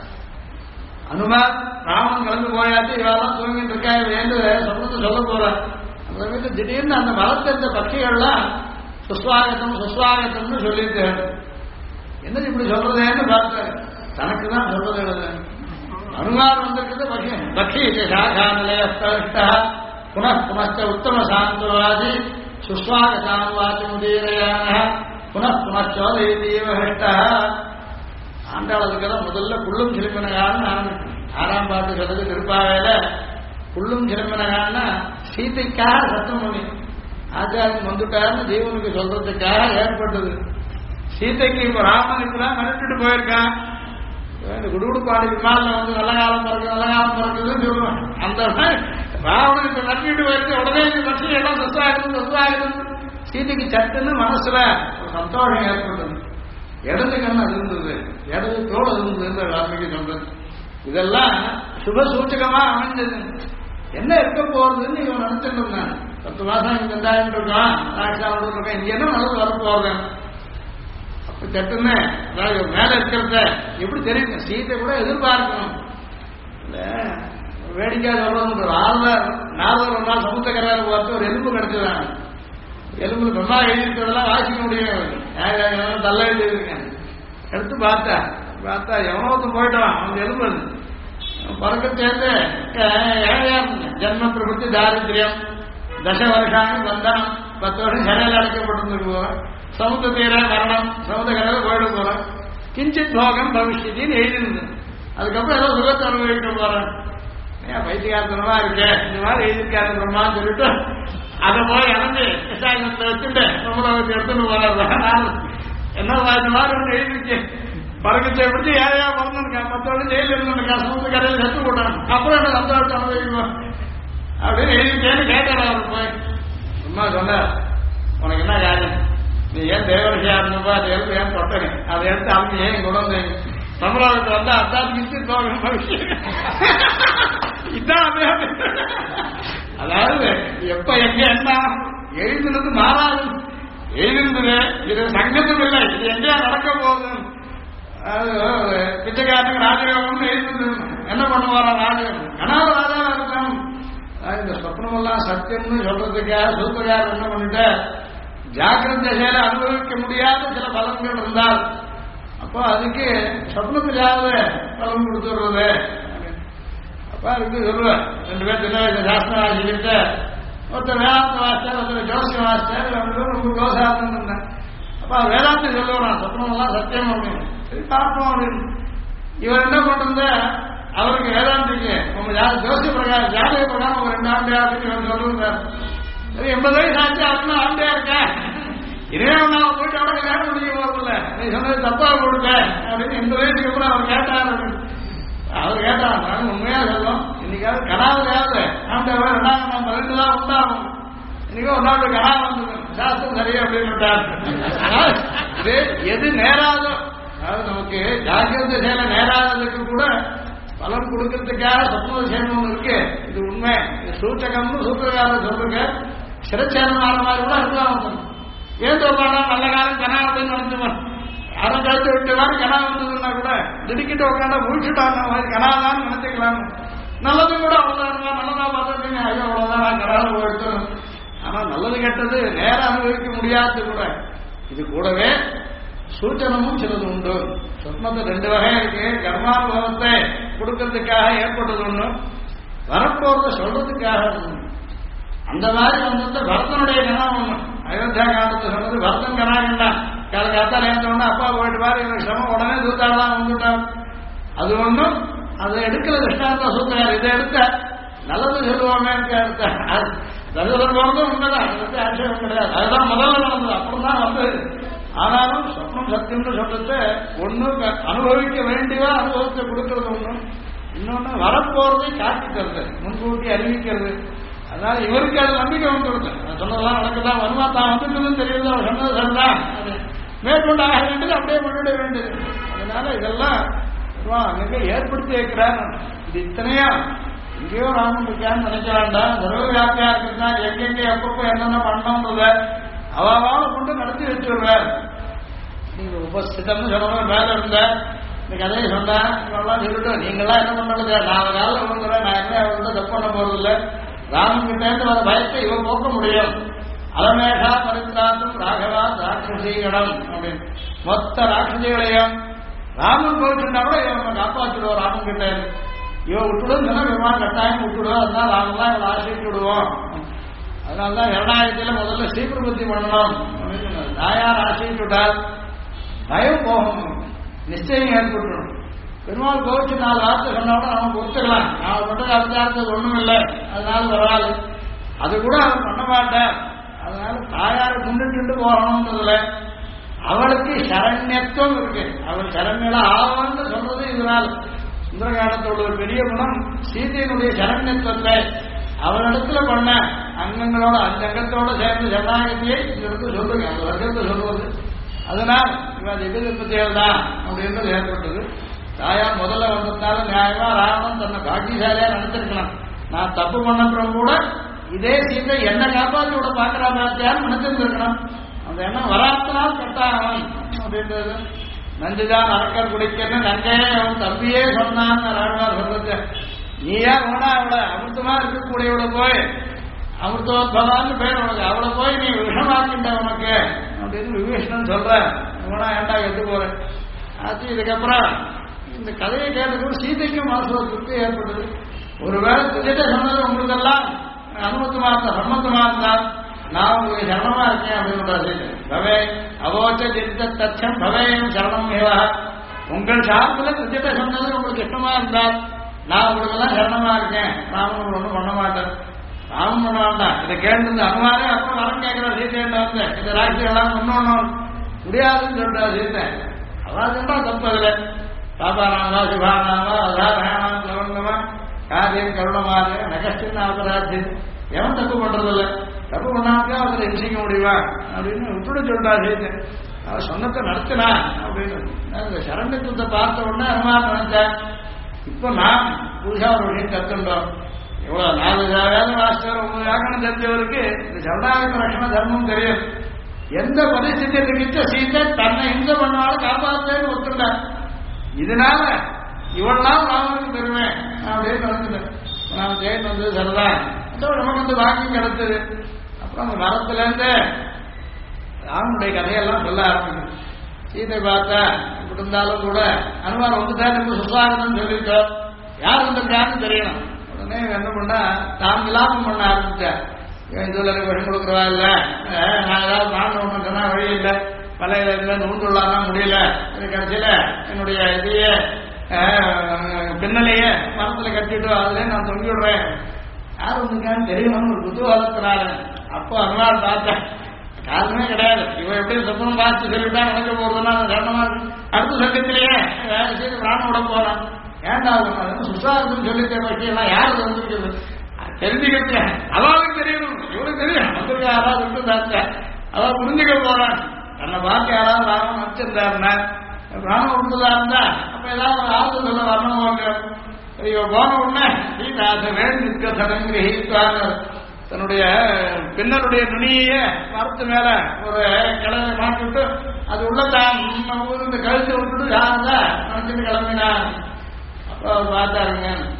அனுமார் ராமன் கலந்து போயாச்சு, இவெல்லாம் தூங்கிட்டு இருக்கா வேண்டு சொப்னத்தை சொல்ல போறார். அந்த வீட்டு திடீர்னு அந்த மரத்தை இருந்த பட்சிகள்லாம் சுஸ்வாகத்தம் சுஸ்வாகத்தம்னு சொல்லிட்டு என்ன இப்படி சொல்றதேன்னு பார்த்தாரு. தனக்கு தான் சொல்றது எழுது. அனுமார் வந்திருக்கிறது பக்ஷி சாகா நிலையஸ்தா புனః உத்தம சாந்தவாதி சுஸ்வாகதான்வாதி முதீரையான புனச்சோதீவஹிஷ்டா. ஆண்டாளதுக்கெல்லாம் முதல்ல புள்ளும் சிறுமினகான்னு 6ஆம் பாட்டு சொல்றது. திருப்பாவையில புள்ளும் சிறுமினகான்னா சீதைக்காக சத்தம் பண்ணி ஆச்சாரியன் வந்துட்டாருன்னு ஜீவனுக்கு சொல்றதுக்காக ஏற்பட்டது. சீதைக்கு இப்ப ராமனுக்கு தான் மிரட்டிட்டு போயிருக்கான். குடுகுடுப்பாடி விமானில் வந்து நல்ல காலம் பிறக்குதுன்னு சொல்லுவான். அந்த ராவணனுக்கு மிரட்டிட்டு போயிருக்கு. உடனே லட்சம் இடம் சொத்தாகுது. சீதைக்கு சட்டுன்னு மனசுல ஒரு சந்தோஷம் ஏற்பட்டது. இடது கண்ணு அது இருந்தது, இடது தோல் அது இருந்தது. ராமிக்கு சொல்றது இதெல்லாம் சுப சூச்சகமா அமைஞ்சது. என்ன இருக்க போறதுன்னு இவன் நினைச்சிட்டு இருந்தான். 10 மாசம் இங்க இருந்தாயிரம் இருக்கான், ராட்சாவோட இருக்கேன், இங்க என்ன நல்லது வரப்போகுது. அப்ப சட்டுன்னு மேல இருக்கிறத எப்படி தெரியும்? சீதை கூட எதிர்பார்க்கணும். வேடிக்கை சொல்றது நாரதர் ஒரு நாள் சமுத்திரக்கரையார் பார்த்து ஒரு எலும்பு கிடைச்சதான். எலும்புல பிரம்மா எழுதிருக்கிறதெல்லாம் வாசிக்க முடியும். தள்ள எழுதியிருக்கேன். எடுத்து பார்த்தா எவனோத்து போயிட்டான். அவன் எலும்பு பறக்க சேர்ந்து ஜென்ம பிரபுத்தி தாரித்யம் 10 வருஷம் பந்தனம் 10 வருஷம் சிறையில் அடைக்கப்பட்டிருந்துருக்கோம். சமுத்திர தீர மரணம் சமுதிரக்கரையில் போயிட போறேன். கிஞ்சித் போகம் பவிஷ்யத்தின்னு எழுதிருந்து. அதுக்கப்புறம் ஏதோ சுகத்தை அனுபவிக்க போறேன். ஏன் பைத்தியகாரத்தனமா இருக்கு இந்த மாதிரி எழுதியிருக்காரு பிரம்மான்னு சொல்லிட்டு அதை போய் இறந்து விசாரணத்தை வச்சுட்டு சமுதாயத்தை எடுத்துட்டு போறாரு. என்ன இந்த மாதிரி ஒன்று எழுதிருக்கேன். பறக்கத்தை எப்படி ஏழையா பிறந்துருக்கா, 10 வருஷம் ஜெயில இருந்துருக்கா, சமுதிரக்கரையில் செத்து போட்டான். அப்புறம் என்ன சந்தோஷத்தை அனுபவிக்குவோம் அப்படின்னு எழுதிட்டேன்னு கேட்டார். அவர் போய் சும்மா சொன்னார், உனக்கு என்ன காரியம், நீ ஏன் தேவரிசியா இருந்தப்பா அதை எடுத்து ஏன் தொட்டனே, அதை எடுத்து அவங்க ஏன் கொண்டு சமுதாயத்தை வந்தா அதான் கிச்சு போகணும் விஷயம். இதான் அதாவது எப்ப எங்க என்ன எழுதுனது மாறாது. எழுதிருந்தது இது சங்கத்தும் இல்லை, இது எங்கேயா நடக்க போகுது. அதாவது பிச்சைக்காரனுக்கு ராஜயோகம் எழுதிருந்தது. என்ன பண்ணுவாரா ராஜயோகம்? கனால ராஜா இருக்கணும். இந்த சொப்னமெல்லாம் சத்தியம்னு சொல்றதுக்காக சூத்திரக்காரர் என்ன பண்ணிட்ட, ஜாக்கிரத தசையில அனுபவிக்க முடியாத சில பலன்கள் இருந்தால் அப்போ அதுக்கு சொப்னத்திலாவது பலன் கொடுத்துடுறது. அப்ப அதுக்கு சொல்லுவேன். 2 பேர் சின்ன வயசு சாஸ்திரம் வாசிக்கிட்டு ஒருத்தர் வேதாந்த வாசிச்சார், ஒருத்தர் ஜோசியம் வாசிச்சார். 2 பேரும் ரொம்ப ஜோசாசனம் இருந்தேன். அப்ப வேதாந்தி சொல்லுவான் சொப்னமெல்லாம் சத்தியம் அப்படின்னு. சரி பார்ப்போம் அப்படின்னு. இவர் என்ன பண்றது, அவருக்கு வேதாந்திக்கு உங்க ஜோசிய பிரகாரம் ஜாதக பிரகாரம் ஒரு 2 ஆண்டு அப்படின்னு இவர் சொல்லுவார். சரி 80 வயசு ஆச்சு, அவருன்னா ஆண்டே இருக்கேன், இனிமே நான் போயிட்டு அவரை கல்யாணம் பண்ணிக்க போறதில்ல, நீ சொன்னது தப்பா கொடுக்க அப்படின்னு 80 வயசுக்கு அப்புறம் அவர் கேட்டார். அவர் கேட்டார், நாங்கள் உண்மையா சொல்லும், இன்னைக்காவது கனாவது ஆண்டவர் 2ஆம் 12 தான் உண்டாகும், இன்னைக்கு ஒரு நாள் கனா வந்து சாஸ்திரம் சரியா அப்படின்னு விட்டார். இது எது நேராதோ, அதாவது நமக்கு ஜாக்கிரத சேலை நேராததுக்கு கூட பலன் கொடுக்கறதுக்காக சொப்ன விஷயம் ஒன்று இருக்கு. இது உண்மை, இது சூச்சகம்னு சூத்திரக்காரர் சொல்லுங்க. சிறச்சேனம் ஆன மாதிரி கூட இருக்கலாம். ஏன் சொல்றாங்க நல்ல காலம் கனா அப்படின்னு நினைச்சுவான். யாரும் கழுத்து விட்டு மாதிரி கனா வந்ததுன்னா கூட திடுக்கிட்டு உட்காந்தா முடிச்சுட்டாங்க மாதிரி கனாதான்னு நினைச்சுக்கலாம். நல்லது கூட அவ்வளவுதான், நல்லதா பார்த்தீங்க ஐயோ அவ்வளவுதான் நான் கடவுள் போயிட்டு. ஆனா நல்லது கெட்டது நேரம் அனுபவிக்க முடியாது கூட. இது கூடவே சூச்சனமும் சிலது உண்டு. சொப்னத்தை ரெண்டு வகை இருக்கு. கர்மானுபவத்தை கொடுக்கறதுக்காக ஏற்பட்டது ஒண்ணு, வரப்போறத சொல்றதுக்காக ஒண்ணு. அந்த மாதிரி வந்து பரதனுடைய கணம் ஒண்ணு. அயோத்தியா காலத்தை சொன்னது பரதன் கணாகண்டா. காத்தால ஏற்றோன்னா அப்பா போயிட்டு பாரு எனக்கு சிரமம், உடனே தூத்தாடலாம் வந்துட்டான். அது ஒண்ணும் அதை எடுக்கிற திருஷ்டாந்த சூத்திரார். இதை எடுத்த நல்லது சொல்லுவாங்க எடுத்த தருதல் போறதும் உண்மைதான், அதை பற்றி ஆட்சேபம் கிடையாது. அதுதான் முதல்ல நடந்தது, அப்புறம் தான் வந்தது. ஆனாலும் சொப்னம் சத்தியம்னு சொல்றது ஒண்ணு அனுபவிக்க வேண்டியவா அனுபவத்தை கொடுக்கறது ஒண்ணு, இன்னொன்னு வரப்போறதை காட்டிக்கிறது, முன்கூட்டி அறிவிக்கிறது. அதனால இவருக்கு அது நம்பிக்கை வந்துடுது. சொன்னதெல்லாம் நடக்குதான் வருமா, தான் வந்துட்டுன்னு தெரியுது, அவர் சொன்னது சரிதான், அது மேற்கொண்டு ஆக வேண்டியது அப்படியே முன்னிட வேண்டியது. அதனால இதெல்லாம் அங்கே ஏற்படுத்தி வைக்கிறார். இது இத்தனையா எங்கேயோ ராமன் இருக்கான்னு நினைக்க வேண்டாம். சர்வ வியாபியா இருக்குன்னா எங்கெங்க எப்பப்போ என்னென்ன பண்ணோன்றத அவாவாவை கொண்டு நடத்தி வச்சுடுறார். நீங்க உபஸ்திதம்னு சொன்ன மேல இருந்த இந்த கதையை சொன்னேன், இவெல்லாம் சொல்லிட்டு நீங்களாம் என்ன பண்ணுறது, நான் காலில் விழுந்துறேன், நான் என்ன அவர்கிட்ட தப்பு பண்ண போறதில்லை. ராமன் கிட்டேருந்து வர பயத்தை இவன் போக்க முடியும். அலமேகா பரித்ராத்தும் ராகவா ராட்சசீகடம் அப்படின்னு மொத்த ராட்சசிகளையும் ராமன் போயிட்டுனா கூட இவன் காப்பாற்றிடுவோம். ராமன் கிட்ட இவன் விட்டுடும் சொன்னா விமானம் கட்டாயம் விட்டுடுவோம். அதனால ராமன் தான் இவன் ஆசைக்கு விடுவோம். அதனால்தான் 2000 முதல்ல ஸ்ரீபிரபத்தி பண்ணணும் அப்படின்னு தாயார் ஆசைக்கிட்டால் பயம் போகணும், நிச்சயம் ஏற்பட்டுடும். பெருமாள் கோவிச்சு 4 வார்த்தை சொன்னோட அவன் கொடுத்துக்கலாம். அவன் மட்டும் அபிச்சாரத்துக்கு ஒண்ணும் இல்லை, அதனால வராது. அது கூட அவன் பண்ண மாட்டான். அதனால தாயாரை முன்னிட்டு போகணும்ன்றதுல அவளுக்கு சரண்யத்துவம் இருக்கு. அவள் சரண்யல ஆவன்னு சொல்றது இதனால் சுந்தரகாண்டத்தோட ஒரு பெரிய குணம் சீதையினுடைய சரண்யத்துவத்தை அவனிடத்துல பண்ண அங்கங்களோட அந்த அங்கத்தோட சேர்ந்து சரணாகதியை இந்த இடத்துல சொல்லுங்க, அந்த வர்க்கத்தை சொல்வது. அதனால் இவன் எதிர்ப்பத்தியல் தான் அப்படின்றது ஏற்பட்டது. தாயார் முதல்ல வந்ததுனால நியாயமா ராவணன் தன்னை பாக்கியசாலியா நினைச்சிருக்கலாம். நான் தப்பு பண்ணப்புறம் கூட இதே சீதை என்ன காப்பாற்றி விட பாக்குறா பார்த்தியான்னு நினைச்சிருந்திருக்கணும். அந்த எண்ணம் வராத்தினால் கட்டாகவன் அப்படின்றது. நஞ்சுதான் அரக்கர் குடிக்கன்னு நங்கையே அவன் தம்பியே சொன்னான்னு ராணுவார் சொல்றது. நீயா வேணா அவளை அமிர்தமா இருக்கக்கூடியவளை போய் அமிர்தோத்பவான்னு பேர் உனக்கு, அவளை போய் நீ விஷமாக்கிட்ட உனக்கு அப்படின்னு விபீஷணன் சொல்ற. வேணா ஏண்டா கெட்டு போறேன் ஆச்சு. இதுக்கப்புறம் இந்த கதையை கேட்டதுக்கு சீதைக்கும் மனசுல திருப்தி ஏற்பட்டது. ஒருவேளை திட்ட சொன்னது உங்களுக்கெல்லாம் அனுமத்தமா இருந்தா சம்மந்தமா இருந்தால் நான் உங்களுக்கு சரணமா இருக்கேன் அப்படின்னு பவே அவோச்ச சித்த தச்சம் பவேயும் சரணம் ஏவா. உங்கள் சார்பில் திட்ட சொன்னது உங்களுக்கு இஷ்டமா இருந்தால் நான் உங்களுக்கு எல்லாம் சரணமா இருக்கேன். ராமன் ஒன்றும் பண்ண மாட்டேன், ராமன் பண்ண வேண்டாம். இதை கேட்டு அனுமாரே அப்புறம் வரம் கேட்கிற சீத்தையிட்ட வந்து இந்த ராட்சியெல்லாம் முன்னோன்னு முடியாதுன்னு சொல்லிட்டா சீத்தை. அதான் சொல்றா தப்பு. அதுல பாபாராமா சிவானாமா அதாரணம் லவங்கமா காரியம் கருணமாறு நகஸ்டின்னு அபராதி எவன் தப்பு பண்றதில்லை. தப்பு பண்ணாமக்கா அவரை இன்சிக்க முடியுமா அப்படின்னு விட்டுட சொல்லிட்டா சீத்தை. அவன் சொன்னத்தை நடத்தினா அப்படின்னு இந்த சரண்யத்துவத்தை பார்த்த உடனே அனுமார் நினைச்சேன். இப்போ நான் புதுசா ஒரு விஷயம் கத்துட்டோம். எவ்வளவு 4 மாஸ்டர் 9 வியாக்கணம் தெரிஞ்சவருக்கு இந்த சரணாகத ரட்சண தர்மம் தெரியும். எந்த பரிசுத்தை இருக்க சீத்தை தன்னை இன்ச பண்ணாலும் காப்பாற்றேன்னு ஒத்துட்டான். இதனால இவெல்லாம் ராமனுக்கு பெருவேன் அப்படின்னு நடந்துட்டேன். நான் ஜெயின் வந்தது சரிதான், நமக்கு வந்து வாக்கியம் கிடைச்சது. அப்புறம் அந்த மரத்துல இருந்து ராமனுடைய கதையெல்லாம் சொல்ல ஆரம்பிக்கும். சீதை பார்த்தா இப்படி இருந்தாலும் கூட அனுமார் வந்துட்டா நம்ம சுசாகரன் சொல்லிட்டோம், யார் வந்திருக்காருன்னு தெரியணும். உடனே என்ன பண்ணா தான் விலாபம் பண்ண ஆரம்பிச்சார். இதுல விஷம் கொடுக்குறவா இல்ல, நான் ஏதாவது மாண்டு ஒன்று சொன்னா வழி இல்லை, பழைய இல்லை நூண்டுள்ளானா முடியல, இது கடைசியில என்னுடைய இதையே பின்னலையே மரத்துல கட்டிட்டு அதுல நான் தொங்கி விடுறேன், யார் வந்திருக்கான்னு தெரியணும்னு ஒரு குதூகலத்தினால. அப்போ அனுமார் பார்த்தேன் காரணமே கிடையாது. இவன் எப்படி சொப்பனம் பார்த்து சொல்லிவிட்டா நடக்க போறதுன்னா காரணமா அடுத்த சங்கத்திலேயே செய்து பிராணம் விட போறான். ஏண்டா சுசாரத்துன்னு சொல்லிட்ட பற்றியெல்லாம் யாருக்கு வந்துருக்குது தெரிஞ்சுக்கிட்டு அவளுக்கு தெரியணும், இவனுக்கு தெரியும் வந்திருக்க யாராவது விட்டு தாச்ச அவன் புரிஞ்சுக்க போறான். தன்னை பார்த்து யாராவது ராமன் வச்சிருந்தாருன்னா ராமன் விட்டுதா இருந்தா அப்ப ஏதாவது ஒரு ஆறு சொல்ல வரணும் போங்க. இவன் போன உடனே சீதாச வேண்டிக்க சடங்கிரித்தாங்க தன்னுடைய பின்னருடைய நுனியே மரத்து மேல ஒரு கிழமை மாட்டிவிட்டு அது உள்ளதான் இந்த கழுத்து விட்டுட்டு யாருந்தா நினைச்சிட்டு கிளம்பினான். அப்போ பார்த்தாருங்க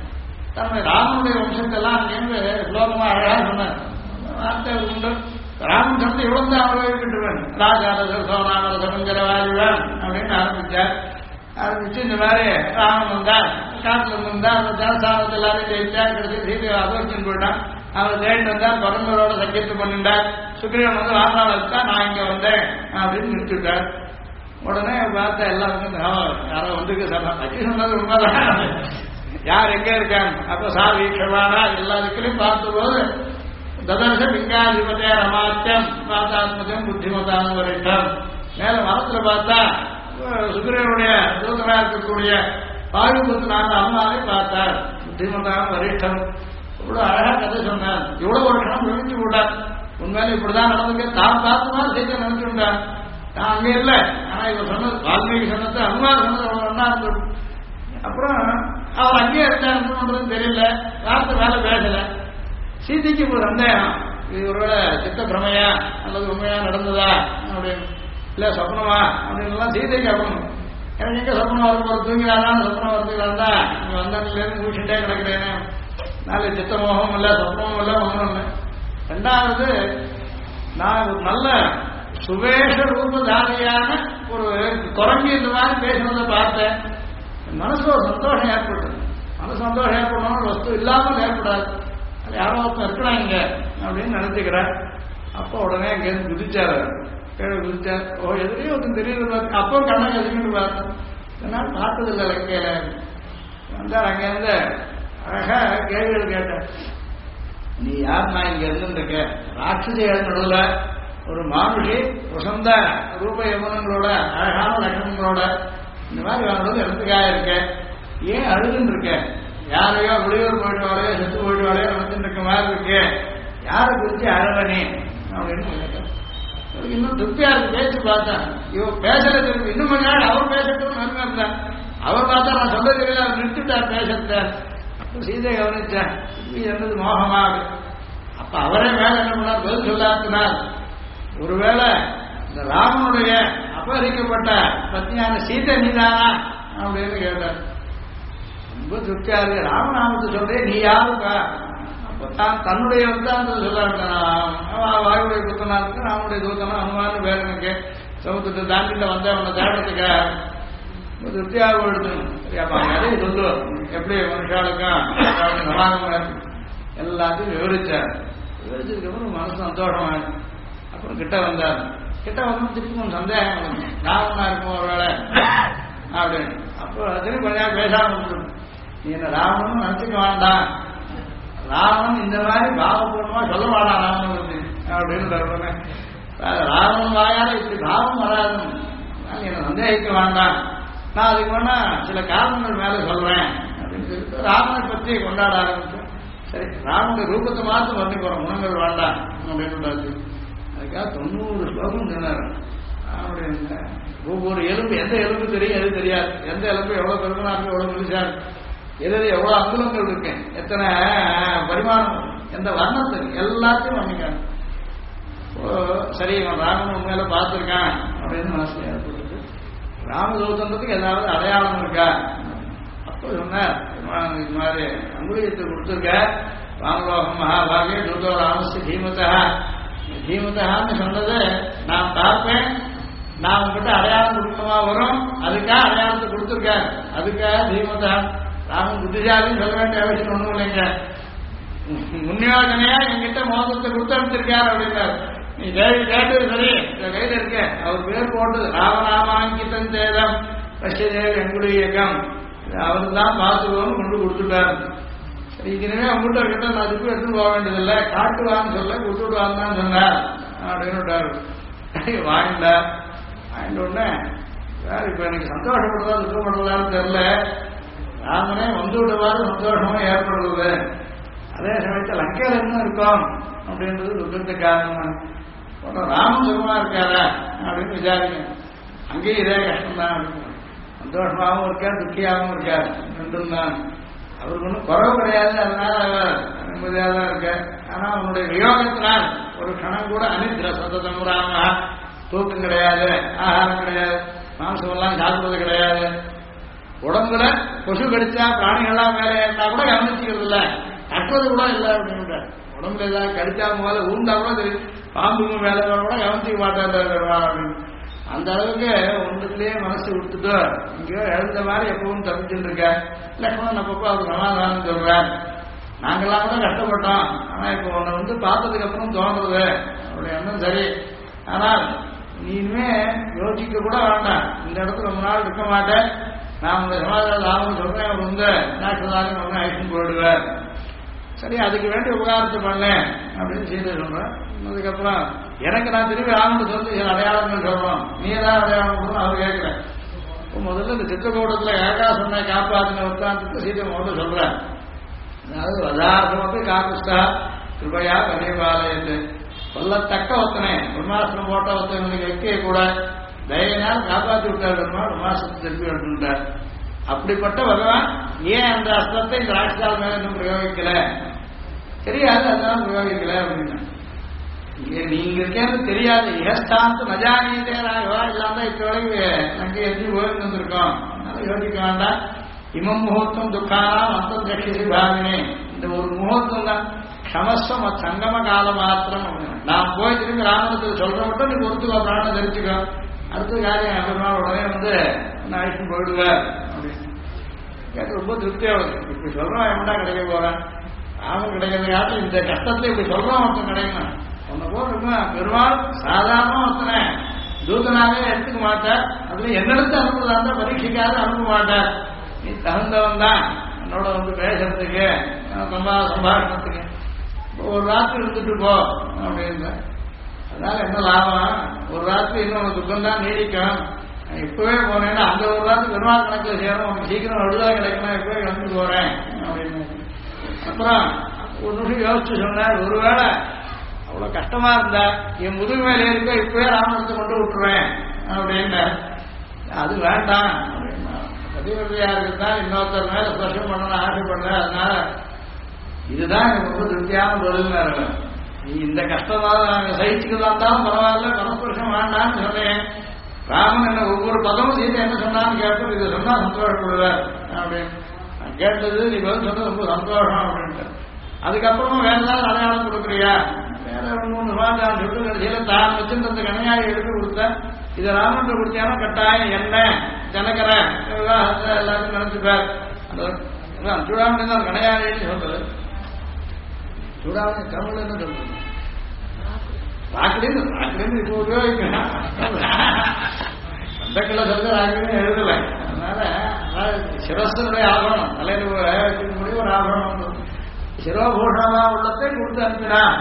தன்னுடைய ராமனுடைய வம்சத்தெல்லாம் அங்கேருந்து ஸ்லோகமா அழகா சொன்னார். வார்த்தை உண்டு. ராமன் சொன்ன இவ்வளவு தான் அவ்வளோ இருக்கின்றவன் ராஜாரசர் சோனாமர சமஞ்சரவாதிவான் அப்படின்னு ஆரம்பிச்சார். ஆரம்பிச்சு இந்த மாதிரி ராமன் வந்தார், காட்டுல இருந்து வந்தா அந்த ஜனசாதத்தை எல்லாரும் ஜெயிச்சார். கடைசி சீதையை அபோஷன் போயிட்டான். அவர் தேடிட்டு வந்தார், பரம்பரோட சக்கியத்தை பண்ணிட்டார். சுக்ரீவன் வந்து ராமநாள் இருக்கா, நான் இங்க வந்தேன் அப்படின்னு நிறுத்திவிட்டார். உடனே பார்த்த எல்லாருக்கும் யாரோ வந்துருக்கு சார் அச்சி சொன்னது உண்மைதான், யார் எங்க இருக்காங்க. அப்ப சார் வீட்சவானா எல்லா திக்கிலையும் பார்த்தபோது ததர்ஷ பிங்காதிபதியா ரமாத்தியம் பாத்தாத்மதியம் புத்திமதான வரிஷ்டம். மேல மரத்துல பார்த்தா சுக்ரீவனுடைய தூதரா இருக்கக்கூடிய பாகுபுத்தினான அம்மாவை பார்த்தார். புத்திமதான வரிஷ்டம். இவ்வளவு அழகா கதை சொன்னார். இவ்வளவு ஒரு கணம் நினைச்சு விட்டார். உண்மையில இப்படிதான் நடந்துக்க தான் பார்த்துமா சேர்த்து நினைச்சு விட்டார். நான் அங்க இல்லை, ஆனா இவ சொன்னது வால்மீகி சொன்னது அனுமார் சொன்னது அவ்வளவு ஒன்னா இருந்தது. அப்புறம் அவர் அங்கேயே இருந்தாருன்னு தெரியல, ராத்திரி வேலை பேசல. சீதைக்கு ஒரு சந்தேகம், இது ஒருவேளை சித்த பிரமையா அல்லது உண்மையா நடந்ததா அப்படின்னு, இல்ல சொப்னமா அப்படின்னு சீதைக்கு அப்பணும். எனக்கு எங்க சொப்னம் வரும், தூங்கிறாதான் சொப்னம் வருதுங்களா, நீங்க வந்ததுலேருந்து மூச்சுட்டே கிடக்கிறேன்னு. நாலு சித்தமோகம் இல்லை, சொப்னமும் இல்லை, ஒன்றும் இல்லை. ரெண்டாவது, நான் ஒரு நல்ல சுவேஷ ரூபதாரியான ஒரு குரங்கி இந்த மாதிரி பேசுனதை பார்த்தேன். மனசு ஒரு சந்தோஷம் ஏற்படுது. மனசு சந்தோஷம் ஏற்படணும், வஸ்து இல்லாமல் ஏற்படாது. அது யாரோ ஒருத்தர் இருக்கிறாங்க அப்படின்னு நினைச்சுக்கிறேன். அப்போ உடனே அங்கேருந்து குதிச்சாரு, கீழே குதிச்சார். ஓ எதிரையும் ஒருத்தன் தெரியுது பார்த்து, அப்போ கண்ணை எதுக்கிட்டு பார்த்தேன். இதனால் பார்த்ததில்லை லங்கையில. வந்தார், அங்கேருந்து அழகா கேள்விகள் கேட்டேன். நீ யார், நான் இங்க இருந்துருக்க ராட்சசிகள் நடுவில் ஒரு மானுஷி வசந்த ரூப யமனங்களோட அழகான லட்சணங்களோட இந்த மாதிரி அவனோட இடத்துக்காக இருக்க, ஏன் அழுதுன்னு இருக்க, யாரையோ வெளியூர் போயிடுவாளையோ செத்து போயிடுவாளையோ நடந்துட்டு இருக்க மாதிரி இருக்கு, யாரை குறிச்சு அழகனே அப்படின்னு கேட்டேன். இன்னும் திருப்தியா இருக்கு பேச்சு பார்த்தேன். இவன் பேசுற திருப்பி இன்னும் கொஞ்ச நாள் அவர் பேசட்டும் நன்மை இருந்தான். அவர் பார்த்தா நான் சொல்ல தெரியல, அவர் நிறுத்திட்டார் பேசத்த. சீதை கவனிச்சேன், என்னது மோகமாக. அப்ப அவரே மேல என்ன பண்ணார், பதில் சொல்லாத்தினார். ஒருவேளை இந்த ராமனுடைய அபகரிக்கப்பட்ட பத்னியான சீதை நீதானா அப்படின்னு கேட்டார். ரொம்ப திருப்தியா இருக்கு. ராமநாமத்தை சொல்றேன், நீ யாருக்கா? அப்ப தான் தன்னுடைய வந்தாந்தது சொல்ல வாயுடைய புத்தனா இருக்கு, ராமனுடைய தூத்தனா அனுமானு பேர் எனக்கு சமுத்திரத்தை தாண்டில வந்த அவனை தேடத்துக்க திருப்தியாக எடுத்துணும். அப்ப நிறைய சொல்லு, எப்படி மனுஷாளுக்கும் நலாகமா எல்லாத்தையும் விவரிச்சார். விவரிச்சதுக்கு அப்புறம் மனசு சந்தோஷமா. அப்புறம் கிட்ட வந்தார். கிட்ட வந்து திருப்பி சந்தேகம், ராவணா இருக்கும் ஒரு வேலை அப்படின்னு. அப்போ திருப்பி கொஞ்சம் பேசாம நீ என்ன ராவணன் நினைச்சுக்க வேண்டாம், ராவணன் இந்த மாதிரி பாவபூர்வமா சொல்ல வேண்டாம் ராவணன் அப்படின்னு. ராவணன் வாயால இப்படி பாவம் வராது, என்ன சந்தேகிக்க வேண்டாம், நான் அதுக்கு வேணா சில காரணங்கள் மேல சொல்றேன் அப்படின்னு சொல்லிட்டு ராவணனை பற்றி கொண்டாட ஆரம்பிச்சோம். சரி, ராவனுடைய ரூபத்தை மாற்ற பண்ணி போறோம், குணங்கள் வேண்டாம் அப்படின்னு. அதுக்காக 90 ஸ்லோகம் சொன்னார். அவருடைய ஒவ்வொரு எலும்பு, எந்த எலும்பு தெரியும் எது தெரியாது, எந்த எலும்பு எவ்வளவு பெருமனா இருக்கு, எவ்வளவு முடிச்சாரு, எது எவ்வளவு அங்குலங்கள் இருக்கு, எத்தனை பரிமாணம், எந்த வர்ணத்துக்கு எல்லாத்தையும் பண்ணிக்காங்க. சரி, இவன் ராமன் உண்மையில பார்த்துருக்கான் அப்படின்னு மனசு ஏற்படுது. ராமதூதன்றதுக்கு ஏதாவது அடையாளம் இருக்கா? அப்போ சொன்னார், இது மாதிரி அங்குலியத்தை கொடுத்துருக்க, ராமலோகம் மகாபாகிய தூதோ ராமஸ்து தீமதா. தீமதான்னு சொன்னது நான் பார்ப்பேன், நான் உங்ககிட்ட அடையாளம் கொடுக்கணுமா வரும், அதுக்காக அடையாளத்தை கொடுத்துருக்காரு. அதுக்காக தீமதா. ராமன் புத்திசாலின்னு சொல்ல வேண்டிய அவசியம் ஒன்றும் இல்லைங்க. முன்னியோஜனையா என்கிட்ட மோதத்தை கொடுத்து அனுப்பிச்சிருக்காரு அப்படின்னாரு. நீ கேள்வி கேட்டது சரி, கையில இருக்க அவர் பேர் போட்டது ராமநாமாங்கிதம் சேதம் பஷ்யதேவ எங்குடைய இயக்கம், அவரு தான் பார்த்துக்கோன்னு கொண்டு கொடுத்துட்டாரு. சரி, இனிமே அவங்ககிட்ட கிட்ட நான் அதுக்கு எடுத்துட்டு போக வேண்டியதில்லை, காட்டுவான்னு சொல்ல கொடுத்துடுவான்னு தான் சொன்னார் அப்படின்னு விட்டாரு. வாங்கிட்டார். வாங்கிட்ட உடனே வேற இப்ப எனக்கு சந்தோஷப்படுறதா துக்கப்படுறதான்னு தெரியல, ராமனே வந்து விடுவாரு சந்தோஷமா ஏற்படுறது, அதே சமயத்தில் லங்கையில் என்ன இருக்கும் அப்படின்றது துக்கத்துக்கு காரணம். ராமன் சுகமா இருக்காரா அப்படின்னு விசாரிங்க. அங்கேயும் இதே கஷ்டம்தான் அப்படின்னு. சந்தோஷமாகவும் இருக்கார், துக்கியாகவும் இருக்கார் ரெண்டும் தான். அவருக்கு ஒன்றும் குறவு கிடையாது, அதனால அவர் நிம்மதியாக தான் இருக்க. ஆனா அவனுடைய வியோகத்தினால் ஒரு கணம் கூட அனித்திர சததம் ராம, தூக்கம் கிடையாது, ஆகாரம் கிடையாது, மாம்சம் எல்லாம் சாப்பிடுவது கிடையாது. உடம்புல கொசு கடிச்சா பிராணிகள்லாம் மேலே இருந்தா கூட கவனிச்சுக்கிறது இல்லை, கட்டுறது கூட இல்லை அப்படின்ற. உடம்புல ஏதாவது கடிச்சா முதல்ல ஊந்தா கூட தெரியும், பாம்புக்கு மேலே கூட கவனிச்சிக்க மாட்டார் அப்படின்னு. அந்த அளவுக்கு ஒன்றுக்குள்ளேயே மனசு விட்டுட்டு இங்கேயோ எழுந்த மாதிரி எப்பவும் தப்பிச்சுட்டு இருக்க. லக்ஷ்மணன் அப்பப்போ அவர் சமாதானம் சொல்றார், நாங்கெல்லாம் கூட கஷ்டப்பட்டோம், ஆனா இப்போ உன்னை பார்த்ததுக்கு அப்புறம் தோன்றது அவருடைய எண்ணம் சரி. ஆனால் நீ இனிமே யோசிக்க கூட வேண்டாம், இந்த இடத்துல ரொம்ப நாள் இருக்க மாட்டேன், நான் உங்க சமாதானம் லாபம் சொல்றேன், அவர் நாட்டுதாலும் ஒன்று ஆயிடுச்சுன்னு போயிடுவார். சரி, அதுக்கு வேண்டிய உபகாரத்தை பண்ணேன் அப்படின்னு சீதை சொல்றேன். அதுக்கப்புறம் எனக்கு நான் திரும்பி ராமன் சொல்லி சில அடையாளங்கள் சொல்றோம், நீ ஏதாவது அடையாளம் அவர் கேட்கிறேன். இப்போ முதல்ல இந்த சித்திரக்கூடத்துல ஏகாசனை காப்பாற்றின உத்தாந்தத்தை சீதை முதல்ல சொல்றேன். அதாவது வதார்த்தமப்பி காக்குஸ்தா கிருபையா கனிபாலயத்து, சொல்லத்தக்க ஒத்தனை பிரம்மாஸ்திரம் போட்ட ஒத்தனை வைக்க கூட தயனால் காப்பாற்றி விட்டார் பெருமாள், பிரம்மாஸ்திரத்தை திருப்பி எடுத்துட்டார். அப்படிப்பட்ட பகவான் ஏன் அந்த அஸ்திரத்தை இந்த ராட்சால் மேல இன்னும் பிரயோகிக்கல, தெரியாது அதனால பிரயோகிக்கல அப்படின்னா, நீங்க இருக்கேன்னு தெரியாது. இகஸ்தாந்து நஜானீதேராகவா இல்லாம இப்ப வரைக்கும் அங்கே எதிர்த்து போயிட்டு வந்திருக்கோம், அதனால யோசிக்க வேண்டாம். இமம் முகூர்த்தம் துக்கானாம் அந்தம் தட்சிசி பாவினே, இந்த ஒரு முகூர்த்தம் தான் க்ஷமஸ்வம் சங்கம காலம் மாத்திரம். நான் போய் திரும்பி ராமனத்துக்கு சொல்ற மட்டும் நீ பொறுத்துக்கோ, பிராணம் தெரிஞ்சுக்கோ, அடுத்த காரியம் பெருமாள் உடனே ஆயுஷம் போயிடுவார் அப்படின்னு கேட்டு ரொம்ப திருப்தியாகுது. இப்படி சொல்றோம் எவன்டா கிடைக்க போறேன், ராமன் கிடைக்கிறது காட்டில் இந்த கஷ்டத்துல இப்படி சொல்றோம் ஒருத்தன் கிடைக்கணும். ஒன்ன போல பெருமாள் சாதாரண ஒருத்தனை தூதனாவே எடுத்துக்க மாட்டார், அதுல என்னெடுத்து அனுப்புதா இருந்தா பரீட்சைக்காக அனுப்ப மாட்டார். நீ தகுந்தவன் தான் என்னோட பேசுறதுக்கு சம்பாஷணத்துக்கு, ஒரு ராத்திரி இருந்துட்டு போ அப்படின்னு. அதனால என்ன லாபம், ஒரு ராத்திரி இன்னொரு துக்கம் தான் நீடிக்கும். இப்பவே போனேன்னா அந்த ஒரு ராத்திரி பெருமாள் கணக்கில் சேரும், உனக்கு சீக்கிரம் விடுதலை கிடைக்கணும், இப்பவே கிளம்பி போறேன் அப்படின்னு. அப்புறம் ஒரு நிமிஷம் யோசிச்சு சொன்னார், ஒருவேளை அவ்வளவு கஷ்டமா இருந்தா என் முதுகு மேல இருக்க இப்பவே ராமனத்தை கொண்டு விட்டுருவேன் அப்படின்னு. அது வேண்டாம் அப்படின்னா, பதிவிரதையா இருந்தா இன்னொருத்தர் மேல ஸ்பர்ஷம் பண்ணணும்னு ஆசைப்படல, அதனால இதுதான் எனக்கு ரொம்ப திருப்தியான பதில். நீ இந்த கஷ்டமாக நாங்கள் சகிச்சுக்கலாம் தான் பரவாயில்ல, பரஸ்பர்ஷம் வேண்டாம்னு சொன்னேன். ராமன் என்ன ஒவ்வொரு பதமும் சீதை என்ன சொன்னான்னு கேட்பது, இதை சொன்னா சந்தோஷப்படுவார் அப்படின்னு. நான் கேட்டது நீ பதில் சொன்னது ரொம்ப சந்தோஷம் அப்படின்ட்டு. அதுக்கப்புறமா வேற ஏதாவது அடையாளம் கொடுக்குறியா, வேற 3 சமாச்சாரம் சொல்லிட்டு கடைசியில தான் வச்சிருந்த கணையாயை எடுத்து கொடுத்த, இதை ராமன் கொடுத்தியான கட்டாயம் என்ன ஜனகர எல்லாத்தையும் நினைச்சுப்பார். அந்த சூடாமணி தான் கணையாயின்னு சொல்றது. சூடாமணி தமிழ் என்ன சொல்றது, ராக்கிலேருந்து இப்போ உபயோகிக்கணும். அந்த கிலோ சொல்ல ராக்கிலேருந்து எழுதலை. அதனால சிரசனுடைய ஆபரணம் தலையில் வைக்கக்கூடிய ஒரு ஆபரணம், சிரோபூஷணமா உள்ளத்தை கொடுத்து அனுப்பினான்.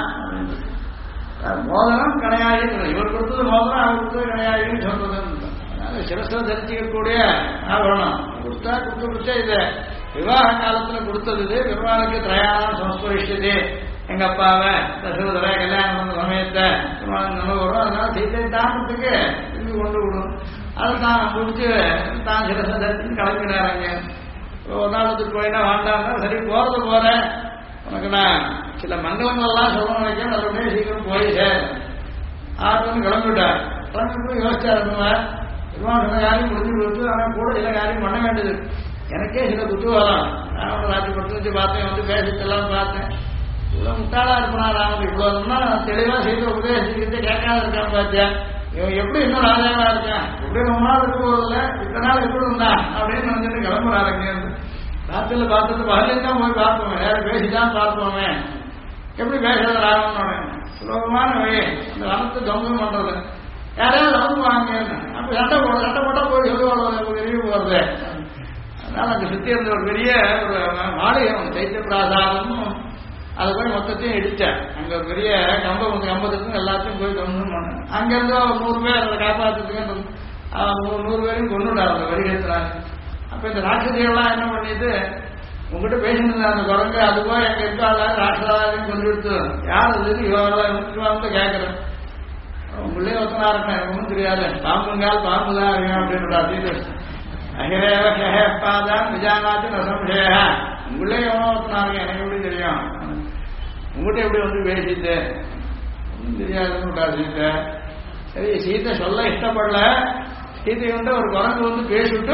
மோதனம் கணையாயி, இவர் கொடுத்தது மோதனம், அவர் கொடுத்தது கணையாயின்னு சொல்றது. அதனால சிரசனை தரிசிக்கக்கூடிய ஆபரணம் கொடுத்தா கொடுத்தா இது விவாக காலத்துல கொடுத்தது. இது பெருமாளுக்கு திரையானம் சம்ஸ்பரிஷது, எங்க அப்பாவை தசரதரை கல்யாணம் பண்ண சமயத்தை நம்ம வரும், அதனால சீத்தை தாண்டத்துக்கு திரும்பி கொண்டு விடும். அதை தான் முடிச்சு தான் சிரசை தரிசின்னு கிளம்பினாருங்க. ஒரு நாளத்துக்கு போயினா வேண்டாம்னா, சரி போறது போறேன், உனக்கு நான் சில மங்களங்கள்லாம் சொல்ல நினைக்கிறேன், அதோடய சீக்கிரம் போய் சேர் ஆறுன்னு கிளம்பிவிட்டார். கிளம்பிட்டு யோசிச்சாருங்க, பெருமாள் சில காரியம் முடிஞ்சு கொடுத்து, ஆனால் கூட சில காரியம் பண்ண வேண்டியது. எனக்கே சில குத்தூகலம், ராவண ராஜ்யம் பட்டு பார்த்தேன், பேசிட்டெல்லாம் பார்த்தேன், இவ்வளவு முட்டாளா இருப்பா ராமன், இவ்வளவுன்னா தெளிவா செய்த உபதேசிக்கிட்டு கேட்காத இருக்கான்னு பார்த்தியா, இவன் எப்படி இன்னும் ராஜாவா இருக்கான், எப்படி ரொம்ப நாள் இருக்க போறதில்ல, இத்தனை நாள் எப்படி இருந்தான் அப்படின்னு நினைச்சிட்டு கிளம்புறாருங்க. ராத்திரில பார்த்துட்டு பகலையும் தான் போய் பார்ப்போமே, யாரும் பேசிதான் பார்ப்போமே, எப்படி பேசுறது ராமனோட சுலபமான வழி, அந்த வனத்தை தொங்கம் பண்றது, யாரையாவது நம்புவாங்க. அப்ப சட்டை போட்டா போய் சொல்லுவாங்க வெளியே போறது. அதனால அங்க சுத்தி இருந்த ஒரு பெரிய ஒரு மாளிகை சைத்திய பிராசாதம், அதை போய் மொத்தத்தையும் இடிச்சேன். அங்க ஒரு பெரிய கம்பம் கம்பத்துக்கும் எல்லாத்தையும் போய் தொண்ணு பண்ணேன். அங்கிருந்து 100 பேர் அதை காப்பாற்றுறதுக்கு 100 பேரையும் கொண்டுட்டார் அந்த வரிகத்துறாங்க. அப்ப இந்த ராட்சசிகள்லாம் என்ன பண்ணிட்டு, உங்ககிட்ட பேசினது அந்த குரங்கு அது போய் எங்க இருக்காள் ராட்சதாரையும் சொல்லிடுத்து, யார் அது இவன் கேட்கறேன், உங்களே ஒத்தனா இருக்கேன், எனக்கு ஒன்றும் தெரியாது, பாம்புங்கால் பாம்புதான் இருக்கேன் அப்படின்னு அகிரேவதான் விஜானாத்து நசம்சேய, உங்களே எவனோ ஒத்தனா இருக்கேன், எனக்கு எப்படி தெரியும், உங்ககிட்ட எப்படி வந்து பேசிட்டு ஒன்றும் தெரியாதுன்னு சீத்தை. சரி சீத்தை சொல்ல இஷ்டப்படல, சீத்தை வந்து ஒரு குரங்கு வந்து பேசிவிட்டு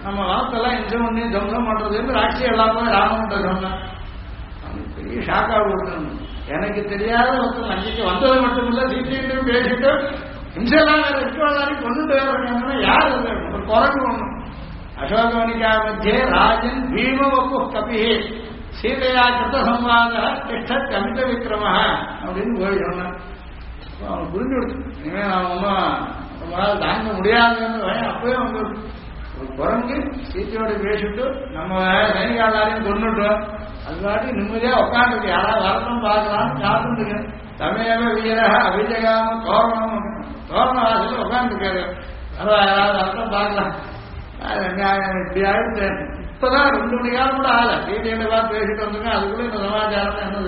நம்ம வார்த்தைலாம் இன்சம் பண்ணி தம்சம் பண்றதுன்னு ராட்சி எல்லாமே ராமன்ட்ட சொன்னேன். பெரிய ஷாக்கா கொடுக்கணும். எனக்கு தெரியாத ஒருத்தர் நம்பிக்கை வந்தது மட்டும் இல்ல, சீட்டு பேசிட்டு இன்செல்லாம் வேற இருக்கிறதாரி கொண்டுட்டு வேறாங்கன்னா யார் ஒரு குரங்கு ஒண்ணு. அசோகவனிகா மத்தியே ராஜன் பீம வப்பு கபி சீதையா கிருத்த சம்வாத திஷ்ட கமித விக்ரம அப்படின்னு போய் சொன்னேன். அவன் புரிஞ்சு கொடுத்து இனிமே நான் ஒன்றும் தாங்க முடியாதுன்னு அப்பவே அவங்க ஒரு குரங்கு சீத்தையோட பேசிட்டு நம்ம சைனிகாலாரையும் கொண்டுட்டோம். அது பாட்டி நிம்மதியா உட்காந்துருக்கு. யாராவது வரணும் பார்க்கலாம்னு காத்துருக்கு. தமிழக வீரக அபிஜகாம தோரணம் தோரண வாசல உட்காந்துருக்காரு. யாராவது வரணும் பார்க்கலாம். இப்படி ஆயிடுச்சு. இப்பதான் 2 மணி காலம் கூட ஆகல. சீதையோட பார்த்து பேசிட்டு வந்திருக்கேன். அதுக்குள்ள இந்த சமாச்சாரம் என்னது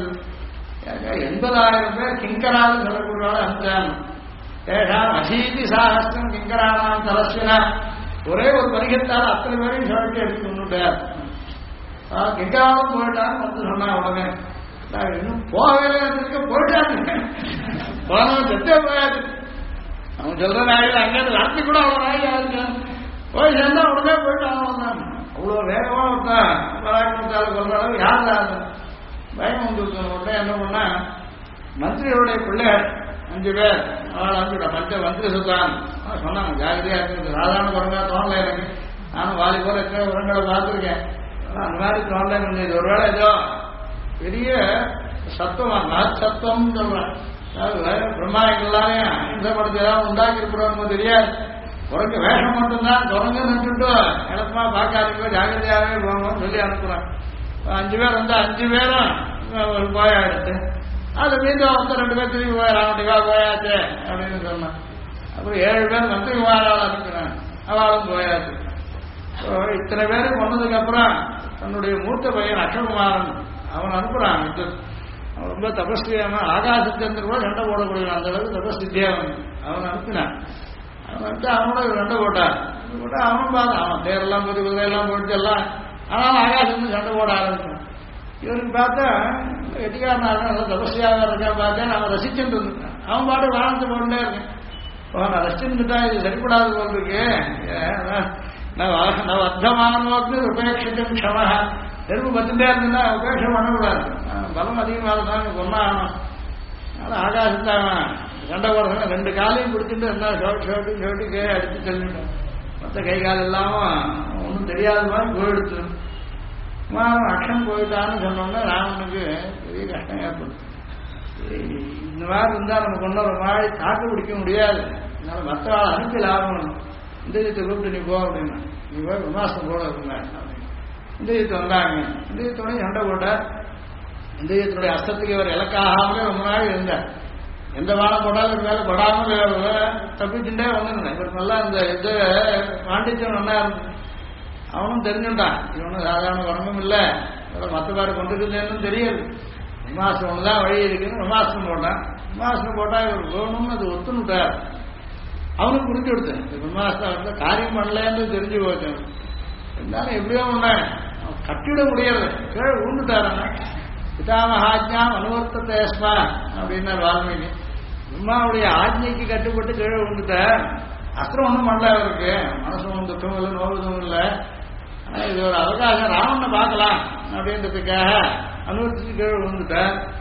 80,000 பேர் கிங்கரான்னு சொல்லக்கூடாது அனுப்பிச்சாங்க. ஏஷாம் அசீதி சாகஸ்திரம் கிங்கரானாம் தலஸ்வினா ஒரே ஒரு பரிகத்தால் அத்தனை பேரையும் சொல்லிட்டு எடுத்து கொண்டுட்டார். கிங்காவும் போயிட்டான்னு வந்து சொன்னா உடனே இன்னும் போகவே இருக்க போயிட்டாங்க. போனவன் செத்தே போயாது. அவன் சொல்ற நாயில் அங்கேருந்து ராத்திரி கூட அவ்வளோ நாயில் ஆயிருக்கு. போய் சேர்ந்தா உடனே போயிட்டான். அவ்வளோ வேகமா ஒருத்தான் பராக்கிரமத்தால் கொள்ற அளவு யார் பயம் வந்து உடனே என்ன பண்ணா மந்திரியோடைய பிள்ளைகள் 5 பேர் அவள் அனுப்பிவிட்டா. மந்திரி சொல்றான் சொன்னாங்க ஜாகிரதையா இருக்கு. சாதாரண குரங்கா தோணல எனக்கு. நானும் வாலி போல இருக்கிற உரங்களை பார்த்துருக்கேன். அந்த மாதிரி தோணல இருந்தது. ஒருவேளை ஏதோ பெரிய சத்துவம் மகத் சத்துவம் சொல்றேன். அதாவது பிரம்மாயங்கள் எல்லாரையும் அஹிம்சப்படுத்தி ஏதாவது உண்டாக்கி இருக்கிறோம் தெரியாது. குரங்கு வேஷம் மட்டும்தான் குரங்கு நின்றுட்டு இழப்பமா பார்க்காதீங்க ஜாகிரதையாவே போங்கன்னு சொல்லி அனுப்புறேன். 5 பேர் வந்து 5 பேரும் போயாடுச்சு. அது மீண்டும் ஒருத்தர் 2 பேர் திரும்பி போயிடா போயாச்சு அப்படின்னு சொன்னான். அப்புறம் 7 பேர் மந்திரி குமாரால் அனுப்பினேன். அவளும் போயாச்சு. இத்தனை பேரும் கொண்டதுக்கு அப்புறம் தன்னுடைய மூத்த பையன் அக்ஷகுமாரன் அவன் அனுப்புறான். அவன் ரொம்ப தபஸ்தியான ஆகாசச்சந்திர கூட சண்டை போடக்கூடிய அந்த அளவுக்கு தபஸ்தித்தியா அவன் அனுப்பினான். அவன் வந்து அவனோட சண்டை போட்டான். போட்டா அவனும் பார்த்தான். அவன் தேரெல்லாம் போட்டு குதிரையெல்லாம் போட்டு எல்லாம் ஆனாலும் ஆகாசம் சண்டை போட ஆரம்பிச்சான். இவனுக்கு பார்த்தா எட்டிக்காரனாக நல்லா தபஸ்தியாக இருக்கா பார்த்தேன். அவன் ரசிச்சுட்டு இருந்துட்டான். அவன் பாட்டு வாழ்ந்து போட்டே இருக்கேன். அவன் ரசிச்சுட்டா இது சரிப்படாது போல் இருக்கு. அர்த்தமானோக்கு உபேட்சிக்கும் க்ஷம நெருப்பு பத்துட்டே இருந்துன்னா உபேட்சம் பண்ணக்கூடாது. பலம் அதிகமாக தான் கொண்டாடணும். அதனால ஆகாசத்தான் சண்டை போடுறதுனா 2 காலையும் பிடிச்சிட்டு என்ன ஷோட்டு அடித்து செல்லிட்டோம். மற்ற கை கால் இல்லாமல் ஒன்றும் தெரியாத மாதிரி போயிடுச்சு. அக்ஷம் போயிட்டான்னு சொன்னோம்னா ராவனுக்கு பெரிய கஷ்டம் ஏற்படும். இந்த மாதிரி இருந்தால் நம்ம கொண்டு வர மாதிரி தாக்கு பிடிக்க முடியாது. அதனால மற்ற ஆள் அனுப்பி லாபம். இந்தியத்தை கூப்பிட்டு நீ போ அப்படின்னா நீ போய் விமாசம் போட அப்படின்னா இந்தியத்தை வந்தாங்க. இந்தியத்தோடய சண்டை போட்ட இந்தியத்தினுடைய அர்த்தத்துக்கு இவர் இலக்காகாமலே ரொம்ப நாள் இருந்தார். எந்த வானம் போட்டாலும் மேலே படாமல் தப்பிச்சுட்டே வந்துருந்தேன். இவர் நல்லா இந்த இது பாண்டிச்சம் நல்லா இருந்தது. அவனும் தெரிஞ்சுட்டான் இவனும் சாதாரண குரங்கும் இல்லை, மற்ற பேரை கொண்டுருக்குன்னு தெரியாது. விமாசம் ஒன்று தான் வழி இருக்குன்னு விமாசம் போட்டான். விமாசம் போட்டால் இவர் போகணும்னு அது ஒத்துணுட்டார். அவனுக்கு புரிஞ்சு கொடுத்தேன் விமாசம் வந்து காரியம் பண்ணலன்னு தெரிஞ்சு போச்சேன். இருந்தாலும் எப்படியோ ஒன்று கட்டிட முடியாது. கீழே உண்டுட்டாருங்க. பிதாமகாஜ்ஞாம் அனுவர்த்தேஸ்மா அப்படின்னா வால்மீகி பிரம்மாவுடைய ஆஜ்ஞைக்கு கட்டுப்பட்டு கீழே உண்டுட்ட. அஸ்திரம் ஒன்றும் பண்ணல அவருக்கு. மனசு ஒன்றும் துக்கம் இல்லை, நோவுதும் இல்லை. ஆனால் இது ஒரு அவகாசம் ராவணனை பார்க்கலாம் அப்படின்றதுக்காக அனுவர்த்திச்சு கீழே விழுந்துட்ட.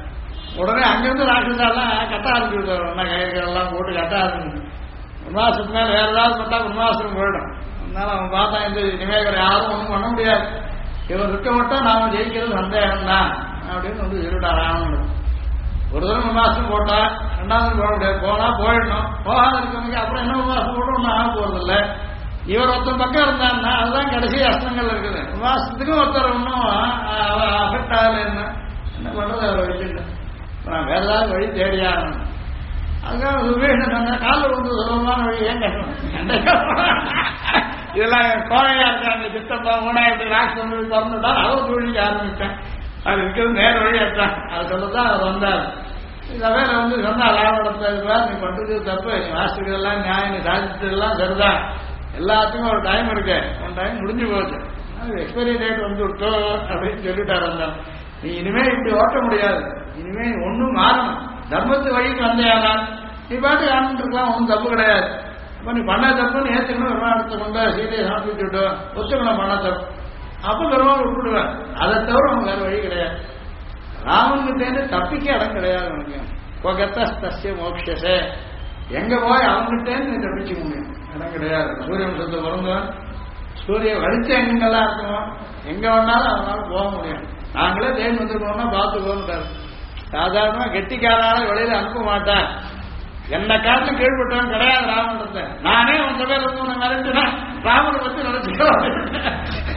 உடனே அங்கிருந்து ராட்சசாலாம் கட்ட ஆரம்பிச்சுட்டார். கைகளெல்லாம் போட்டு கட்ட ஆரம்பிச்சு பிரம்மாசத்துக்கு மேலே வேற ஏதாவது பார்த்தா பிரம்மாசனம் போயிடும். அதனால அவன் பார்த்தான் இந்த இனிமேல் யாரும் ஒன்றும் பண்ண முடியாது. இவன் இருக்க மட்டும் நாம ஜெயிக்கிறது சந்தேகம் தான் அப்படின்னு வந்து சொல்லிட்டா ராவணன். ஒரு தடவை விமாசம் போட்டா 2வது போட முடியாது. போனா போயிடணும். போகாத இருக்கவங்க அப்புறம் என்ன விமாசம் போட்டு ஒன்றும் ஆக போறதில்லை. இவர் ஒருத்தர் பக்கம் இருந்தான்னா அதுதான் கடைசி அஸ்தங்கள் இருக்குது. விமாசத்துக்கும் ஒருத்தர் ஒன்றும் அஃபெக்ட் ஆகல. என்ன பண்றது அவரை வச்சுட்டு நான் வேற ஏதாவது வழி தேடியாகணும். அதுக்காக விவேஷன் சொன்ன காலில் வந்து சுலபமான வழி ஏன் கட்டணும். இதெல்லாம் கோழையா இருக்காங்க. சித்தப்பா மூணா இப்படி ராக்ஸ் வந்து திறந்துட்டா அவர் தொழிலுக்கு ஆரம்பிச்சேன். அது இருக்கிறது நேர வழியாத்தான். அது சொல்லதான் அவர் வந்தார். இதவே வந்து சொன்னா ராவணத்தை நீ பண்றது தப்பு, நீ வாசிக்கிறதெல்லாம் நியாயம், நீ சாதிச்சதெல்லாம் சரிதான். எல்லாத்துக்கும் ஒரு டைம் இருக்கு. ஒரு டைம் முடிஞ்சு போச்சு. எக்ஸ்பைரி டேட் வந்து விட்டோம் அப்படின்னு சொல்லிட்டாரு. வந்தான் நீ இனிமே இப்படி ஓட்ட முடியாது. இனிமே ஒன்றும் மாறணும். தர்மத்து வழிக்கு வந்தேனா நீ பாட்டு ஆரம்பிட்டு இருக்கலாம். ஒன்றும் தப்பு கிடையாது. அப்ப நீ பண்ண தப்புன்னு ஏற்றுக்கணும், பெருமாளத்தை கொண்டு சீதையை சமர்ப்பிச்சுட்டு ஒத்துக்கணும் பண்ண தப்பு, அப்ப பெருமாள் விட்டுடுவேன். அதை தவிர அவனுக்கு வேற வழி கிடையாது. ராமன்கிட்டேருந்து தப்பிக்க இடம் கிடையாது அவனுக்கு. கொகத்தஸ்திய மோட்சசே, எங்க போய் அவன்கிட்டேருந்து நீ தப்பிச்சுக்க முடியும், இடம் கிடையாது. சூரிய வம்சத்தை பிறந்தவன், சூரிய வெளிச்சம் எங்கெல்லாம் இருக்கும், எங்க வேணாலும் அவனால போக முடியும். நாங்களே தேன் வந்துருக்கோம்னா பார்த்துக்கோன்றாரு. சாதாரணமா கெட்டிக்காரால வெளியில அனுப்ப மாட்டேன், என்ன காரணம் கீழ்பட்டவன் கிடையாது ராவணத்தை. நானே உன் சபையில இருந்து உன்னை மிரட்டுறேன், ராவணை பத்தி நினைச்சுக்கிறேன்.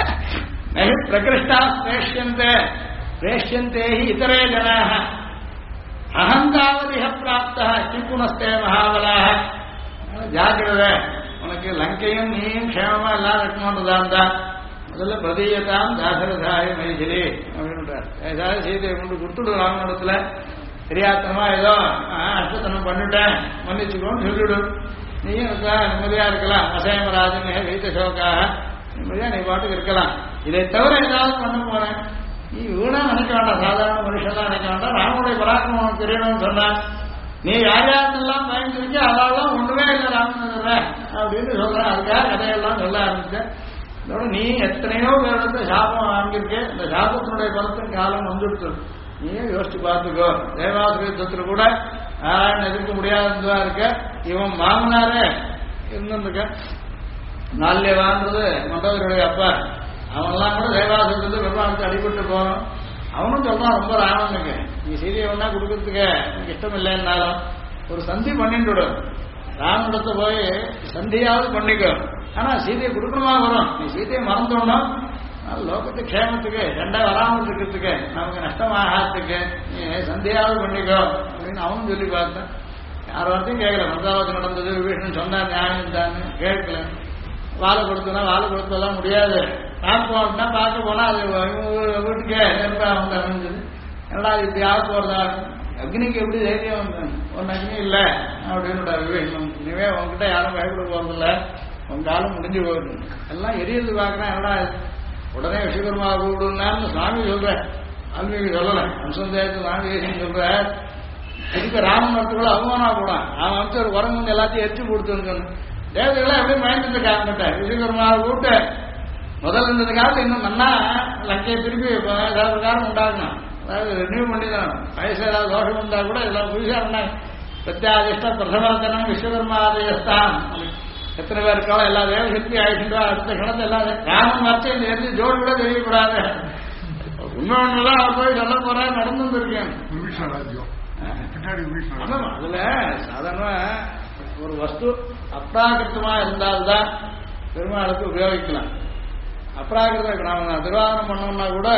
பிரகிருஷ்டா பிரேஷ்யந்தே பிரேஷ்யந்தே இதரே ஜனாக அகந்தாவதிக பிராப்த கிம்புனஸ்தே மகாபலாக. ஜாக்கிரத, உனக்கு லங்கையும் நீயும் க்ஷேமமா எல்லாம் இருக்கணும்ன்றதா இருந்தா முதல்ல பிரதீயத்தாம் தாசரதாய மைதிலி அப்படின்றார். ஏதாவது சீதையை கொண்டு கொடுத்துடு ராமனிடத்துல, தெரியாத்தனமா ஏதோ அஷ்டத்தனம் பண்ணிட்டேன் மன்னிச்சுக்கோன்னு சொல்லிவிடு, நீயும் நிம்மதியா இருக்கலாம். அசேமராஜன் வீத்த சோக்காக நிம்மதியா நீ பாட்டுக்கு இருக்கலாம். இதை தவிர ஏதாவது பண்ண போறேன், நீ வீணா நினைக்க வேண்டாம், சாதாரண மனுஷன் நினைக்க வேண்டாம். ராமனுடைய பராக்கிரமம் உனக்கு தெரியணும்னு சொன்னான், நீ யார் யாருக்கெல்லாம் பயந்துருக்க அவெல்லாம் ஒண்ணுமே இல்லை ராமன் அப்படின்னு சொல்றேன். அதுக்காக கதையெல்லாம் சொல்ல ஆரம்பிச்சேன். இதோட நீ எத்தனையோ பேருக்கு சாபம் வாங்கியிருக்க, இந்த சாபத்தினுடைய பலத்தின் காலம் வந்துடுச்சு, நீயே யோசிச்சு பார்த்துக்கோ. தேவாசுரத்துல கூட நாராயணன் எதிர்க்க முடியாததா இருக்க, இவன் மாமனாரே இருந்திருக்க நால்யவான்றது மண்டவருடைய அப்பா, அவன்லாம் கூட தேவாசுரத்துல பெருமாளுக்கு அடிபட்டு போறோம். அவனும் சொல்றான் ரொம்ப ராமனுக்கு, நீ சீதையை ஒன்னா கொடுக்கறதுக்கு எனக்கு இஷ்டம் இல்லைன்னாலும் ஒரு சந்தி பண்ணிட்டு விடும், ராமனிடத்தை போய் சந்தியாவது பண்ணிக்கோ, ஆனா சீதையை கொடுக்கணுமா வரும், நீ சீதையை மறந்துடணும், லோகத்து க்ஷேமத்துக்கு ரெண்டா வராமல் இருக்கிறதுக்கு நமக்கு நஷ்டமாகாததுக்கு நீ சந்தியாவது பண்ணிக்கோ அப்படின்னு அவனும் சொல்லி பார்த்தேன். யார் வார்த்தையும் கேட்கல. மந்தாவத்து நடந்தது விபீஷன் சொன்னார் நியாயம் தான் கேட்கல. வாழை கொடுத்தனா வாழை கொடுத்தெல்லாம் முடியாது, பார்க்க போனா பார்க்க போனா அது வீட்டுக்கே அவங்க அமைஞ்சது. என்னடா இப்படி ஆக போறதா, அக்னிக்கு எப்படி தைரியம் வந்து ஒன்னு அக்னி இல்லை அப்படின்னு விபீஷன், இனிமே உங்ககிட்ட யாரும் பயப்பட போறதில்ல, உங்க ஆளும் முடிஞ்சு போகுது, எல்லாம் எரியது பார்க்கறேன். என்னடா உடனே விஸ்வகர்மா கூப்பிடுனான்னு சுவாமி சொல்றேன், ஆன்மீக சொல்லல, அம்சந்தேயத்தை சுவாமி சொல்ற. இதுக்கு ராமன் வரத்துக்குள்ள அவமானா கூட அவன் வந்து ஒரு உரங்கு எல்லாத்தையும் எரிச்சு கொடுத்துருக்கணும். தேவதைகளாம் எப்படி பயந்துட்டு இருக்காங்க. விஸ்வகர்மாவை கூப்பிட்டு முதல்ல இருந்தது காலத்துல இன்னும் நன்னா லங்கையை திருப்பி ஏதாவது காரணம் உண்டாகணும், அதாவது ரினியூ பண்ணிதான். வயசு ஏதாவது தோஷம் இருந்தா கூட இதெல்லாம் புதுசா இருந்தாங்க. பிரத்யாதிஷ்ட பிரதமத்தனம் விஸ்வகர்மாதயஸ்தான், எத்தனை பேர் இருக்காலும் எல்லா தேவசக்தி ஆயிடுச்சுட்டா அடுத்த கணத்தை எல்லாம் ராமன் வச்சு இந்த எரிஞ்சு ஜோடு கூட தெரியக்கூடாது. உண்மை ஒண்ணுதான் அவர் போய் சொல்ல போற நடந்து இருக்கேன். அதுல சாதாரண ஒரு வஸ்து அப்ராகிருத்தமா இருந்தால்தான் பெருமாளுக்கு உபயோகிக்கலாம். அப்ராகிருதம் நாம திருவாரணம் பண்ணோம்னா கூட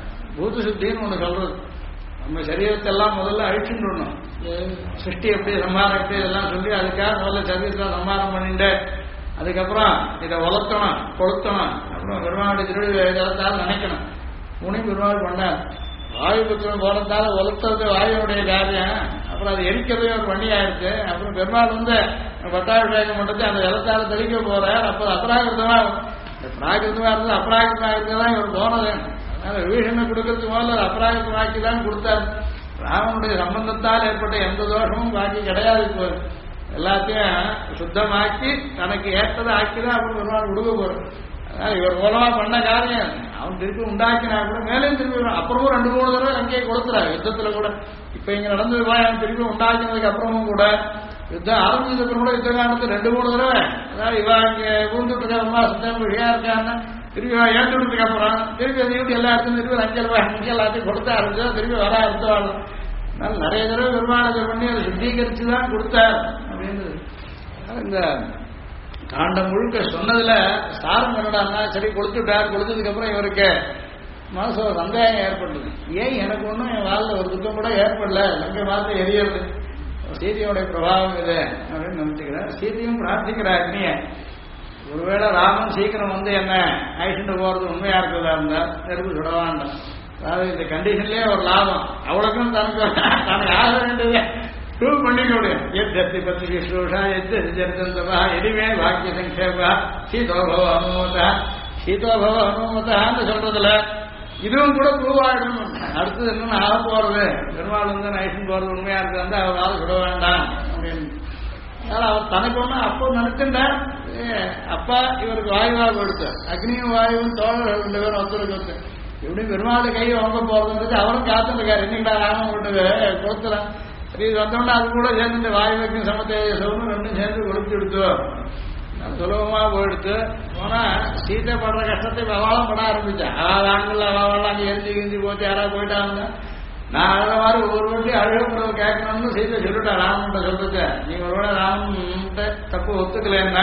பூத சுத்தின்னு ஒண்ணு சொல்றது. நம்ம சரீரத்தை எல்லாம் முதல்ல அழிச்சுடணும், சிருஷ்டி எப்படி சம்மாரம் எப்படி இதெல்லாம் சொல்லி அதுக்காக முதல்ல சரீரத்தை சம்மாரம் பண்ணிட்டு அதுக்கப்புறம் இதை வளர்த்தணும் கொளுத்தணும், அப்புறம் பெருமாளுடைய திருவிழா ஜலத்தால் நினைக்கணும். மூணையும் பெருமாள் பண்ணார். வாயு புத்திரம் போறதால வளர்த்தது வாயுடைய காரியம், அப்புறம் அது எரிக்கிறதே ஒரு பண்ணி ஆயிடுச்சு. அப்புறம் பெருமாள் வந்து பட்டாபிஷேகம் பண்றது அந்த ஜலத்தால தெளிக்க போறார். அப்போ அபராகிருதமா பிராகிருதமா இருந்தது, அபராகிருதமா இருந்ததுதான் இவர் போனது. அதனால விபீஷனை கொடுக்கறதுக்கு முதல்ல அபராகிருதமாக்கி தான் கொடுத்தார். ராமனுடைய சம்பந்தத்தால் ஏற்பட்ட எந்த தோஷமும் பாக்கி கிடையாது. இப்போ எல்லாத்தையும் சுத்தமாக்கி தனக்கு ஏற்றதை ஆக்கிதான் அப்புறம் பெருமாள் கொடுக்க போறோம். அதனால இவர் மூலமா பண்ண காரியம் அவன் திருப்பி உண்டாக்கினா கூட மேலேயும் திருப்பி அப்புறமும் 2-3 தடவை அங்கேயே கொடுத்துறாரு யுத்தத்துல கூட. இப்ப இங்க நடந்தது போய் அவன் திருப்பி உண்டாக்கினதுக்கு அப்புறமும் கூட யுத்தம் ஆரம்பிச்சதுக்கு கூட யுத்த காலத்து 2-3 தடவை, அதாவது இவ இங்க பூந்துட்டு இருக்கா சுத்தம் விஷயா இருக்கான்னு திருப்பி ஏற்றுறதுக்கு அப்புறம் திருப்பி அதை விட்டு எல்லா இடத்துலையும் திருப்பி அஞ்சல் எல்லாத்தையும் கொடுத்த ஆரம்பிச்சா திருப்பி வர அர்த்தம். அதனால நிறைய தடவை பெருமாளத்தை பண்ணி அதை சுத்திகரிச்சுதான் கொடுத்தார் அப்படின்னு. இந்த காண்டம் முழுக்க சொன்னதுல சாரம் என்னடான்னா, சரி கொடுத்துட்டார், கொடுத்ததுக்கு அப்புறம் இவருக்கு மனசு ஒரு சந்தேகம் ஏற்பட்டது. ஏன் எனக்கு ஒன்றும் என் வாழ்ல ஒரு துக்கம் கூட ஏற்படல, லங்கை பார்த்து எரியறது சீதையோடைய பிரபாவம் இது அப்படின்னு நினைச்சுக்கிறேன். சீதையும் பிரார்த்திக்கிறார் அக்னிய, ஒருவேளை ராமன் சீக்கிரம் வந்து என்ன ஆயிட்டு போறது உண்மையா இருக்கிறதா இருந்தா நெருப்பு சுடவான். அதாவது இந்த கண்டிஷன்லயே ஒரு லாபம் அவளுக்கும் தனக்கு ஆக வேண்டியது ப்ரூவ் பண்ணிக்க முடியும். எத்தி பத்தி விஸ்ரூஷா எத்தந்தவா எதுவே வாக்கிய சங்கேபா சீதோபவ அனுமதா சீதோபவ அனுமதான்னு சொல்றதுல இதுவும் கூட ப்ரூவ் ஆகிடணும். அடுத்தது என்னன்னு ஆக போறது பெருமாள் வந்து நைஷன் போறது உண்மையா இருக்கிறது அவர் ஆள் சுட வேண்டாம் அப்படின்னு. அதனால அவர் தனக்கு ஒண்ணு அப்போ நினைச்சுட்டார். அப்பா இவருக்கு வாயுவாக கொடுத்து அக்னியும் வாயுவும் தோழர்கள் 2 பேரும் ஒருத்தருக்கு ஒருத்தர் எப்படி பெருமாள் கை வாங்க போறதுன்றது அவரும் காத்துருக்காரு. என்னைக்கா ராமன் விட்டு கொடுத்துலாம் சரி வந்தோம்னா அது கூட சேர்ந்து வாயுவைக்கும் சமத்தேஜசவும் 2 சேர்ந்து கொடுத்து எடுத்தோம். சுலபமா போயிடுத்து போனா சீதை படுற கஷ்டத்தை அவளும் பட ஆரம்பிச்சா. ஆண்கள் அவள் அங்கே எரிஞ்சு கிஞ்சி போச்சு யாராவது போயிட்டாங்க. நான் அழுத மாதிரி ஒவ்வொரு வாட்டி அழுகுறத கேட்கணும்னு சீதை சொல்லிட்டா ராமன்கிட்ட சொல்லிட்டு நீ ஒருவேளை ராமன்கிட்ட தப்பு ஒத்துக்கலன்னா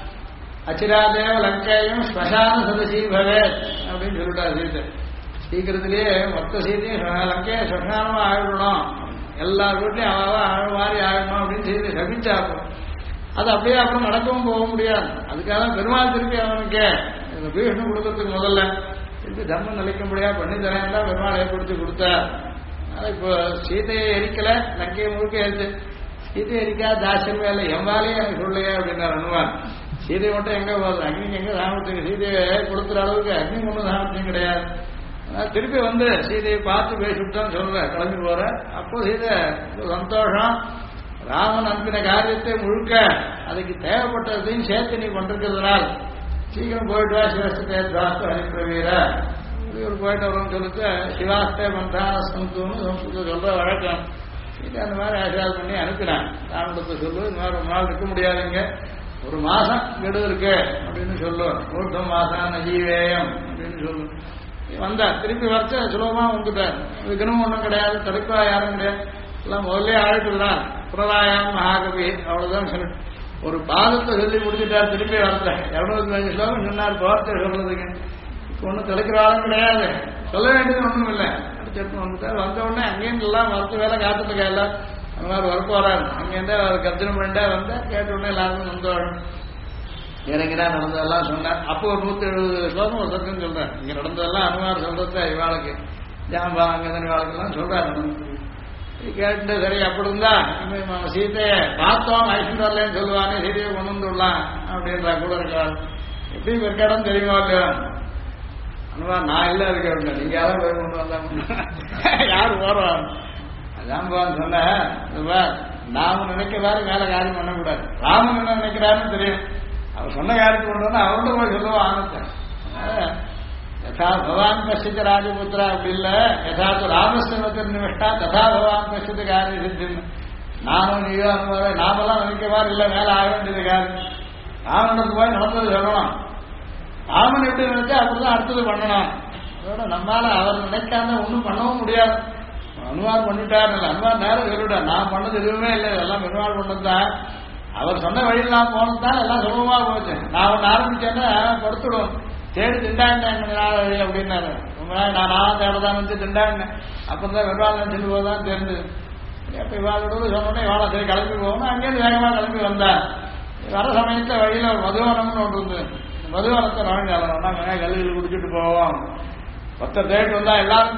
அச்சிராதேவ லங்கையும் ஸ்மசான சதசி பவேத் அப்படின்னு சொல்லிட்டா சீதை. சீக்கிரத்திலேயே மொத்த சீதையும் லங்கையை ஸ்மசானமா ஆயிடணும், எல்லா வீட்லையும் அழ மாதிரி ஆயிடணும் அப்படின்னு சீதை சபிச்சாக்கும். அது அப்படியே அப்புறம் நடக்கவும் போக முடியாது. அதுக்காக பெருமாள் திருப்பி அவனுக்கு பீஷ்ணு கொடுக்கறதுக்கு முதல்ல திருப்பி தர்மம் நிலைக்க முடியாது பண்ணி தரேன் தான் பெருமாள் ஏற்படுத்தி கொடுத்தார். இப்போ சீதையை எரிக்கல லங்கையை முழுக்க எரிச்சு சீதையை எரிக்காத தாசியம் வேலை எம்பாலையும் எனக்கு சொல்லையே அப்படின்னார் அனுமான். சீதை மட்டும் எங்க போகுது அக்னிக்கு எங்க சாமர்த்தியம் சீதையை கொடுக்குற அளவுக்கு அக்னி ஒன்றும் சாமர்த்தியம் கிடையாது. திருப்பி வந்து சீதையை பார்த்து பேசிவிட்டான்னு சொல்ற கிளம்பி போற. அப்போ சீதை சந்தோஷம் ராமன் அனுப்பின காரியத்தை முழுக்க அதுக்கு தேவைப்பட்டதையும் சேர்த்து நீ கொண்டிருக்கிறதுனால் சீக்கிரம் போயிட்டு வா சிவஸ்தே தாஸ்து ஹரிப்பிரவீர இவர் போயிட்டு வரோம்னு சொல்லிட்டு சிவாஸ்தே மந்தான சந்துன்னு சம்ஸ்கிருதம் சொல்ற வழக்கம். இது அந்த மாதிரி ஆசீர்வாதம் பண்ணி அனுப்பினான். ராமத்தை சொல்லு இந்த மாதிரி 1 நாள் இருக்க முடியாதுங்க, 1 மாசம் கெடு இருக்கு அப்படின்னு சொல்லுவோம். 1 மாசம் நஜீவேயம் அப்படின்னு சொல்லு. வந்தா திருப்பி வரைச்ச சுலபமா வந்துட்டார். இதுக்குன்னு ஒன்றும் கிடையாது, தடுப்பா யாரும் கிடையாது, எல்லாம் முதல்ல ஆயிட்டுதான். புரதாயம் மகாகவி அவ்வளவுதான் சொல்லி ஒரு பாதத்தை சொல்லி முடிச்சுட்டார். திருப்பி வரல 205 ஸ்லோகம் சொன்னார் போர்த்தை சொல்றதுக்கு. ஒன்றும் தலைக்கிறாலும் கிடையாது, சொல்ல வேண்டியது ஒன்றும் இல்லை. அடுத்து வந்துட்டார். வந்த உடனே அங்கேருந்து எல்லாம் வரத்து வேலை காத்துட்டு எல்லாம் அந்த மாதிரி வரப்பு வராது. அங்கேருந்து அவர் கர்ஜனம் பண்ணிட்டா வந்தா கேட்ட உடனே எல்லாருக்கும் வந்தோம் இறங்கிதான் நடந்ததெல்லாம் சொன்னார். அப்போ ஒரு 170 ஸ்லோகம் ஒரு சத்தம் சொல்றார். இங்க நடந்ததெல்லாம் அனுமார் சொல்றத இவாளுக்கு ஜாம்பா அங்கதான் இவாளுக்கெல்லாம் சொல்றாரு. கேட்டு சரி அப்படி இருந்தா சீதையை பார்த்தோம் ஐஸ்வர்யா வரலன்னு சொல்லுவானே சீதையை கொண்டு வந்துடலாம் அப்படின்றா கூட இருக்காரு. எப்படி இருக்காடும் தெரியுமா இல்லையா அனுவா நான் இல்லை இருக்க நீங்க யாரும் போய் கொண்டு வந்தாங்க யாரு போறோம் அதான் சொன்ன நாம நினைக்க வேற மேல காரியம் பண்ணக்கூடாது. ராமன் என்ன நினைக்கிறாருன்னு தெரியும். அவர் சொன்ன காரியத்தை கொண்டு வந்து அவர்கிட்ட போய் சொல்லுவோம் ஆனத்தை யதா பவான் கஷ்டித்த ராஜபுத்திரா அப்படி இல்லை யதாத்து ராமஸ்தவத்தின் நிமிஷ்டா ததா பவான் கஷ்டித்த காரிய சித்தின்னு நானும் நீயோ அந்த நாமெல்லாம் நினைக்க மாதிரி இல்லை மேல ஆக வேண்டியது காரியம். ராமனுக்கு போய் நடந்தது சொல்லணும். ராமன் எப்படி நினைச்சா அப்படிதான் அடுத்தது பண்ணணும். அதோட நம்மளால அவர் நினைக்காம ஒன்றும் பண்ணவும் முடியாது. அனுமார் பண்ணிட்டார் இல்லை அனுமார் நேரம் சொல்லிட்டார் நான் பண்ணது எதுவுமே இல்லை எல்லாம் பெருமாள் பண்ணதுதான். அவர் சொன்ன வழியில் நான் போனதுதான் எல்லாம் சுலபமா போச்சு. நான் ஒன்று ஆரம்பிச்சேன்னா படுத்துடும் தேடி திண்டாண்டேன் வழி அப்படின்னாரு. ரொம்ப நாள் நான் தேடதான் வந்து திண்டாண்டேன். அப்பதான் பெருமாள் சொல்லி போதான் தெரிஞ்சது. அப்ப இவாளோட சொன்னோன்னே இவாளை சரி கிளம்பி போகணும். அங்கேயிருந்து வேகமா கிளம்பி வந்தேன். வர சமயத்துல வழியில ஒரு மதுவனம்னு ஒன்று இருந்து மதுவனத்தை நுழைஞ்சாலும் கல்வியில் குடிச்சிட்டு போவோம். 10 தேட்டு வந்தா எல்லாரும்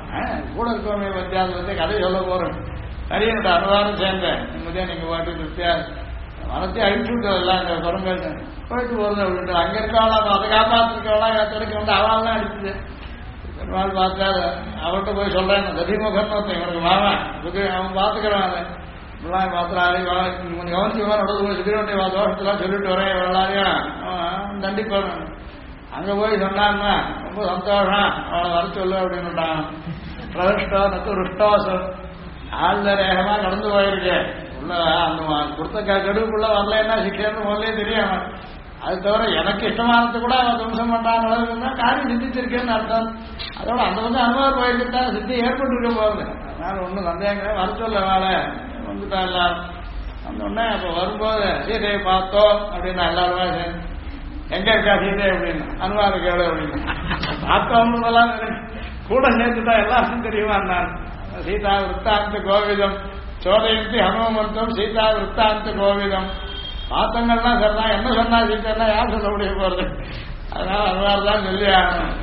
கூட இருக்கோமே பத்தியாவது வந்து கதை சொல்ல போறேன். சரின்னு அனுவாரம் சேர்ந்தேன். நிம்மதியா நீங்க பாட்டு திருப்தியா மனத்தையும் அழிச்சு விட்டது எல்லாம் இந்த குரங்கு போயிட்டு போறது அப்படின்ட்டு அங்க இருக்கவளா அதை காப்பாத்திருக்கவளா தடுக்க வந்து அவள் தான் அடிச்சுது. பெருமாள் பார்த்தா அவர்கிட்ட போய் சொல்றேன் ததிமுகன்னு ஒருத்தன் இவனுக்கு மாமா அவன் பாத்துக்கிறான். அதை இப்பெல்லாம் பாத்துறாரு கவனிச்சு நடந்து போய் சுத்திரோட்டை தோஷத்தெல்லாம் சொல்லிட்டு வரேன் எல்லாரையும் தண்டிப்பான். அங்க போய் சொன்னான்னா ரொம்ப சந்தோஷம் அவனை வர சொல்லு அப்படின்னுட்டான். பிரதிஷ்டோ நத்து ருஷ்டோசம் ஆழ்ந்த ரேகமா கடந்து போயிருக்கு. உள்ள அந்த கொடுத்த கெடுக்குள்ள வரலன்னா சிக்கன்னு முதல்ல தெரியும். அது தவிர எனக்கு இஷ்டமானது கூட அவன் துவம்சம் பண்றான் அளவுக்கு காரியம் சிந்திச்சிருக்கேன்னு அர்த்தம். அதோட அந்த வந்து அனுபவம் போயிருக்கா சித்தி ஏற்பட்டு இருக்க போகுது. அதனால ஒன்றும் சந்தேகம் வர சொல்ல வேலை வந்துட்டா எல்லாரும் அந்த உடனே அப்ப வரும்போது சீதையை பார்த்தோம் அப்படின்னா எல்லாரும் எங்க இருக்கா சீதை அப்படின்னு அனுமாருக்கு எவ்வளவு அப்படின்னு பார்த்தோம்லாம் கூட சேர்த்துட்டா எல்லாருக்கும் தெரியுமா நான் சீதா விற்த்தாந்த கோவிதம் சோதயந்தி ஹனுமந்தம் சீதா விற்த்தாந்த கோவிதம் பார்த்தங்கள்லாம் சரிதான். என்ன சொன்னா சீதா யார் சொல்ல முடிய போறது. அதனால அனுமார் தான் சொல்லி ஆகணும்.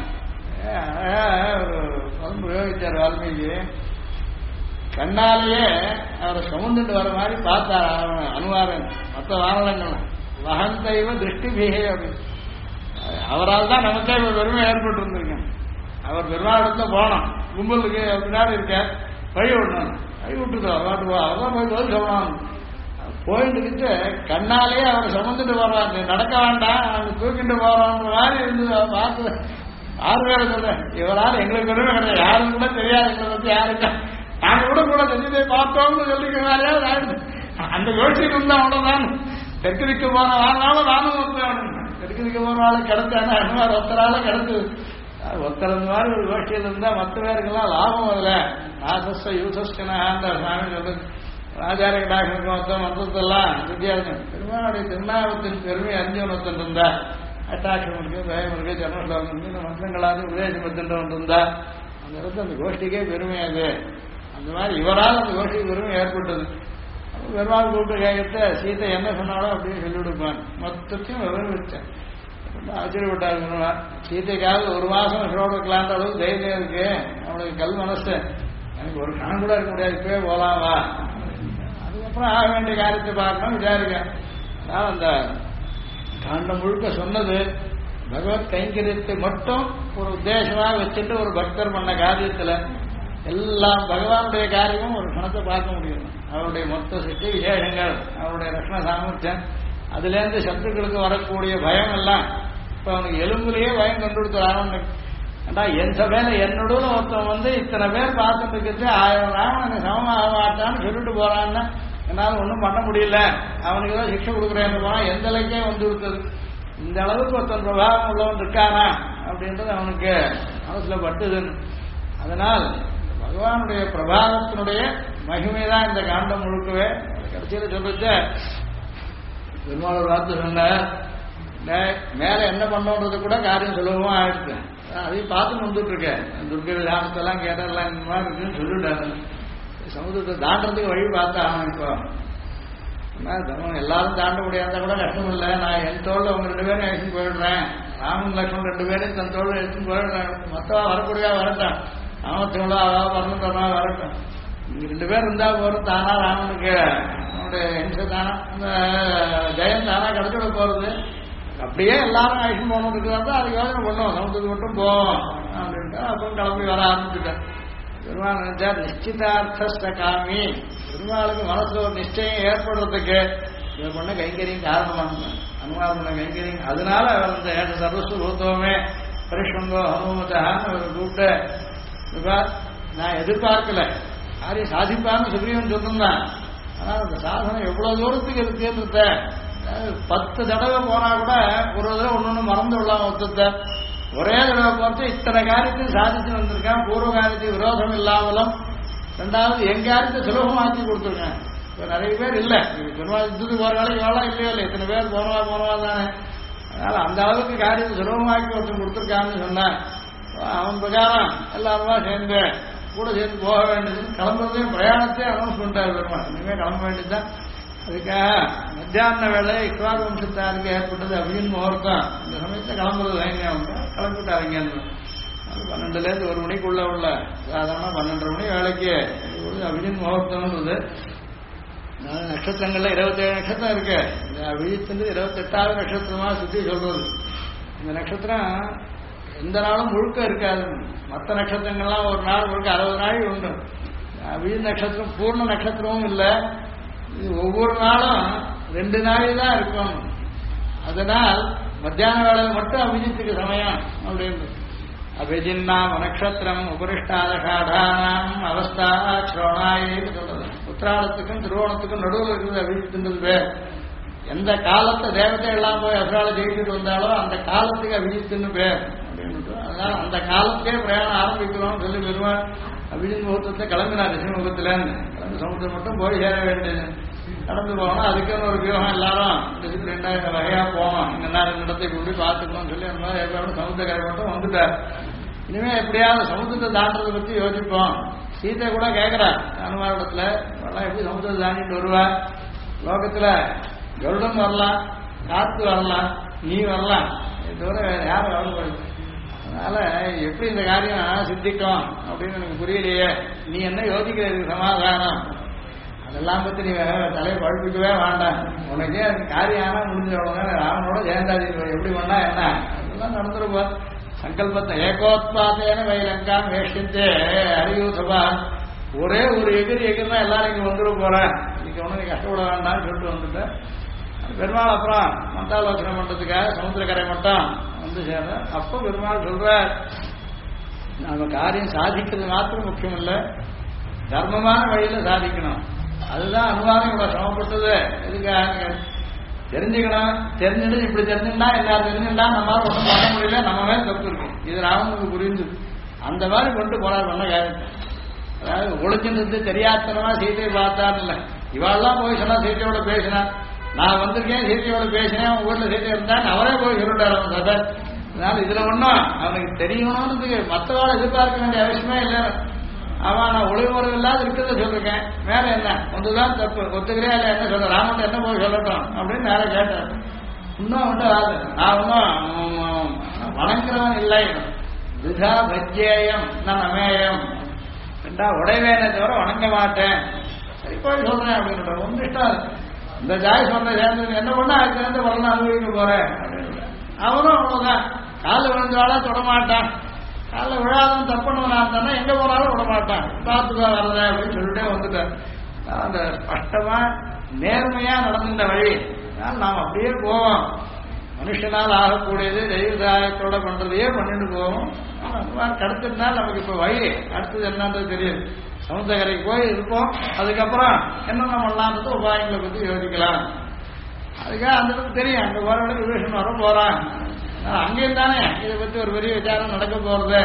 பிரயோகிச்சார் வால்மீகி. கண்ணாலேயே அவரை சுமந்துட்டு வர மாதிரி பார்த்தார் அனுமாரன். மற்ற வானலங்கள் வகந்தைவ திருஷ்டி பீகை அப்படின்னு அவரால் தான் நமக்கே பெருமை ஏற்பட்டு இருந்திருக்க. அவர் பெருமாள் போனோம் கும்பலுக்கு பின்னாடி இருக்க வழி விடணும். வழி விட்டுருக்கோம் பாட்டு அவர்தான் போய் பதில் சொல்லணும். போயிட்டு கண்ணாலேயே அவரை சுமந்துட்டு போறான், நடக்க வேண்டாம் அவங்க தூக்கிட்டு போறான்ற மாதிரி இருந்து பார்த்து 6 பேரை சொல்றேன். இவரால் எங்களுக்கு ஒன்றுமே கிடையாது, யாரும் கூட தெரியாது எங்களை பத்தி யாருக்கா, நாங்க கூட செஞ்சதை பார்த்தோம்னு சொல்லிக்கிறாரே. அந்த யோசிச்சுட்டு இருந்தா அவ்வளவுதான். தெற்கு திக்க போன வாழ்நாளும் நானும் ஒருத்தன், தெற்கு திக்க போன ஆளு கிடைச்சானா அனுமார் ஒருத்தரால கிடைச்சது. ஒருத்தர் இந்த மாதிரி ஒரு கோஷ்டியில் இருந்தா மற்ற பேருக்கெல்லாம் லாபம் அதுல. நாசஸ்வ யூசஸ்கனான்ற சாமி சொல்றது. ஆச்சாரிய டாக்டருக்கு மொத்தம் மொத்தத்தெல்லாம் வித்தியாசம். பெருமானுடைய திருநாமத்தின் பெருமை அறிஞ்சவன் ஒருத்தன் இருந்தா, அட்டாட்சம் இருக்கு, பயம் இருக்கு, ஜன்மஸ்லோகம் இருக்கு, இந்த மந்திரங்களாவது உபதேசம் பத்தின்றவன் இருந்தா அந்த இடத்துல அந்த கோஷ்டிக்கே பெருமை அது. அந்த மாதிரி இவரால் அந்த கோஷ்டிக்கு பெருமை ஏற்பட்டது. பெருமாள் கூப்பிட்டு கேட்கத்த சீத்தை என்ன சொன்னாலும் அப்படின்னு சொல்லி கொடுப்பான். மொத்தத்தையும் விவரிச்சேன். ரொம்ப ஆச்சரியப்பட்டாரு பெருமாள். சீத்தைக்காவது 1 மாசம் விஷோடு இருக்கலான்ற அளவுக்கு தைரியம் இருக்கு அவனுக்கு. கல் மனசு எனக்கு ஒரு கணம் கூட இருக்க முடியாது, இப்பவே போலாமா. அதுக்கப்புறம் ஆக வேண்டிய காரியத்தை பார்க்கணும் விசாரிக்கேன். அதனால அந்த காண்டம் முழுக்க சொன்னது பகவத் கைங்கரியத்தை மட்டும் ஒரு உத்தேசமாக வச்சுட்டு ஒரு பக்தர் பண்ண காரியத்துல எல்லாம் பகவானுடைய காரியமும் ஒரு கணத்தை பார்க்க முடியும். அவருடைய மொத்த சக்தி விசேஷங்கள், அவருடைய ரஷ்ண சாமர்த்தியம், அதுல இருந்து சத்துக்களுக்கு வரக்கூடிய பயம் எல்லாம் இப்ப அவனுக்கு எலும்புலயே பயம் கண்டுபிடிச்சான். ஏண்டா என் சபையில என்னோட ஒருத்தன் இத்தனை பேர் பார்த்துட்டு இருக்கிறது 1000 ராமன் சமமாக மாட்டான்னு சொல்லிட்டு போறான்னு என்னால ஒன்றும் பண்ண முடியல, அவனுக்கு ஏதோ சிக்ஷை கொடுக்குறேன்னு போனா எந்த அளவுக்கே கொடுத்தது. இந்த அளவுக்கு ஒருத்தன் பிரபாவம் உள்ளவன் இருக்கானா அப்படின்றது அவனுக்கு மனசுல பட்டுதுன்னு. அதனால் பகவானுடைய பிரபாவத்தினுடைய மகிமைதான் இந்த காண்டம் முழுக்கவே. கடைசியில் சொல்லிச்ச பெருமாள் ஒரு வார்த்தை சொன்ன, மேல என்ன பண்ணோன்றது கூட காரியம் சுலபமா ஆயிடுச்சு. அதையும் பார்த்து வந்துட்டு இருக்கேன். துர்க விதானத்தெல்லாம் கேட்டெல்லாம் இந்த மாதிரி இருக்குன்னு சொல்லிட்டாரு. சமுதிரத்தை தாண்டறதுக்கு வழி பார்த்தா இப்போ எல்லாரும் தாண்ட முடியாத கூட கஷ்டம் இல்லை. நான் என் தோல்ல அவங்க 2 பேரும் எடுத்துன்னு போயிடுறேன், ராமன் லட்சுமணன் 2 பேரும் தன் தோல்ல எடுத்துன்னு போயிடுறேன். மொத்தமா வரக்கூடியா வரட்டும், ராமத்தோட அதாவது வரணுன்றா வரட்டும். இங்க 2 பேர் இருந்தா போறது தானா ராமனுக்கு அவனுடைய ஹிம்சை தானா அந்த ஜெயம் தானா கிடைச்சிட போறது. அப்படியே எல்லாரும் ஆயுஷம் போகணும் இருக்கிறதா அதுக்கு யோசனை பண்ணுவோம், சமுத்திரத்துக்கு மட்டும் போவோம் அப்படின்ட்டு அப்புறம் கிளம்பி வர ஆரம்பிச்சுட்டேன். பெருமாள் நினைச்சா நிச்சிதார்த்த காமி, பெருமாளுக்கு மனசுல ஒரு நிச்சயம் ஏற்படுறதுக்கு இவர் பண்ண கைங்கரியம் காரணமாக அனுமார் பண்ண கைங்கரியம். அதனால அவர் இந்த சர்வஸ்வ பூத்தவமே பரிஷ்வங்கோ ஹனுமதான்னு அவர் கூப்பிட்டு நான் எதிர்பார்க்கல யாரையும் சாதிப்பான்னு சுக்ரீவன் சொல்லிருந்தான். ஆனால் அந்த சாதனை எவ்வளவு தூரத்துக்கு இருக்குன்றத 10 தடவை போனா கூட ஒரு தடவை ஒன்னொன்னு மறந்து விடலாம். மொத்தத்தை ஒரே தடவை பார்த்து இத்தனை காரியத்தையும் சாதிச்சு வந்திருக்கான். பூர்வ காரியத்துக்கு விரோதம் இல்லாமலும், 2வது என் காரியத்தை சுலபமாக்கி கொடுத்துருக்கேன். இப்போ நிறைய பேர் இல்லை, பெருமாள் போறாலும் எவ்வளோ இல்லையோ இல்லை, இத்தனை பேர் போனவா தானே. அதனால அந்த அளவுக்கு காரியத்தை சுலபமாக்கி ஒருத்தன் கொடுத்துருக்கான்னு சொன்னேன். அவன் பிரகாரம் எல்லாருமா சேர்ந்து கூட சேர்ந்து போக வேண்டியது. கிளம்புறதையும் பிரயாணத்தையும் அனௌன்ஸ் பண்ணிட்டாரு பெருமாள், இனிமேல் கிளம்ப வேண்டியதுதான். அதுக்காக மத்தியான வேலை இக்வார் வம்சத்தாருக்கு ஏற்பட்டது அப்படின்னு முகூர்த்தம். இந்த சமயத்தில் கிளம்புறது வைங்க கிளம்பிட்டாருங்க. 12லேருந்து 1 மணிக்குள்ள உள்ள சாதாரண 12:30 மணி வேலைக்கு அபிஜின் முகூர்த்தம்ன்றது. நட்சத்திரங்கள்ல 27 நட்சத்திரம் இருக்கு. இந்த அபிஜித்து 28வது நட்சத்திரமா சுத்தி சொல்றது. இந்த நட்சத்திரம் எந்த நாளும் முழுக்க இருக்காது. மற்ற நட்சத்திரங்கள்லாம் ஒரு நாள் முழுக்க 60 நாள் உண்டு. அபிஜித் நட்சத்திரம் பூர்ண நட்சத்திரமும் இல்லை. இது ஒவ்வொரு நாளும் 2 நாள் தான் இருக்கும். அதனால் மத்தியான வேலையில் மட்டும் அபிஜித்துக்கு சமயம் அப்படின்னு. அபிஜின்னாம் நட்சத்திரம் உபரிஷ்டாதானாம் அவஸ்தா ஸ்ரோணாயின்னு சொல்றது. உத்திராடத்துக்கும் திருவோணத்துக்கும் நடுவில் இருக்குது அபிஜித்துன்றது பேர். எந்த காலத்தை தேவத்தை எல்லாம் போய் அசுரால ஜெயிச்சுட்டு வந்தாலும் அந்த காலத்துக்கு அபிஜித்துன்னு பேர் அப்படின்னு. அதனால அந்த காலத்தையே பிரயாணம் ஆரம்பிக்கிறோம்னு சொல்லி பெருமாள் அபிஜித் முகூர்த்தத்தை கிளம்பினார். ரிஷிமுகத்திலேருந்து கிளம்பி சமுத்திரம் மட்டும் போய் சேர வேண்டியது. கடந்து போகணும், அதுக்குன்னு ஒரு வியூகம் எல்லாரும் டிசிப்ளின்டா வகையா போகணும். இந்த நேரம் இடத்தை இப்படி பார்த்துக்கணும்னு சொல்லி அந்த மாதிரி எப்படியாவது சமுத்திரக்கரை மட்டும் வந்துட்டார். இனிமே எப்படியாவது சமுத்திரத்தை தாண்டதை பற்றி யோசிப்போம். சீதை கூட கேட்கிறார் அனுமாரிடத்துல, எப்படி சமுத்திரத்தை தாண்டிட்டு வருவா? லோகத்துல கருடம் வரலாம், காத்து வரலாம், நீ வரலாம், இது தவிர யாரும் வரக்கூடாது. அதனால எப்படி இந்த காரியம் சித்திக்கும் அப்படின்னு எனக்கு புரியலையே. நீ என்ன யோசிக்கிறதுக்கு சமாதானம்? அதெல்லாம் பத்தி நீ தலையை பழுப்பிக்கவே வேண்டாம். உனக்கே அது காரியம் ஆனா முடிஞ்சவங்க ராவனோட ஜெயந்தாதி எப்படி பண்ணா என்ன அதெல்லாம் நடந்துருப்போம். சங்கல்பத்தை ஏகோத்பாத்தேன வைலங்கான் வேஷித்தே அறிவு சபா ஒரே ஒரு எகிரினா எல்லாரும் இங்கே வந்துட போறேன், இன்னைக்கு ஒன்றும் கஷ்டப்பட வேண்டாம்னு சொல்லிட்டு வந்துட்டேன். பெருமாள் அப்புறம் மந்தாலோசனை பண்றதுக்காக சமுத்திரக்கரை மட்டும் வந்து சேர்ற. அப்போ பெருமாள் சொல்ற, நம்ம காரியம் சாதிக்கிறது மாத்திரம் முக்கியம் இல்லை, தர்மமான வழியில சாதிக்கணும். அதுதான் அனுமானம் இவ்வளவு சிரமப்பட்டது. எதுக்காக தெரிஞ்சுக்கணும், தெரிஞ்சுட்டு இப்படி தெரிஞ்சுட்டா எல்லாரும் தெரிஞ்சுட்டா நம்மளால ஒன்றும் பண்ண முடியல, நம்ம மேல தப்பு இருக்கு, இது ராமனுக்கு புரிஞ்சு அந்த மாதிரி கொண்டு போறாரு பண்ண காரியத்தை. அதாவது ஒழிச்சுட்டு தெரியாதனமா சீத்தையை பார்த்தான்னு இல்லை, இவாள்லாம் போய் சொன்னா சீத்தையோட பேசினா, நான் வந்திருக்கேன் சீத்தையோட பேசினேன், உங்க வீட்டுல சீத்தை இருந்தான்னு அவரே போய் சொல்லிட்டாரு அவன் கதை. அதனால இதுல ஒன்றும் அவனுக்கு தெரியணும்னு மற்றவாள் எதிர்பார்க்க வேண்டிய அவசியமே இல்லை. அவன் நான் ஒளிமுறை இல்லாத இருக்கிறத சொல்லிருக்கேன், மேல என்ன ஒன்றுதான் தப்பு ஒத்துக்கிறே இல்லை, என்ன சொல்ற ராமன் என்ன போய் சொல்லட்டும் அப்படின்னு நேரம் கேட்டார். இன்னும் ஒன்றும் நான் ஒன்றும் வணங்குறவன் இல்லை, துதா பஜ்ஜேயம் நான் அமேயம், ரெண்டா உடைவேனே தவிர வணங்க மாட்டேன். சரி போய் சொல்றேன் அப்படின்னு ஒன்று இஷ்டம். இந்த ஜாய் சொன்ன சேர்ந்து என்ன பண்ணா அதுக்கு வந்து வரலாம் அனுபவிக்க போறேன் அப்படின்னு. அவனும் அவ்வளவுதான், காலில் விழுந்தாலா தொடமாட்டான், காலில் விழாதான் தப்புன்னு இருந்தானா எங்க போனாலும் விடமாட்டான், பார்த்துதான் வர்றத அப்படின்னு சொல்லிட்டே வந்துட்டேன். அந்த ஸ்பஷ்டமா நேர்மையா நடந்த வழி நாம் அப்படியே போவோம். மனுஷனால் ஆகக்கூடியது தெய்வ சாயத்தோட பண்றதையே பண்ணிட்டு போவோம். கடத்திருந்தால் நமக்கு இப்ப வழி அடுத்தது என்னன்றது தெரியுது. சமுத்திரக்கரைக்கு போய் இருப்போம், அதுக்கப்புறம் என்னென்ன பண்ணலான்றது உபாயங்களை பத்தி யோசிக்கலாம். அதுக்காக அந்த இடத்துக்கு தெரியும், அங்க போற விபீஷன் வர போறான், அங்கேயும் தானே இதை பத்தி ஒரு பெரிய விசாரம் நடக்க போறது.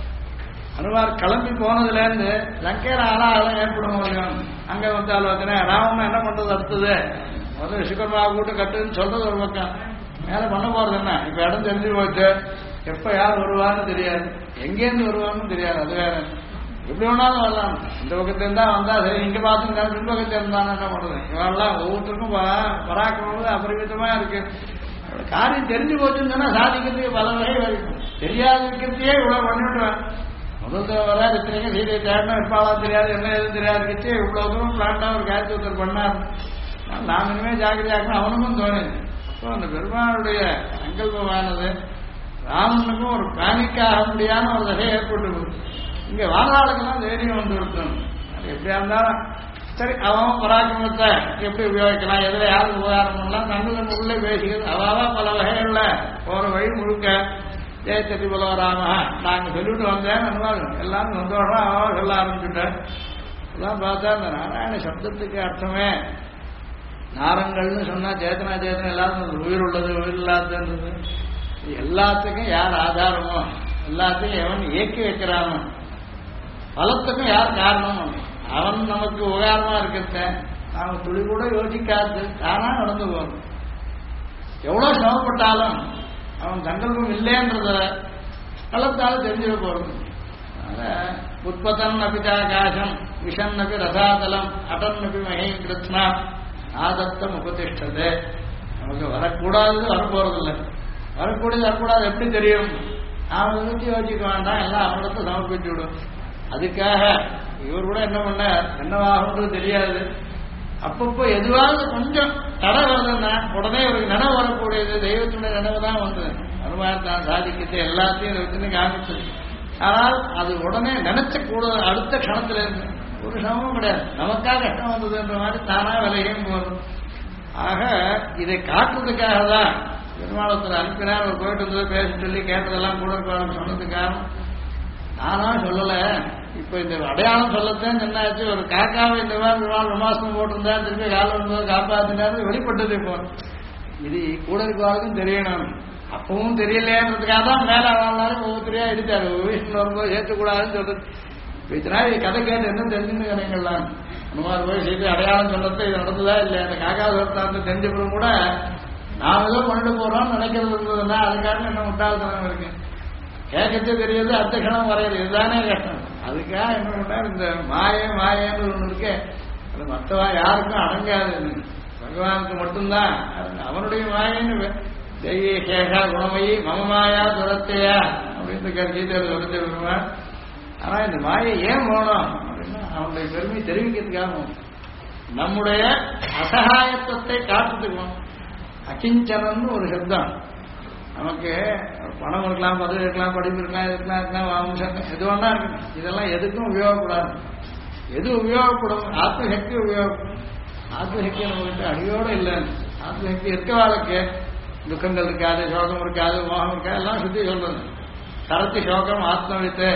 அனுமார் கிளம்பி போனதுல இருந்து லங்கையில ஆளாலும் ஏற்பட முடியும். அங்க வந்து ஆலோசனை ராமன் என்ன பண்றது அடுத்தது, முதல்ல சுகர்மா கூட்டு கட்டுன்னு சொல்றது ஒரு பக்கம், மேல பண்ண போறது என்ன, இப்ப இடம் தெரிஞ்சு போச்சு, எப்ப யார் வருவான்னு தெரியாது, எங்கேருந்து வருவான்னு தெரியாது. அது வேற, எப்படி வேணாலும் வரலாம். இந்த பக்கத்துல இருந்தா வந்தா சரி, இங்க பார்த்துருந்தா பின்பக்கத்துல இருந்தான்னு என்ன பண்றது. இவெல்லாம் ஒவ்வொருத்தருக்கும் பராக்கிரமம் அபரிமிதமா இருக்கு. காரியம் தெரிஞ்சு போச்சுன்னு சொன்னா சாதிக்கிறதுக்கு பல வகை வரைக்கும், தெரியாது இருக்கிறதையே இவ்வளவு பண்ணிவிடுவேன். முதல்ல வர இத்தனைக்கும் சீதையை தேடணும், இருப்பாளா தெரியாது, என்ன எதுவும் தெரியாது கிட்டே இவ்வளவு தூரம் பிளான்டா ஒரு காரியத்தை ஒருத்தர் பண்ணார். நாம் இனிமே ஜாக்கிரதையாக்கணும் அவனுக்கும் தோணுது. அப்போ அந்த பெருமானுடைய சங்கல்பமானது ராமனுக்கும் ஒரு பேனிக் ஆக முடியாத ஒரு தகை ஏற்பட்டு இங்க வாழ்நாளுக்கெல்லாம் தைரியம் வந்து கொடுத்தோம். அது எப்படியா இருந்தாலும் சரி, அவன் பராக்கிரமத்தை எப்படி உபயோகிக்கலாம், எதில் யாருக்கு உபகாரம் பண்ணலாம், நன்னுள்ளே பேசிக்கிறது அவாவா பல வகைகள்ல போற வழி முழுக்க ஜெயத்ததி பலவராம நாங்கள் சொல்லிவிட்டு வந்தேன், எல்லாரும் சந்தோஷம் அவாவா சொல்ல ஆரம்பிச்சுட்டேன். எல்லாம் பார்த்தா இந்த நாராயண சப்தத்துக்கு அர்த்தமே நாரங்கள்னு சொன்னா சேத்தனா சேத்தனா எல்லாரும் உயிர் உள்ளது உயிர் இல்லாதது, எல்லாத்துக்கும் யார் ஆதாரமோ, எல்லாத்தையும் எவன் இயக்கி வைக்கிறானோ, பலத்துக்கும் யார் காரணம், அவன் நமக்கு உபகாரமா இருக்கிறத நாம துளி கூட யோசிக்காது தானா நடந்து போகணும். எவ்வளவு சிரமப்பட்டாலும் அவன் சங்கல்பம் இல்லைன்றத பலத்தால தெரிஞ்சுக்க போறது. உற்பத்தன் அபிதாகாசம் விஷன் அபி ரசாதலம் அடன் அபி மகை கிருத்னா ஆதத்தம் உபதிஷ்டது. நமக்கு வரக்கூடாதது வரப்போறதில்லை, வரக்கூடியது வரக்கூடாது எப்படி தெரியும், அவனை பற்றி யோசிக்க வேண்டாம், எல்லாம் அவனிடத்தை சமர்ப்பிச்சு விடும். அதுக்காக இவர் கூட என்ன பண்ண என்னவாகுன்றது தெரியாது, அப்பப்போ எதுவாவது கொஞ்சம் தடை வருதுன்னா உடனே இவருக்கு நினைவு வரக்கூடியது தெய்வத்துடைய நினைவு தான் வந்தது. அனுமார் தான் சாதிக்கிட்டு எல்லாத்தையும் வச்சுன்னு காமிச்சது. ஆனால் அது உடனே நினைச்ச கூட அடுத்த கணத்துல இருந்து ஒரு சமமும் கிடையாது, நமக்காக கஷ்டம் வந்ததுன்ற மாதிரி தானா விலையும் போகும். ஆக இதை காட்டுறதுக்காக தான் பெருமாளத்தில் அனுப்பினார். அவர் போயிட்டு வந்து பேச சொல்லி கேட்டதெல்லாம் கூட சொன்னதுக்காக நானா சொல்லல. இப்ப இந்த அடையாளம் சொல்லத்தான் என்னாச்சு, ஒரு காக்காவை இந்த மாதிரி ஒரு நாள் விமாசம் போட்டிருந்தா திருப்பி காலம் வரும்போது காப்பாத்தினாரு வெளிப்பட்டது. இப்போ இது கூட இருக்கிறவங்களுக்கும் தெரியணும், அப்பவும் தெரியலையன்றதுக்காக தான் மேல வாழ்நாளும் ஒவ்வொருத்தரையா எடுத்தாரு. விஷ்ணு வரும்போது சேர்த்துக்கூடாதுன்னு சொல்றது. இதனா கதை கேட்டு என்ன தெரிஞ்சுன்னு கிடைக்கலாம். அந்த மாதிரி போய் செய்து அடையாளம் சொல்லத்தை இது நடந்ததா இல்லை, அந்த காக்கா சொல்றாங்க தெரிஞ்சப்படும் கூட நாம ஏதோ கொண்டு போறோம்னு நினைக்கிறது இருந்ததுன்னா அதுக்காக என்ன முட்டாள்தனம் இருக்கு. கேட்கத்தே தெரியாது, அடுத்த கணம் வரையாது, இதுதானே கஷ்டம். அதுக்காக என்ன பண்ணார், இந்த மாயன்னு ஒண்ணு இருக்கு, அது மற்றவா யாருக்கும் அடங்காது, பகவானுக்கு மட்டும்தான். அவனுடைய மாயன்னு ஜெய சேகா குணமயி மமமாயா துரத்தையா அப்படின்னு கீதையில் சொல்லி விடுவான். ஆனா இந்த மாயை ஏன் போனோம் அப்படின்னா அவனுடைய பெருமை தெரிவிக்கிறதுக்காக, நம்முடைய அசகாயத்துவத்தை காட்டுறதுக்கும். அகிஞ்சனன்னு ஒரு சப்தம், நமக்கு பணம் இருக்கலாம், பதவி இருக்கலாம், படிப்பு இருக்கலாம், இருக்கலாம் வம்சம் எது வேணா இருக்கு, இதெல்லாம் எதுக்கும் உபயோகப்படாது. எது உபயோகப்படும் ஆத்மசக்தி உபயோகப்படும். ஆத்மசக்தி நம்மகிட்ட அடியோடு இல்லை. ஆத்மசக்தி இருக்க வாழ்க்கை துக்கங்கள் இருக்காது, சோகம் இருக்காது, மோகம் இருக்காது, எல்லாம் சுத்தி சொல்றது. சரத்தி சோகம் ஆத்மவித்து,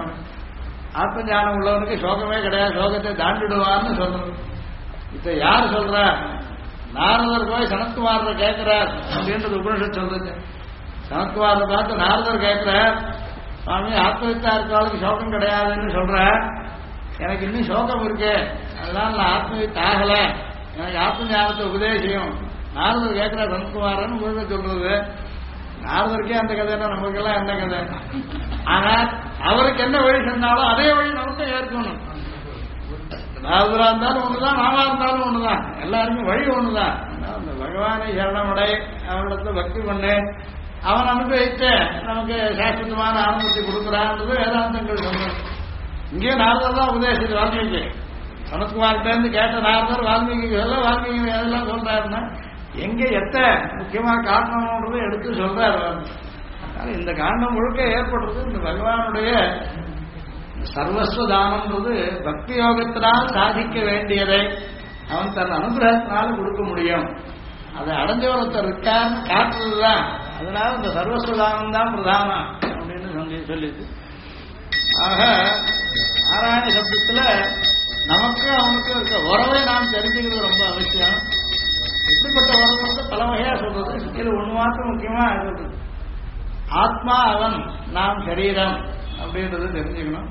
ஆத்ம ஞானம் உள்ளவனுக்கு சோகமே கிடையாது, சோகத்தை தாண்டிடுவான்னு சொல்றது. இப்ப யாரு சொல்ற? நாரதர் போய் சனத்குமார கேட்கிறார் அப்படின்றது உபனிஷத் சொல்றது. சனத்குமார பார்த்து நாரதர் கேட்கிறார், சுவாமி ஆத்மவித்தா இருக்கிறவளுக்கு சோகம் கிடையாதுன்னு சொல்ற, எனக்கு இன்னும் சோகம் இருக்கு, அதனால நான் ஆத்மவித் ஆகல, எனக்கு ஆத்ம ஞானத்தை உபதேசியம். நாரதர் கேட்கிற சனத்குமாரன் உபனிஷத் சொல்றது. நாரதருக்கே அந்த கதைன்னா நமக்கெல்லாம் என்ன கதை? ஆனா அவருக்கு என்ன வழி சொன்னாலும் அதே வழி நமக்கு ஏற்கணும். நாரதரா இருந்தாலும் ஒண்ணுதான், நாமா இருந்தாலும் ஒண்ணுதான், எல்லாருமே வழி ஒண்ணுதான். அந்த பகவானை சரணமடை, அவனிடத்துல பக்தி பண்ணு, அவன் அனுபவித்து நமக்கு சாஸ்வதமான ஆனந்தத்தை கொடுக்குறான்றது வேதாந்தங்கள் சொன்னது. இங்கே நாரதர் தான் உபதேசித்து வால்மீகி. சனத்குமார்கிட்ட இருந்து கேட்ட நாரதர் வால்மீகி சொல்ல, வால்மீகி எதெல்லாம் சொல்றாருன்னா எங்க எத்த முக்கியமா காரணம்ன்றது எடுத்து சொல்றாரு. இந்த காரணம் முழுக்க ஏற்படுறது இந்த பகவானுடைய சர்வஸ்வ தானம்ன்றது பக்தி யோகத்தினால் சாதிக்க வேண்டியதை அவன் தன் அனுகிரகத்தினால கொடுக்க முடியும். அதை அடைஞ்சவரத்தர் இருக்கான்னு காட்டுறதுதான். அதனால இந்த சர்வஸ்வ தானம் தான் பிரதானம் அப்படின்னு சொல்லிது. ஆக நாராயண சப்தத்துல நமக்கு அவனுக்கு இருக்க உறவை நாம் தெரிஞ்சுக்கிறது ரொம்ப அவசியம். எப்படிப்பட்ட உறவு பல வகையா சொல்றது. இது ஒண்ணு மாத்திரம் முக்கியமா சொல்றது, ஆத்மா அவன், நாம் சரீரம் அப்படின்றது தெரிஞ்சுக்கணும்.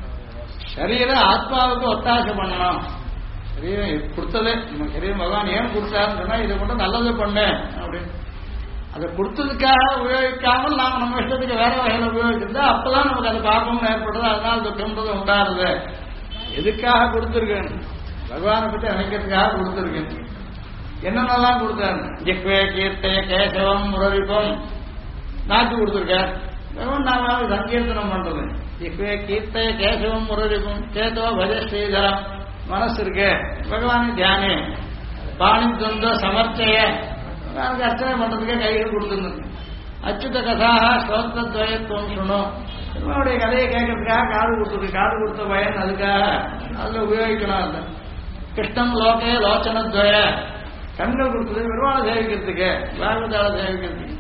சரீரம் ஆத்மாவுக்கு ஒத்தாசை பண்ணணும். சரீரம் கொடுத்ததே நம்ம சரீரம் பகவான் ஏன் கொடுத்தாருன்னு சொன்னா இதை கொண்டு நல்லது பண்ணு அப்படின்னு. அதை கொடுத்ததுக்காக உபயோகிக்காமல் நாம் நம்ம இஷ்டத்துக்கு வேற வகையில் உபயோகிச்சிருந்தா அப்பதான் நமக்கு அது பாபம்னு ஏற்படுறது, அதனால துக்கம்ன்றது உண்டாடுது. எதுக்காக கொடுத்துருக்கேன்? பகவானை பற்றி நினைக்கிறதுக்காக கொடுத்துருக்கேன். என்னென்னலாம் கொடுத்தாரு? ஜிஹ்வே கீர்த்தய கேசவம் முரளிப்பம், நாக்கு கொடுத்துருக்கார். பகவான் நாம சங்கீர்த்தனம் பண்றது. ஜிஹ்வே கீர்த்தய கேசவம் முரளிப்பம் சேதோ பஜ ஸ்ரீதரம், மனசு இருக்கு பகவானை தியானி. பாணி துவந்த சமர்ச்சய, பகவானுக்கு அர்ச்சனை பண்றதுக்கே கைகள் கொடுத்துருந்தது. அச்சுத கதாக ஸ்ரோத்ரத்வயத்துவம் சொன்னோம், பெருமானுடைய கதையை கேட்கறதுக்காக காது கொடுத்தது. காது கொடுத்த பயன் அதுக்காக அதுல உபயோகிக்கணும். அந்த கிருஷ்ணம் லோகே லோச்சனத்வய, கண்கள் கொடுத்தது பெருமாளை சேவிக்கிறதுக்கு, பாகவதால சேவிக்கிறதுக்கு.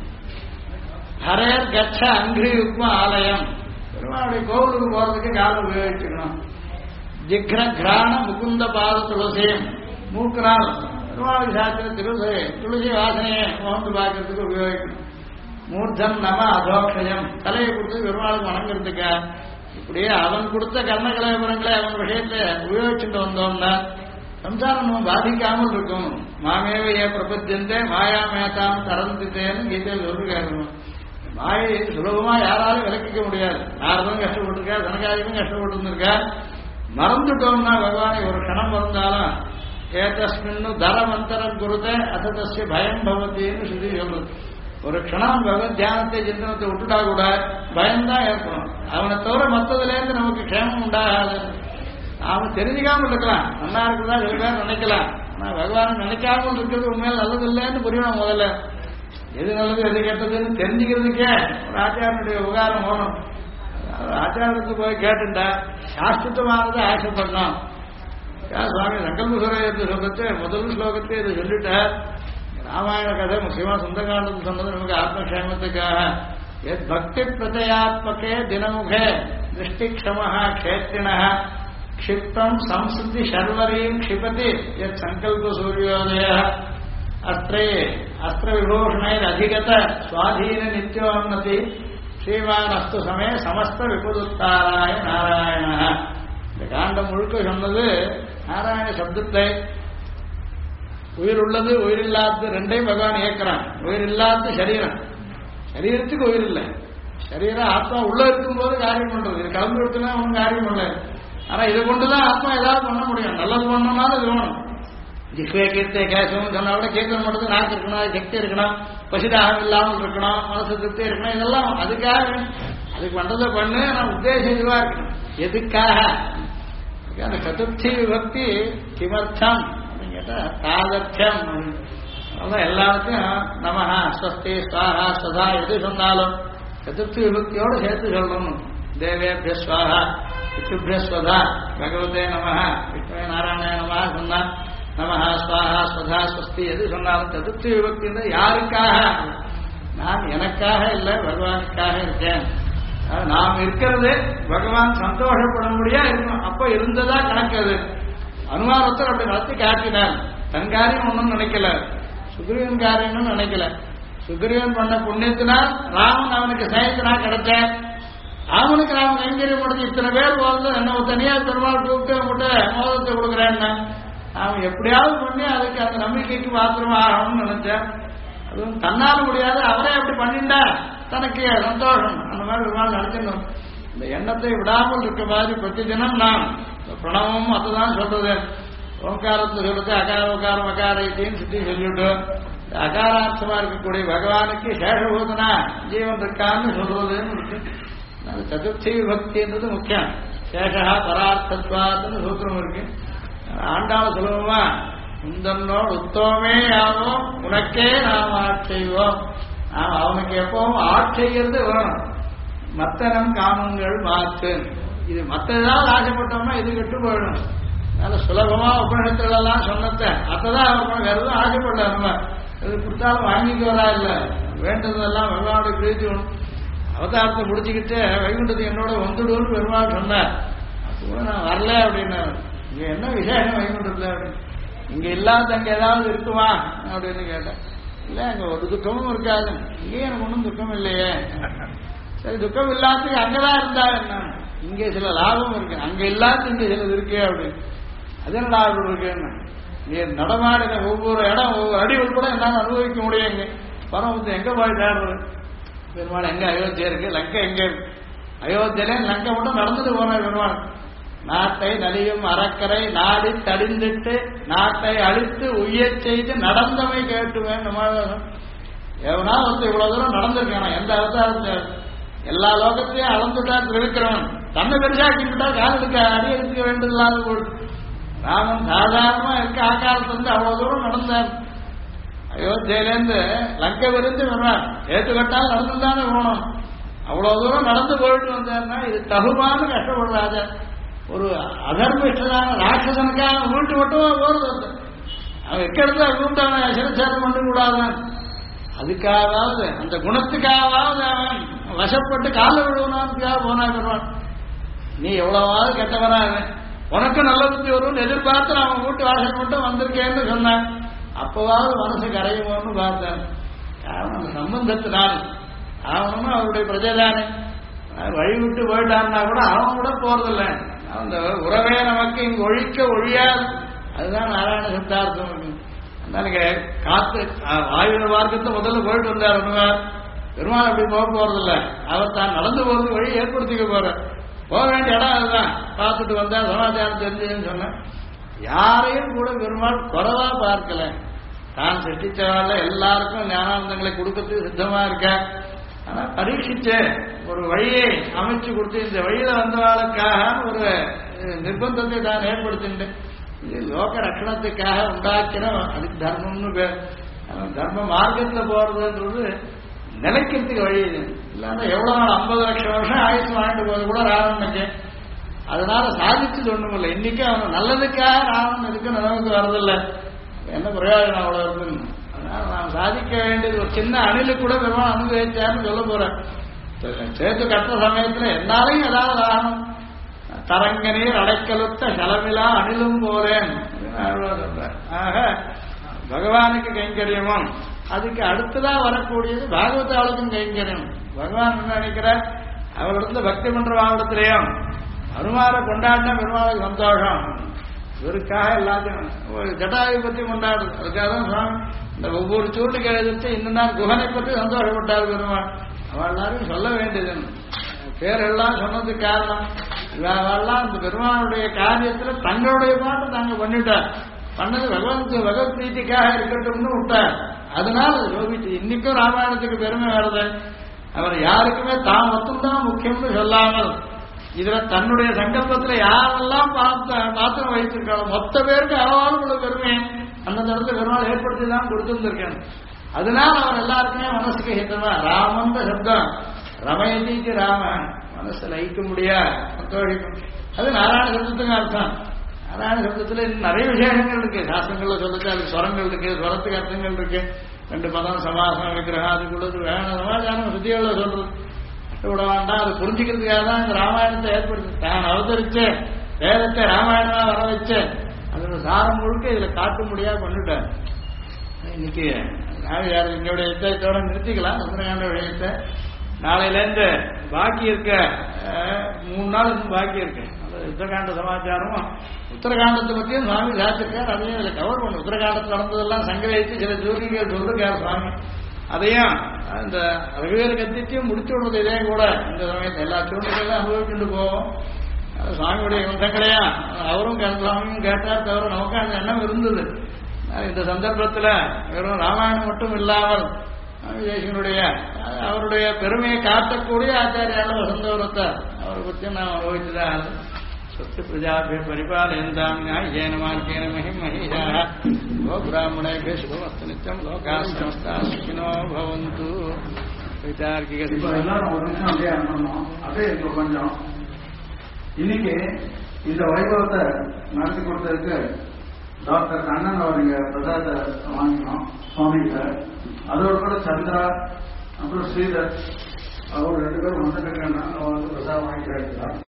ஹரேர் கச்ச அங்கிரி யுக்ம ஆலயம், பெருமாளுடைய கோவிலுக்கு போறதுக்கு காலம் உபயோகிச்சுக்கணும். ஜிக்ர கிராண முகுந்த பாத துளசியம், மூக்குனால் பெருமாளுக்கு சாத்திர துளசி வாசனையை மோந்து பார்க்கறதுக்கு உபயோகிக்கணும். மூர்த்தம் நம அதோக்ஷயம், தலையை கொடுத்து பெருமாளுக்கு வணங்குறதுக்க. இப்படியே அவன் கொடுத்த கர்ணகலைபுரங்களை அவன் விஷயத்தை உபயோகிச்சுட்டு வந்தோம்னா சம்சாரம் நம்ம பாதிக்காமல் இருக்கும். மாமேவைய பிரபத்தியந்தே மாயா மேதாம் தரந்தித்தேன்னு கீதையில் சொல்லிருக்காரு. மாயை சுலபமா யாராலும் விளக்கிக்க முடியாது. நாரதனும் கஷ்டப்பட்டிருக்கா, சனகாதிக்கும் கஷ்டப்பட்டு இருந்திருக்கா. மறந்துட்டோம்னா பகவானை ஒரு கணம் மறந்தாலும் ஏதஸ்மின்னு தரமந்தரம் குருதே அசதஸ்ய பயம் பவத்தின்னு சொல்லி சொல்றது. ஒரு க்ஷணம் பகவத் தியானத்தை சிந்தனத்தை விட்டுட்டா கூட பயம்தான் ஏற்படும். அவனை தவிர மற்றதுல இருந்து நமக்கு க்ஷேமம் உண்டாகாது. நாம தெரிஞ்சுக்காமல் இருக்கலாம், நல்லா இருக்குதா சில பேர் நினைக்கலாம். ஆனா பகவானை நினைக்காமல் இருக்கிறது உண்மையில நல்லது இல்லைன்னு புரியணும். முதல்ல எது நல்லது எது கெட்டதுன்னு தெரிஞ்சுக்கிறதுக்கே ஒரு ஆச்சாரனுடைய உபகாரம் போகணும். ஆச்சாரத்துக்கு போய் கேட்டுட்டா சாஸ்திரமானதை ஆசைப்படணும். சுவாமி சங்கல்பசுரத்தை சொல்லிட்டு முதல் ஸ்லோகத்தை இதை சொல்லிட்டார். ராமாயண கதை முக்கியமா சுந்தரகாண்டம் சொன்னது நமக்கு ஆத்மக்ஷேமத்துக்காக. எத் பக்தி பிரதயாத்மகே தினமுகே திருஷ்டிக்ஷம க்ஷேத்திரிண க்ஷிப்தம் சம்ஸ்ருதி சர்வரீம் க்ஷிபதி எத் சங்கல்ப சூரியோதய அஸ்திரே அஸ்திர விபூஷணைர் அதிகத சுவாதீன நித்யோன்னதி ஸ்ரீமான் அஸ்து சமே சமஸ்த விபுதுத்தாராய நாராயண. இந்த காண்டம் முழுக்க சொன்னது நாராயண சப்தத்தை. உயிர் உள்ளது உயிர் இல்லாதது ரெண்டையும் பகவான் இயக்கிறான். உயிர் இல்லாத சரீரம், சரீரத்துக்கு உயிர் இல்லை. சரீரம் ஆத்மா உள்ள இருக்கும்போது காரியம் பண்றது, இது கலந்து எடுத்துனா ஒன்றும் காரியம் பண்ணல. ஆனா இதை கொண்டுதான் ஆத்மா ஏதாவது பண்ண முடியும். நல்லது பண்ணணும்னாலும் இது வேணும். ஜிஹ்வே கீர்த்தே கேசவம் சொன்னா கூட கேட்கணும் மட்டும் நாக்கு இருக்கணும், சக்தி இருக்கணும், பசிதாகம் இல்லாமல் இருக்கணும், மனசு திருப்தி இருக்கணும். இதெல்லாம் அதுக்காக அதுக்கு பண்றதை பண்ணு. நான் உத்தேசம் இதுவா இருக்கணும். எதுக்காக? அந்த சதுர்த்தி விபக்தி கிமர்த்தம் அப்படின்னு கேட்டா தாதர்த்தியம். அதான் எல்லாருக்கும் நமஹா ஸ்வஸ்தி ஸ்வாஹா ஸ்வதா எது சொன்னாலும் சதுர்த்தி விபக்தியோடு சேர்த்து சொல்லணும். தேவேபிய ஸ்வாஹா விஷ்ணுபிய ஸ்வதா பகவதே நம விஷ்ணுவே நாராயண நம சொன்னா நமஹ ஸ்வாஹா ஸ்வதா ஸ்வஸ்தி எது சொன்னாலும் சதுர்த்தி விபக்தி யாருக்காக? நான் எனக்காக இல்லை, பகவானுக்காக இருக்கேன். நாம் இருக்கிறது பகவான் சந்தோஷப்படும்படியா இருக்கணும். அப்ப இருந்ததா கணக்கு. அனுமானத்தர் அப்படி நடத்தி காட்டினார். தன் காரியம் ஒன்றும் நினைக்கல, சுக்ரீவன் காரியம்னு நினைக்கல. சுக்ரீவன் பண்ண புண்ணியத்தினால் ராமன் அவனுக்கு சேயத்தினா கிடைச்சேன். அவனுக்கு ராமன் கைங்கரியம் கொடுத்து இத்தனை பேர் போகிறது என்ன தனியா பெருமாள் கூப்பிட்டு அவங்ககிட்ட மோதத்தை கொடுக்குறேன்னா அவன் எப்படியாவது பண்ணி அதுக்கு அந்த நம்பிக்கைக்கு பாத்திரமா ஆகணும்னு நினைச்சேன். அதுவும் தன்னால் முடியாது, அவரே அப்படி பண்ணிண்டா தனக்கு சந்தோஷம். அந்த மாதிரி பெருமாள் நடத்தணும். இந்த எண்ணத்தை விடாமல் இருக்க மாதிரி பிரதி தினம் நான் பிரணவமும் அதுதான் சொல்றது. ஓங்காரத்தை சொல்றது அகார உகாரம் அகாரத்தையும் சுற்றி சொல்லிவிட்டு அகாரார்த்தமா இருக்கக்கூடிய பகவானுக்கு சேஷபூதனா ஜீவன் இருக்கான்னு சொல்றதுன்னு இருக்கு. சதுர்த்தி விபக்தின்றது முக்கியம். சேஷா பரார்த்தத்வாத்துன்னு சூத்திரம் இருக்கு. ஆண்டாள் சுலபமா முந்தன்னோடு உத்தவமே ஆவோம் உனக்கே நாம் ஆட்செய்வோம். நாம் அவனுக்கு எப்பவும் ஆட்செய்கிறது வேணும். மற்ற நம் காமங்கள் மாத்து. இது மற்ற ஏதாவது ஆசைப்பட்டோம்னா இது கெட்டு போயிடும். அதனால சுலபமா உபநிஷத்துல எல்லாம் சொன்னத அதான் அவர் வேற எதுவும் ஆசைப்படல. நம்ம இது கொடுத்தாலும் வாங்கிட்டு வரா இல்லை, வேண்டதெல்லாம் பகவானுடைய பிரீத்தி வேணும். அவதாரத்தை முடிச்சுக்கிட்டு வைகுண்டத்தை என்னோட வந்துடுவோன்னு பெருமாள் சொன்னார். அப்போ நான் வரல அப்படின்னா இங்க என்ன விசேஷம் வைகுண்டத்துல அப்படின்னு. இங்க இல்லாத அங்க ஏதாவது இருக்குமா அப்படின்னு கேட்டேன். இல்ல அங்க ஒரு துக்கமும் இருக்காது. இங்கே எனக்கு ஒன்றும் துக்கம் இல்லையே. சரி துக்கம் இல்லாததுக்கு அங்கதான் இருந்தா என்ன, இங்கே சில லாபம் இருக்கு, அங்க இல்லாத இங்க சிலது இருக்கே அப்படின்னு. அது என்ன லாபம் இருக்குன்னு நீ நடமாடின ஒவ்வொரு இடம் ஒவ்வொரு அடி உட்பட என்னால அனுபவிக்க முடியும். இங்க பரமத்தை எங்க போய் தேடுறது? பெருமாள் எங்க அயோத்தியா இருக்கு, லங்கை எங்க இருக்கு? அயோத்தியில லங்கை மட்டும் நடந்துட்டு போனார் பெருமாள். நாட்டை நலியும் அறக்கரை நாடி தடிந்துட்டு நாட்டை அழித்து உயர் செய்து நடந்தவை கேட்டுவேன். எவனா வந்து இவ்வளவு தூரம் நடந்திருக்கான எந்த அவதாரத்தை எல்லா லோகத்தையும் அளந்துட்டா இருக்கிறவன் தன்னை பெருசாக்கிட்டா கால் எடுக்க அடி எடுக்க வேண்டியதில்லாத போது ராமன் சாதாரணமா இருக்க ஆக்காரத்துல இருந்து அவ்வளவு தூரம் நடந்தார். அயோத்தியிலேருந்து லங்கை விருந்து வருவார். ஏத்துக்கட்டால் நடந்துதானே போகணும். அவ்வளவு தூரம் நடந்து போயிட்டு வந்தார்னா இது தகுமான கஷ்டப்படுறாத ஒரு அதர்மிஷ்டனான ராட்சசனுக்கான வீட்டு மட்டும் போறது. அவன் எக்கிறது வீட்டான சிறச்சாரம் பண்ண கூடாதான். அதுக்காவது அந்த குணத்துக்காவது அவன் வசப்பட்டு கால விழுவனாதுக்காக போனா பெறுவான். நீ எவ்வளவாவது கெட்டவனாக உனக்கு நல்ல புத்தி வரும்னு எதிர்பார்த்து அவன் வீட்டு வாசல் மட்டும் வந்திருக்கேன்னு சொன்னான். அப்பவாவது மனசு கரையுமோன்னு பார்த்தேன். காரணம் அந்த சம்பந்தத்தினால் அவனும் அவருடைய பிரஜைதானே. வழி விட்டு போயிட்டான்னா கூட அவன் கூட போறதில்லை. அந்த உறவே நமக்கு இங்கு ஒழிக்க ஒழியாது. அதுதான் நாராயண சித்தார்த்தம். அதனால காத்து ஆயுத மார்க்கத்தை முதல்ல போயிட்டு வந்தார். பெருமாள் அப்படி போக போறதில்லை. அவர் தான் நடந்து போறது வழி ஏற்படுத்திக்க போற. போக வேண்டிய இடம் அதுதான். பார்த்துட்டு வந்தா சமாச்சாரம் தெரிஞ்சுன்னு சொன்ன யாரையும் கூட பெருமாள் குறைவா பார்க்கல. தான் சிருஷ்டிச்சவால எல்லாருக்கும் ஞானானந்தங்களை கொடுக்கறதுக்கு சித்தமா இருக்க. ஆனா பரீட்சிச்சு ஒரு வழியை அமைச்சு கொடுத்து இந்த வழியில வந்தவாளுக்காக ஒரு நிர்பந்தத்தை தான் ஏற்படுத்திட்டு இது லோக ரட்சணத்துக்காக உண்டாக்கின அதுக்கு தர்மம்னு பேர். தர்ம மார்க்கத்துல போறதுன்றது நிலைக்கிறதுக்கு வழி இது இல்லாம எவ்வளவு நாள் 50 லட்சம் வருஷம் ஆயுசு வாங்கிட்டு போது கூட ராவணனுக்கு. அதனால சாதிச்சது ஒண்ணும் இல்லை. இன்னைக்கு அவன் நல்லதுக்காக ராவணன் இருக்கு நமக்கு வரதில்லை. என்ன பிரயோஜனம் அவ்வளவு இருக்குன்னு. அதனால நாம் சாதிக்க வேண்டியது ஒரு சின்ன அணிலு கூட பெருமாள் அனுபவிச்சாருன்னு சொல்ல போறேன். சேர்த்து கட்டுற சமயத்துல என்னாலையும் ஏதாவது ஆகணும். தரங்க நீர் அடைக்கலுத்த செலவிலா அணிலும் போறேன். ஆக பகவானுக்கு கைங்கரியமும் அதுக்கு அடுத்ததான் வரக்கூடியது பாகவதாளுக்கும் கைங்கரியம். பகவான் என்ன நினைக்கிறார்? அவரிடத்துல பக்தி பண்ற வாகனத்திலையும் அனுமாரை கொண்டாடினா பெருமாளுக்கு சந்தோஷம். இவருக்காக எல்லாத்தையும் ஜட்டாவை பத்தி கொண்டாடுது. அதுக்காக தான் சுவாமி இந்த ஒவ்வொரு சூட்டுக்கு எழுதிட்டு இந்த நாள் குகனை பற்றி சந்தோஷப்பட்டார் பெருமாள். அவள் எல்லாரும் சொல்ல வேண்டியது பேரெல்லாம் சொன்னதுக்கு காரணம் இவெல்லாம் இந்த பெருமாளுடைய காரியத்துல தங்களுடைய பாட்டு தாங்க பண்ணிட்டார். பண்ணது பகவத் பிரீத்திக்காக இருக்கட்டும்னு விட்டார். அதனால யோகிச்சு இன்னைக்கும் ராமாயணத்துக்கு பெருமை வருது. அவர் யாருக்குமே தான் மட்டும்தான் முக்கியம்னு சொல்லாமல் இதுல தன்னுடைய சங்கல்பத்துல யாரெல்லாம் பாத்திரம் வைத்திருக்காங்க மொத்த பேருக்கு அளவாலும் உள்ள பெருமை அந்த இடத்துல பெருமாள் ஏற்படுத்தி தான் கொடுத்துருந்திருக்கேன். அதனால அவர் எல்லாருக்குமே மனசுக்கு ஹிதமா ராமன்ற சப்தம் ரமயதிக்கு ராம மனசை லயிக்க முடியா சந்தோஷிக்கும். அது நாராயண சப்தத்துக்கு அர்த்தம். நாராயண சப்தத்துல இன்னும் நிறைய விசேஷங்கள் இருக்கு. சாஸ்திரங்கள்ல சொல்லுச்சு அதுக்கு ஸ்வரங்கள் இருக்கு, ஸ்வரத்துக்கு அர்த்தங்கள் இருக்கு. 2 பதம் சமாசம் விக்கிரகம் அதுக்குள்ளது வேணும் சமாச்சாரம் சுத்தியோட சொல்றது விட வேண்டாம். அது புரிஞ்சுக்கிறதுக்காக தான் இந்த ராமாயணத்தை ஏற்படுத்தி தான் அவதரிச்சு வேதத்தை ராமாயணமா வர வச்சு அதோட சாரம் முழுக்க இதுல காட்ட முடியா பண்ணிட்டார். இன்னைக்கு என்னுடைய யுத்தத்தோட நிறுத்திக்கலாம் சுந்தரகாண்ட விஷயத்தை. நாளையிலேருந்து பாக்கி இருக்க 3 நாள் இன்னும் பாக்கி இருக்கு. அந்த உத்தரகாண்ட சமாச்சாரமும் உத்தரகாண்டத்தை பற்றியும் சுவாமி சாத்திருக்கார். அதையும் இதில் கவர் பண்ணும். உத்தரகாண்டத்தில் நடந்ததெல்லாம் சங்கரித்து சில ஜோதிகள் சொல்லிருக்கார் சுவாமி. அதையும் இந்த ரகுவீர கத்தியத்தையும் முடிச்சு விடுறது இதே கூட இந்த சமயத்தை எல்லா சூழ்நிலையும் அனுபவிச்சுட்டு போவோம். சுவாமியுடைய வம்சங்களையா அவரும் சுவாமியும் கேட்டார். தவிர நமக்கு அந்த எண்ணம் இருந்தது. இந்த சந்தர்ப்பத்தில் வெறும் ராமாயணம் மட்டும் இல்லாமல் தேசியனுடைய அவருடைய பெருமையை காட்டக்கூடிய ஆச்சாரியால வசந்தவரத்தை அவரை பற்றி நான் அனுபவிச்சுதான். சொத்து பிரஜாபி பரிபாலயந்தாம் ஞாயேன மார்க்கேன மகிமஹீஷாः கோபிராமணேபியோ சுபமஸ்து நித்யம் லோகாः சமஸ்தாः சுகினோ பவந்து. வைதார்க்கிக எல்லாரும் ஒரு நிமிஷம் அப்படியே அனுப்பணும். அப்படியே இப்போ கொஞ்சம் இன்னைக்கு இந்த வைபவத்தை நடத்தி கொடுத்ததுக்கு டாக்டர் கண்ணன் அவருங்க பிரசாத வாங்கினோம் சுவாமிகிட்ட. அதோட கூட சந்திரா அப்புறம் ஸ்ரீதர் அவர் 2 பேரும் வந்துட்டு பிரசாதம் வாங்கி கிடைக்கிறார்.